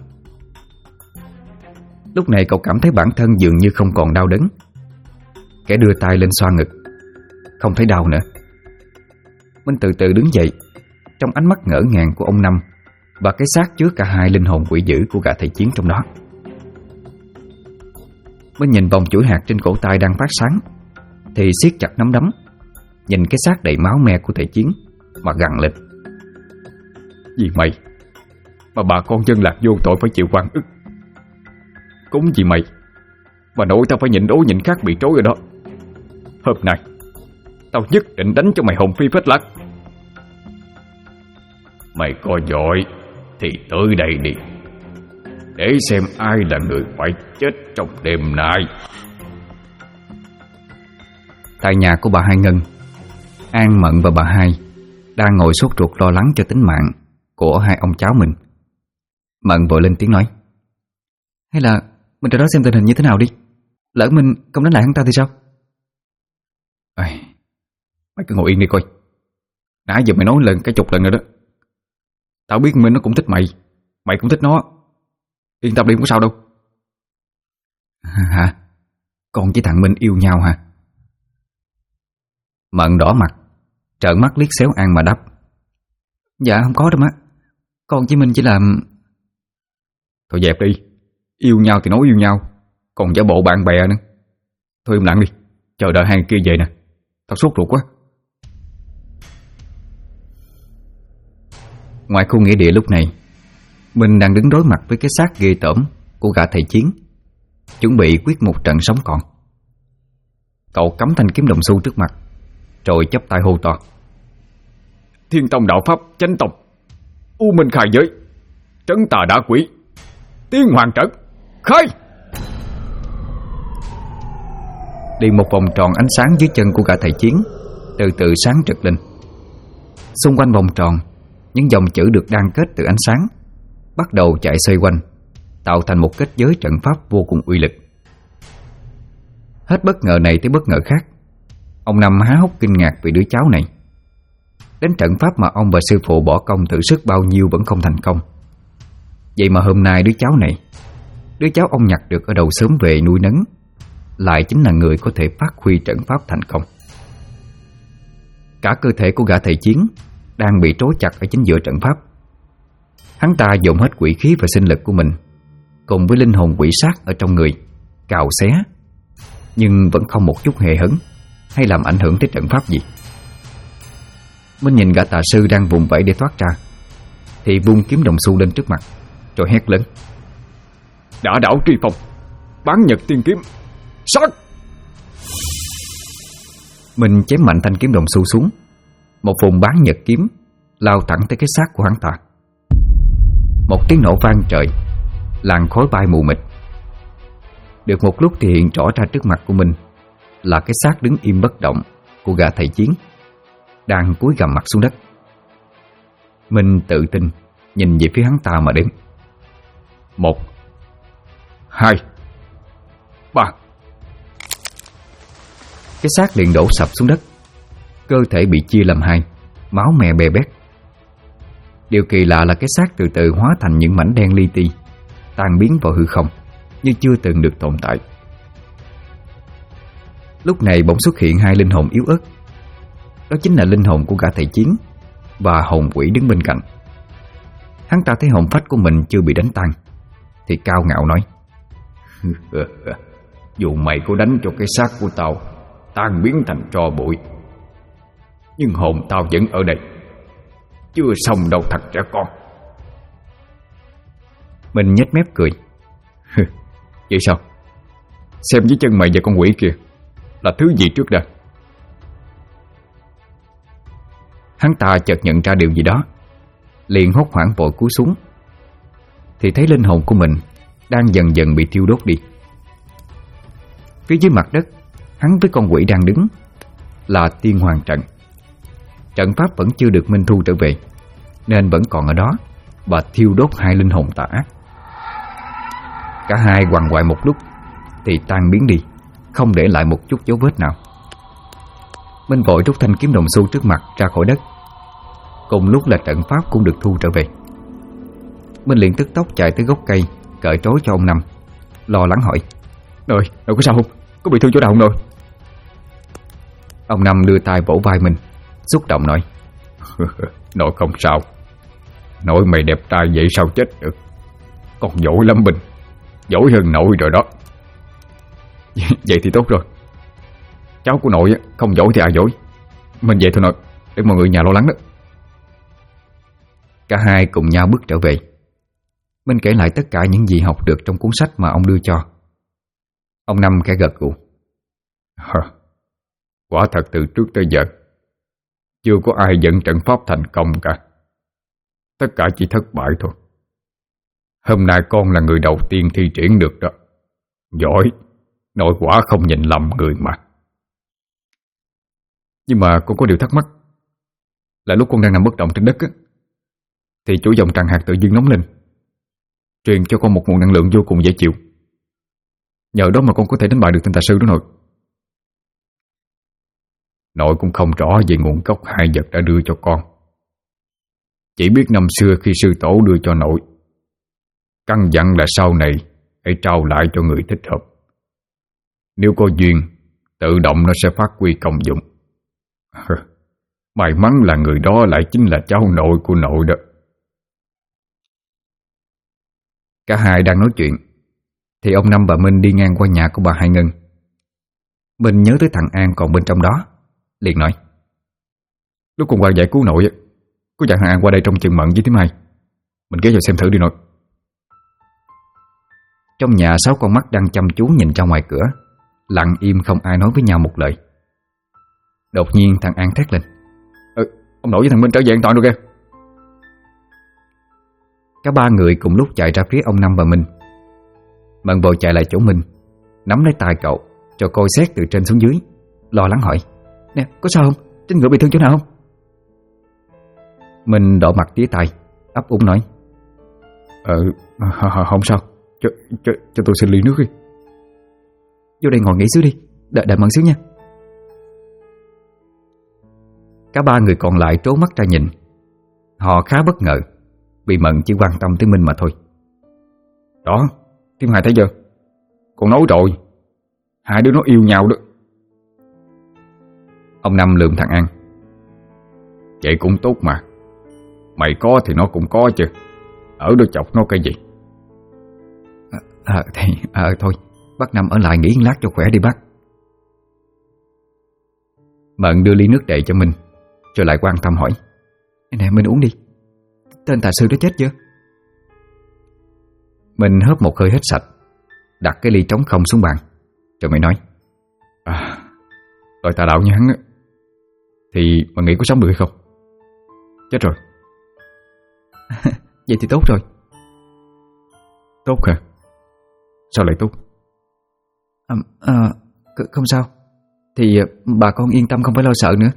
Lúc này cậu cảm thấy bản thân dường như không còn đau đớn. Kẻ đưa tay lên xoa ngực, không thấy đau nữa. Minh từ từ đứng dậy, trong ánh mắt ngỡ ngàng của ông Năm và cái xác chứa cả hai linh hồn quỷ dữ của gã thầy chiến trong đó. Minh nhìn vòng chuỗi hạt trên cổ tay đang phát sáng thì siết chặt nắm đấm, nhìn cái xác đầy máu me của thầy chiến mà gằn lên: Vì mày mà bà con dân lạc vô tội phải chịu oan ức. Cũng vì mày mà nội tao phải nhịn đố nhịn khác bị trối rồi đó. Hôm nay tao nhất định đánh cho mày hồn phi phách lạc. Mày có giỏi thì tới đây đi, để xem ai là người phải chết trong đêm nay. Tại nhà của bà Hai Ngân, An, Mận và bà Hai đang ngồi sốt ruột lo lắng cho tính mạng của hai ông cháu mình. Mận vội lên tiếng nói: Hay là mình ra đó xem tình hình như thế nào đi, lỡ mình không đánh lại hắn ta thì sao? Mày cứ ngồi yên đi coi. Nãy giờ mày nói lần cái chục lần rồi đó. Tao biết Minh nó cũng thích mày, mày cũng thích nó. Yên tâm đi, không có sao đâu. Hả? Con với thằng Minh yêu nhau hả? Mận đỏ mặt, trợn mắt liếc xéo An mà đáp: Dạ không có đâu má. Con với Minh chỉ làm... Thôi dẹp đi. Yêu nhau thì nói yêu nhau, còn giả bộ bạn bè nữa. Thôi im lặng đi, chờ đợi hai người kia về nè. Tao sốt ruột quá. Ngoài khu nghĩa địa lúc này, Minh đang đứng đối mặt với cái xác ghê tởm của gã thầy Chiến, chuẩn bị quyết một trận sống còn. Cậu cắm thanh kiếm đồng xu trước mặt, rồi chắp tay hô to: Thiên tông đạo pháp chánh tông, U Minh khai giới, trấn tà đả quỷ, tiên hoàng trận, khai! Liền một vòng tròn ánh sáng dưới chân của gã thầy Chiến từ từ sáng rực lên. Xung quanh vòng tròn, những dòng chữ được đan kết từ ánh sáng bắt đầu chạy xoay quanh, tạo thành một kết giới trận pháp vô cùng uy lực. Hết bất ngờ này tới bất ngờ khác, ông Năm há hốc kinh ngạc vì đứa cháu này. Đến trận pháp mà ông và sư phụ bỏ công thử sức bao nhiêu vẫn không thành công. Vậy mà hôm nay đứa cháu này, đứa cháu ông nhặt được ở đầu sớm về nuôi nấng, lại chính là người có thể phát huy trận pháp thành công. Cả cơ thể của gã thầy Chiến đang bị trói chặt ở chính giữa trận pháp. Hắn ta dồn hết quỷ khí và sinh lực của mình cùng với linh hồn quỷ sát ở trong người cào xé, nhưng vẫn không một chút hề hấn hay làm ảnh hưởng tới trận pháp gì. Minh nhìn gã tà sư đang vùng vẫy để thoát ra, thì vung kiếm đồng xu lên trước mặt rồi hét lớn: Đã đảo truy phong, bán nhật tiên kiếm, sát! Minh chém mạnh thanh kiếm đồng xu xuống. Một vùng bán nhật kiếm lao thẳng tới cái xác của hắn ta. Một tiếng nổ vang trời, làn khói bay mù mịt. Được một lúc thì hiện rõ ra trước mặt của mình là cái xác đứng im bất động của gã thầy Chiến, đang cúi gằm mặt xuống đất. Minh tự tin nhìn về phía hắn ta mà đếm: 1, 2, 3. Cái xác liền đổ sập xuống đất, cơ thể bị chia làm hai, máu me bè bét. Điều kỳ lạ là cái xác từ từ hóa thành những mảnh đen li ti, tan biến vào hư không như chưa từng được tồn tại. Lúc này bỗng xuất hiện hai linh hồn yếu ớt. Đó chính là linh hồn của gã thầy Chiến và hồn quỷ đứng bên cạnh. Hắn ta thấy hồn phách của mình chưa bị đánh tan thì cao ngạo nói: Dù mày có đánh cho cái xác của tao tan biến thành tro bụi, nhưng hồn tao vẫn ở đây, chưa xong đâu thật trẻ con. Mình nhếch mép cười: Vậy sao? Xem dưới chân mày và con quỷ kia là thứ gì trước đây? Hắn ta chợt nhận ra điều gì đó, liền hốt hoảng vội cúi xuống, thì thấy linh hồn của mình đang dần dần bị thiêu đốt đi. Phía dưới mặt đất, hắn với con quỷ đang đứng là tiên hoàng trận. Trận pháp vẫn chưa được minh thu trở về, nên vẫn còn ở đó và thiêu đốt hai linh hồn tà ác. Cả hai quằn quại một lúc thì tan biến đi, không để lại một chút dấu vết nào. Minh vội rút thanh kiếm đồng xu trước mặt ra khỏi đất. Cùng lúc là trận pháp cũng được thu trở về. Minh liền tức tốc chạy tới gốc cây, cởi trói cho ông Năm, lo lắng hỏi: Nội có sao không? Có bị thương chỗ nào không nội? Ông Năm đưa tay vỗ vai mình, xúc động nói: Nội không sao. Nội mày đẹp trai vậy sao chết được? Con giỏi lắm Bình, giỏi hơn nội rồi đó. Vậy thì tốt rồi. Cháu của nội không giỏi thì ai giỏi. Mình về thôi nội, để mọi người nhà lo lắng đó. Cả hai cùng nhau bước trở về. Minh kể lại tất cả những gì học được trong cuốn sách mà ông đưa cho. Ông Năm khẽ gật gù: Quả thật từ trước tới giờ chưa có ai dẫn trận pháp thành công cả. Tất cả chỉ thất bại thôi. Hôm nay con là người đầu tiên thi triển được đó. Giỏi, nội quả không nhìn lầm người mà. Nhưng mà con có điều thắc mắc. Là lúc con đang nằm bất động trên đất á, thì chỗ dòng tràng hạt tự nhiên nóng lên, truyền cho con một nguồn năng lượng vô cùng dễ chịu. Nhờ đó mà con có thể đánh bại được tên tà sư đó nội. Nội cũng không rõ về nguồn gốc hai vật đã đưa cho con. Chỉ biết năm xưa khi sư tổ đưa cho nội, căn dặn là sau này hãy trao lại cho người thích hợp. Nếu có duyên, tự động nó sẽ phát huy công dụng. May mắn là người đó lại chính là cháu nội của nội đó. Cả hai đang nói chuyện thì ông Năm bà Minh đi ngang qua nhà của bà Hai Ngân. Minh nhớ tới thằng An còn bên trong đó, liền nói: Lúc cùng qua giải cứu nội, có dặn thằng An qua đây trong chừng Mận với Thím Hai. Mình ghé vào xem thử đi nội. Trong nhà 6 con mắt đang chăm chú nhìn ra ngoài cửa, lặng im không ai nói với nhau một lời. Đột nhiên thằng An thét lên: Ông nội với thằng Minh trở về an toàn rồi kìa. Cả ba người cùng lúc chạy ra phía ông Năm và Minh. Mận vội chạy lại chỗ Minh, nắm lấy tay cậu cho coi xét từ trên xuống dưới, lo lắng hỏi: Nè, có sao không? Trên ngựa bị thương chỗ nào không? Minh đỏ mặt tía tay, ấp úng nói: Không sao. Cho tôi xin ly nước đi. Vô đây ngồi nghỉ xíu đi, đợi Mận xíu nha. Cả ba người còn lại trố mắt ra nhìn. Họ khá bất ngờ vì Mận chỉ quan tâm tới Minh mà thôi. Đó, Thím Hai thấy chưa? Con nói rồi, hai đứa nó yêu nhau đó. Ông Năm lườm thằng An: Vậy cũng tốt mà. Mày có thì nó cũng có chứ. Ở đó chọc nó cái gì? Thôi, bác Năm ở lại nghỉ lát cho khỏe đi bác. Mận đưa ly nước đầy cho Minh, rồi lại quan tâm hỏi: Nè, Minh uống đi. Tên tà sư đó chết chưa? Minh hớp một hơi hết sạch, đặt cái ly trống không xuống bàn, rồi mới nói: Loại tà đạo như hắn á, thì mà nghĩ có sống được hay không? Chết rồi. Vậy thì tốt rồi. Tốt hả? Sao lại tốt? Không sao. Thì bà con yên tâm, không phải lo sợ nữa.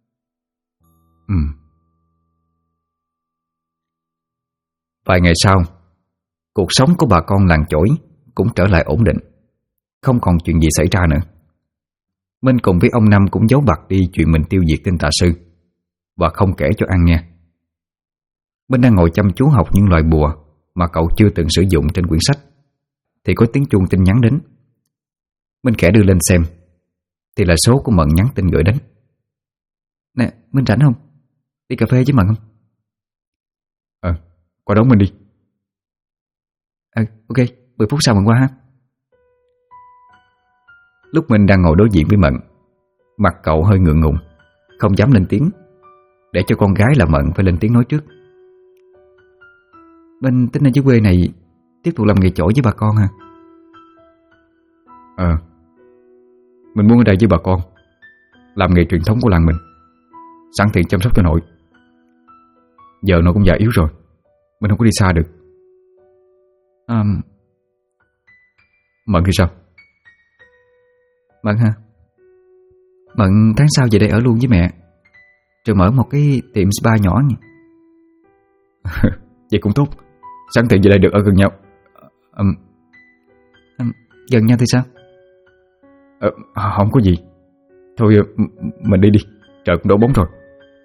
Vài ngày sau, cuộc sống của bà con làng chổi cũng trở lại ổn định, không còn chuyện gì xảy ra nữa. Minh cùng với ông Năm cũng giấu bặt đi chuyện mình tiêu diệt tên tà sư và không kể cho An nghe. Minh đang ngồi chăm chú học những loại bùa mà cậu chưa từng sử dụng trên quyển sách, thì có tiếng chuông tin nhắn đến. Minh khẽ đưa lên xem, thì là số của Mận nhắn tin gửi đến. Nè, Minh rảnh không? Đi cà phê với Mận không? Qua đón mình đi. Ok, 10 phút sau Mận qua ha. Lúc Minh đang ngồi đối diện với Mận, mặt cậu hơi ngượng ngùng, không dám lên tiếng, để cho con gái là Mận phải lên tiếng nói trước. Minh tính ở dưới quê này tiếp tục làm nghề chổi với bà con hả? Mình muốn ở đây với bà con, làm nghề truyền thống của làng mình, sẵn tiện chăm sóc cho nội. Giờ nội cũng già yếu rồi, mình không có đi xa được. Mận thì sao? Mận hả? Mận tháng sau về đây ở luôn với mẹ, rồi mở một cái tiệm spa nhỏ nhỉ. Vậy cũng tốt, sẵn tiện về đây được ở gần nhau. Gần nhau thì sao? Không có gì. Thôi mình đi đi, trời cũng đổ bóng rồi.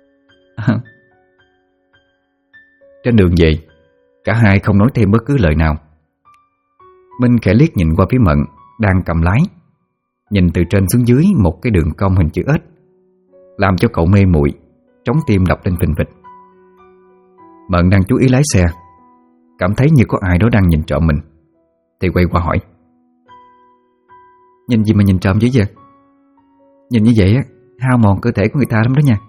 Trên đường về, cả hai không nói thêm bất cứ lời nào. Minh khẽ liếc nhìn qua phía Mận đang cầm lái, nhìn từ trên xuống dưới một cái đường cong hình chữ S, làm cho cậu mê muội, trống tim đập lên phình phịch. Mận đang chú ý lái xe, cảm thấy như có ai đó đang nhìn trộm mình, thì quay qua hỏi: Nhìn gì mà nhìn trộm dữ vậy? Nhìn như vậy á, hao mòn cơ thể của người ta lắm đó nha.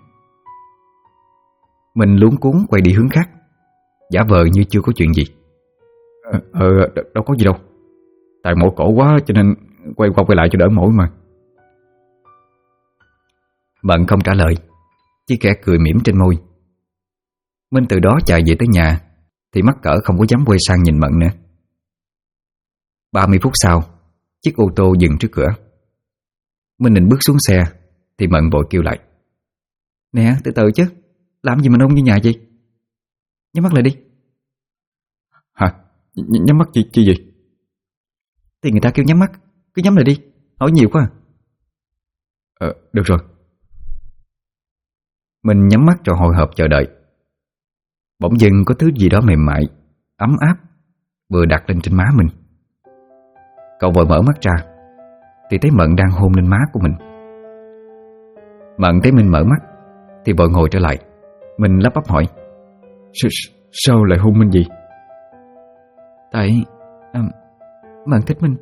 Mình luống cuống quay đi hướng khác, giả vờ như chưa có chuyện gì. Đâu có gì đâu, tại mỏi cổ quá cho nên quay qua quay lại cho đỡ mỏi mà. Mận không trả lời, chỉ khẽ cười mỉm trên môi. Minh từ đó chạy về tới nhà thì mắc cỡ không có dám quay sang nhìn Mận nữa. 30 phút sau, chiếc ô tô dừng trước cửa. Minh định bước xuống xe thì Mận vội kêu lại: Nè, từ từ chứ, làm gì mà nôn như nhà vậy? Nhắm mắt lại đi. Hả? Nhắm mắt chi gì? Thì người ta kêu nhắm mắt, cứ nhắm lại đi, hỏi nhiều quá à. Được rồi. Mình nhắm mắt rồi hồi hộp chờ đợi. bỗng dưng có thứ gì đó mềm mại, ấm áp vừa đặt lên trên má mình. Cậu vội mở mắt ra thì thấy Mận đang hôn lên má của mình. Mận thấy Minh mở mắt thì vội ngồi trở lại. Minh lắp bắp hỏi: Sao lại hôn Minh gì? Tại Mận thích Minh.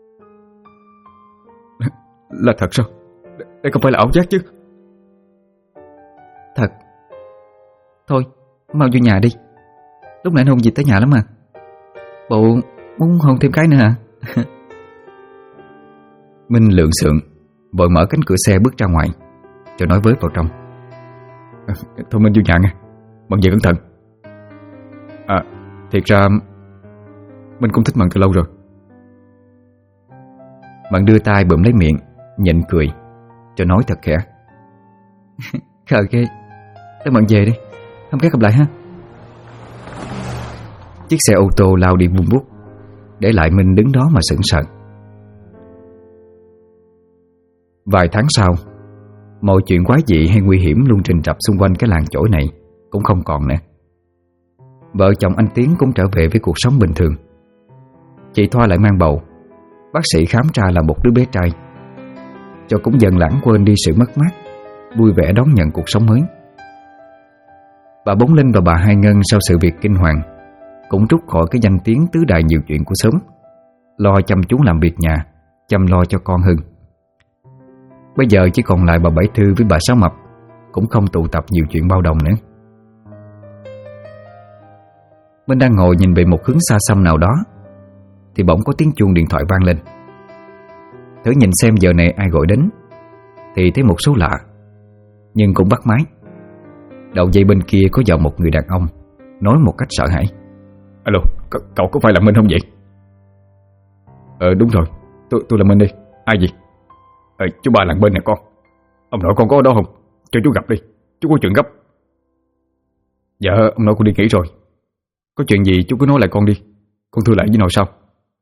Là thật sao? Đây không phải là ảo giác chứ? Thật. Thôi mau vô nhà đi. Lúc nãy hôn gì tới nhà lắm mà. Bộ muốn hôn thêm cái nữa hả? Minh lượng xượng vội mở cánh cửa xe bước ra ngoài, rồi nói với vào trong: Thôi Minh vô nhà nghe, Mận về cẩn thận. Thiệt ra Minh cũng thích Mận từ lâu rồi. Mận đưa tay bụm lấy miệng, nhịn cười, rồi nói thật khẽ: Khờ ghê. Tới Mận về đi, hôm khác gặp lại ha. Chiếc xe ô tô lao đi vun vút, để lại Minh đứng đó mà sững sờ. Vài tháng sau, mọi chuyện quái dị hay nguy hiểm luôn rình rập xung quanh cái làng chổi này cũng không còn nữa. Vợ chồng anh Tiến cũng trở về với cuộc sống bình thường. Chị Thoa lại mang bầu. Bác sĩ khám ra là một đứa bé trai, cho cũng dần lãng quên đi sự mất mát, vui vẻ đón nhận cuộc sống mới. Bà Bốn Linh và bà Hai Ngân sau sự việc kinh hoàng cũng trút khỏi cái danh tiếng tứ đại nhiều chuyện của xóm, lo chăm chú làm việc nhà, chăm lo cho con Hưng. Bây giờ chỉ còn lại bà Bảy Thư với bà Sáu Mập, cũng không tụ tập nhiều chuyện bao đồng nữa. Minh đang ngồi nhìn về một hướng xa xăm nào đó thì bỗng có tiếng chuông điện thoại vang lên. Thử nhìn xem giờ này ai gọi đến thì thấy một số lạ, nhưng cũng bắt máy. Đầu dây bên kia có giọng một người đàn ông nói một cách sợ hãi: Alo, cậu có phải là Minh không vậy? Đúng rồi, tôi là Minh đi. Ai vậy? Chú ba làng bên nè con. Ông nội con có ở đó không? Cho chú gặp đi, chú có chuyện gấp. Dạ, ông nội con đi nghỉ rồi. Có chuyện gì chú cứ nói lại con đi, con thưa lại với nội sau.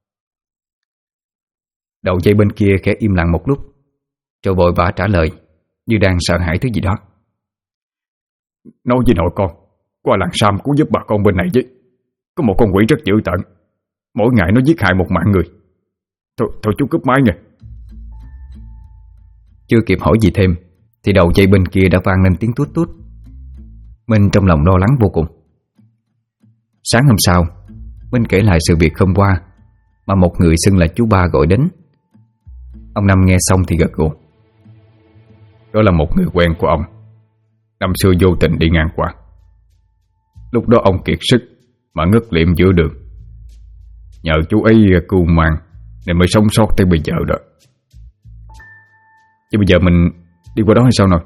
Đầu dây bên kia khẽ im lặng một lúc, rồi vội vã trả lời như đang sợ hãi thứ gì đó: Nói với nội con, qua làng Sam cứu giúp bà con bên này với. Có một con quỷ rất dữ tợn, mỗi ngày nó giết hại một mạng người. Thôi chú cúp máy nha. Chưa kịp hỏi gì thêm thì đầu dây bên kia đã vang lên tiếng tút tút. Minh trong lòng lo lắng vô cùng. Sáng hôm sau, Minh kể lại sự việc hôm qua mà một người xưng là chú Ba gọi đến. Ông Năm nghe xong thì gật gù: Đó là một người quen của ông, năm xưa vô tình đi ngang qua. Lúc đó ông kiệt sức mà ngất liệm giữa đường. Nhờ chú ấy cưu mang nên mới sống sót tới bây giờ đó. Chứ bây giờ mình đi qua đó hay sao nội?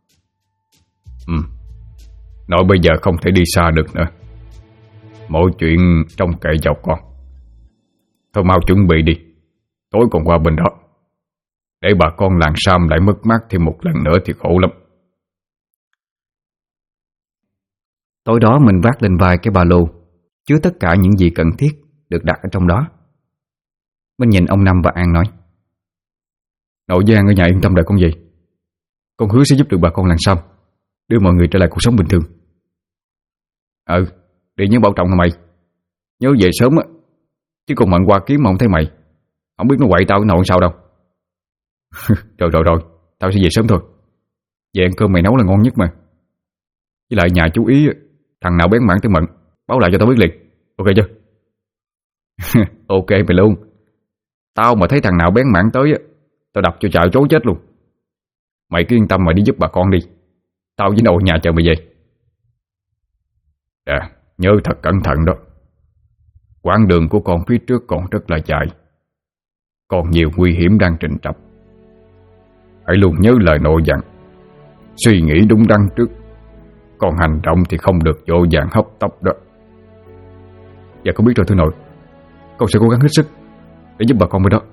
Nội bây giờ không thể đi xa được nữa. Mọi chuyện trông cậy vào con. Thôi mau chuẩn bị đi, tối còn qua bên đó. Để bà con làng Sam lại mất mát thêm một lần nữa thì khổ lắm. Tối đó mình vác lên vai cái ba lô chứa tất cả những gì cần thiết được đặt ở trong đó. Mình nhìn ông Năm và An nói: Nội với An ở nhà yên tâm đợi con về. Con hứa sẽ giúp được bà con làng Sam, đưa mọi người trở lại cuộc sống bình thường. Đi nhớ bảo trọng hả mày. Nhớ về sớm á, chứ còn Mận qua kiếm mà không thấy mày, không biết nó quậy tao cái nội sao đâu. Rồi, tao sẽ về sớm thôi. Về ăn cơm mày nấu là ngon nhất mà. Với lại nhà chú ý, thằng nào bén mảng tới Mận báo lại cho tao biết liền, ok chưa? Ok mày luôn. Tao mà thấy thằng nào bén mảng tới, tao đập cho chợ trối chết luôn. Mày cứ yên tâm mà đi giúp bà con đi, tao với nội nhà chờ mày về. Nhớ thật cẩn thận đó. Quãng đường của con phía trước còn rất là dài, còn nhiều nguy hiểm đang trình trập. Hãy luôn nhớ lời nội dặn, suy nghĩ đúng đắn trước, còn hành động thì không được vội vàng hấp tấp đó. Dạ con biết rồi thưa nội. Con sẽ cố gắng hết sức để giúp bà con bên đó.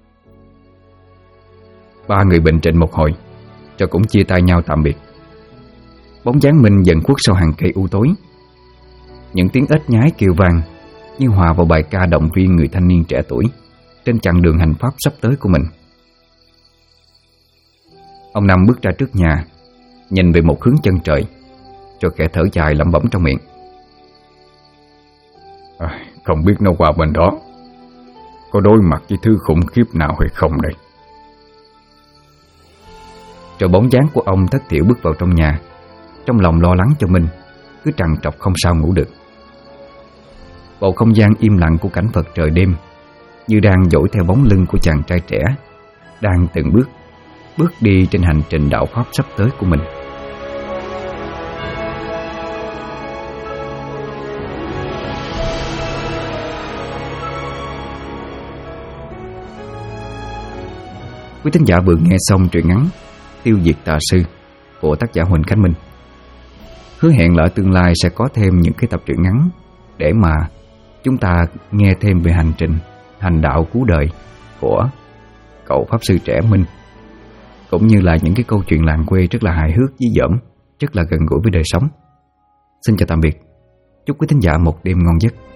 Ba người bình trịnh một hồi rồi cũng chia tay nhau tạm biệt. Bóng dáng Minh dần khuất sau hàng cây u tối. Những tiếng ếch nhái kêu vang như hòa vào bài ca động viên người thanh niên trẻ tuổi trên chặng đường hành pháp sắp tới của mình. Ông Năm bước ra trước nhà, nhìn về một hướng chân trời, rồi khẽ thở dài lẩm bẩm trong miệng: Không biết nó qua bên đó có đối mặt với thứ khủng khiếp nào hay không đây. Rồi bóng dáng của ông thất thiểu bước vào trong nhà. Trong lòng lo lắng cho mình, cứ trằn trọc không sao ngủ được. Bầu không gian im lặng của cảnh vật trời đêm như đang dõi theo bóng lưng của chàng trai trẻ đang từng bước đi trên hành trình đạo pháp sắp tới của mình. Quý thính giả vừa nghe xong truyện ngắn Tiêu Diệt Tà Sư của tác giả Huỳnh Khánh Minh. Hứa hẹn là ở tương lai sẽ có thêm những cái tập truyện ngắn để mà chúng ta nghe thêm về hành trình hành đạo cứu đời của cậu pháp sư trẻ Minh, cũng như là những cái câu chuyện làng quê rất là hài hước dí dỏm, rất là gần gũi với đời sống. Xin chào tạm biệt. Chúc quý thính giả một đêm ngon giấc.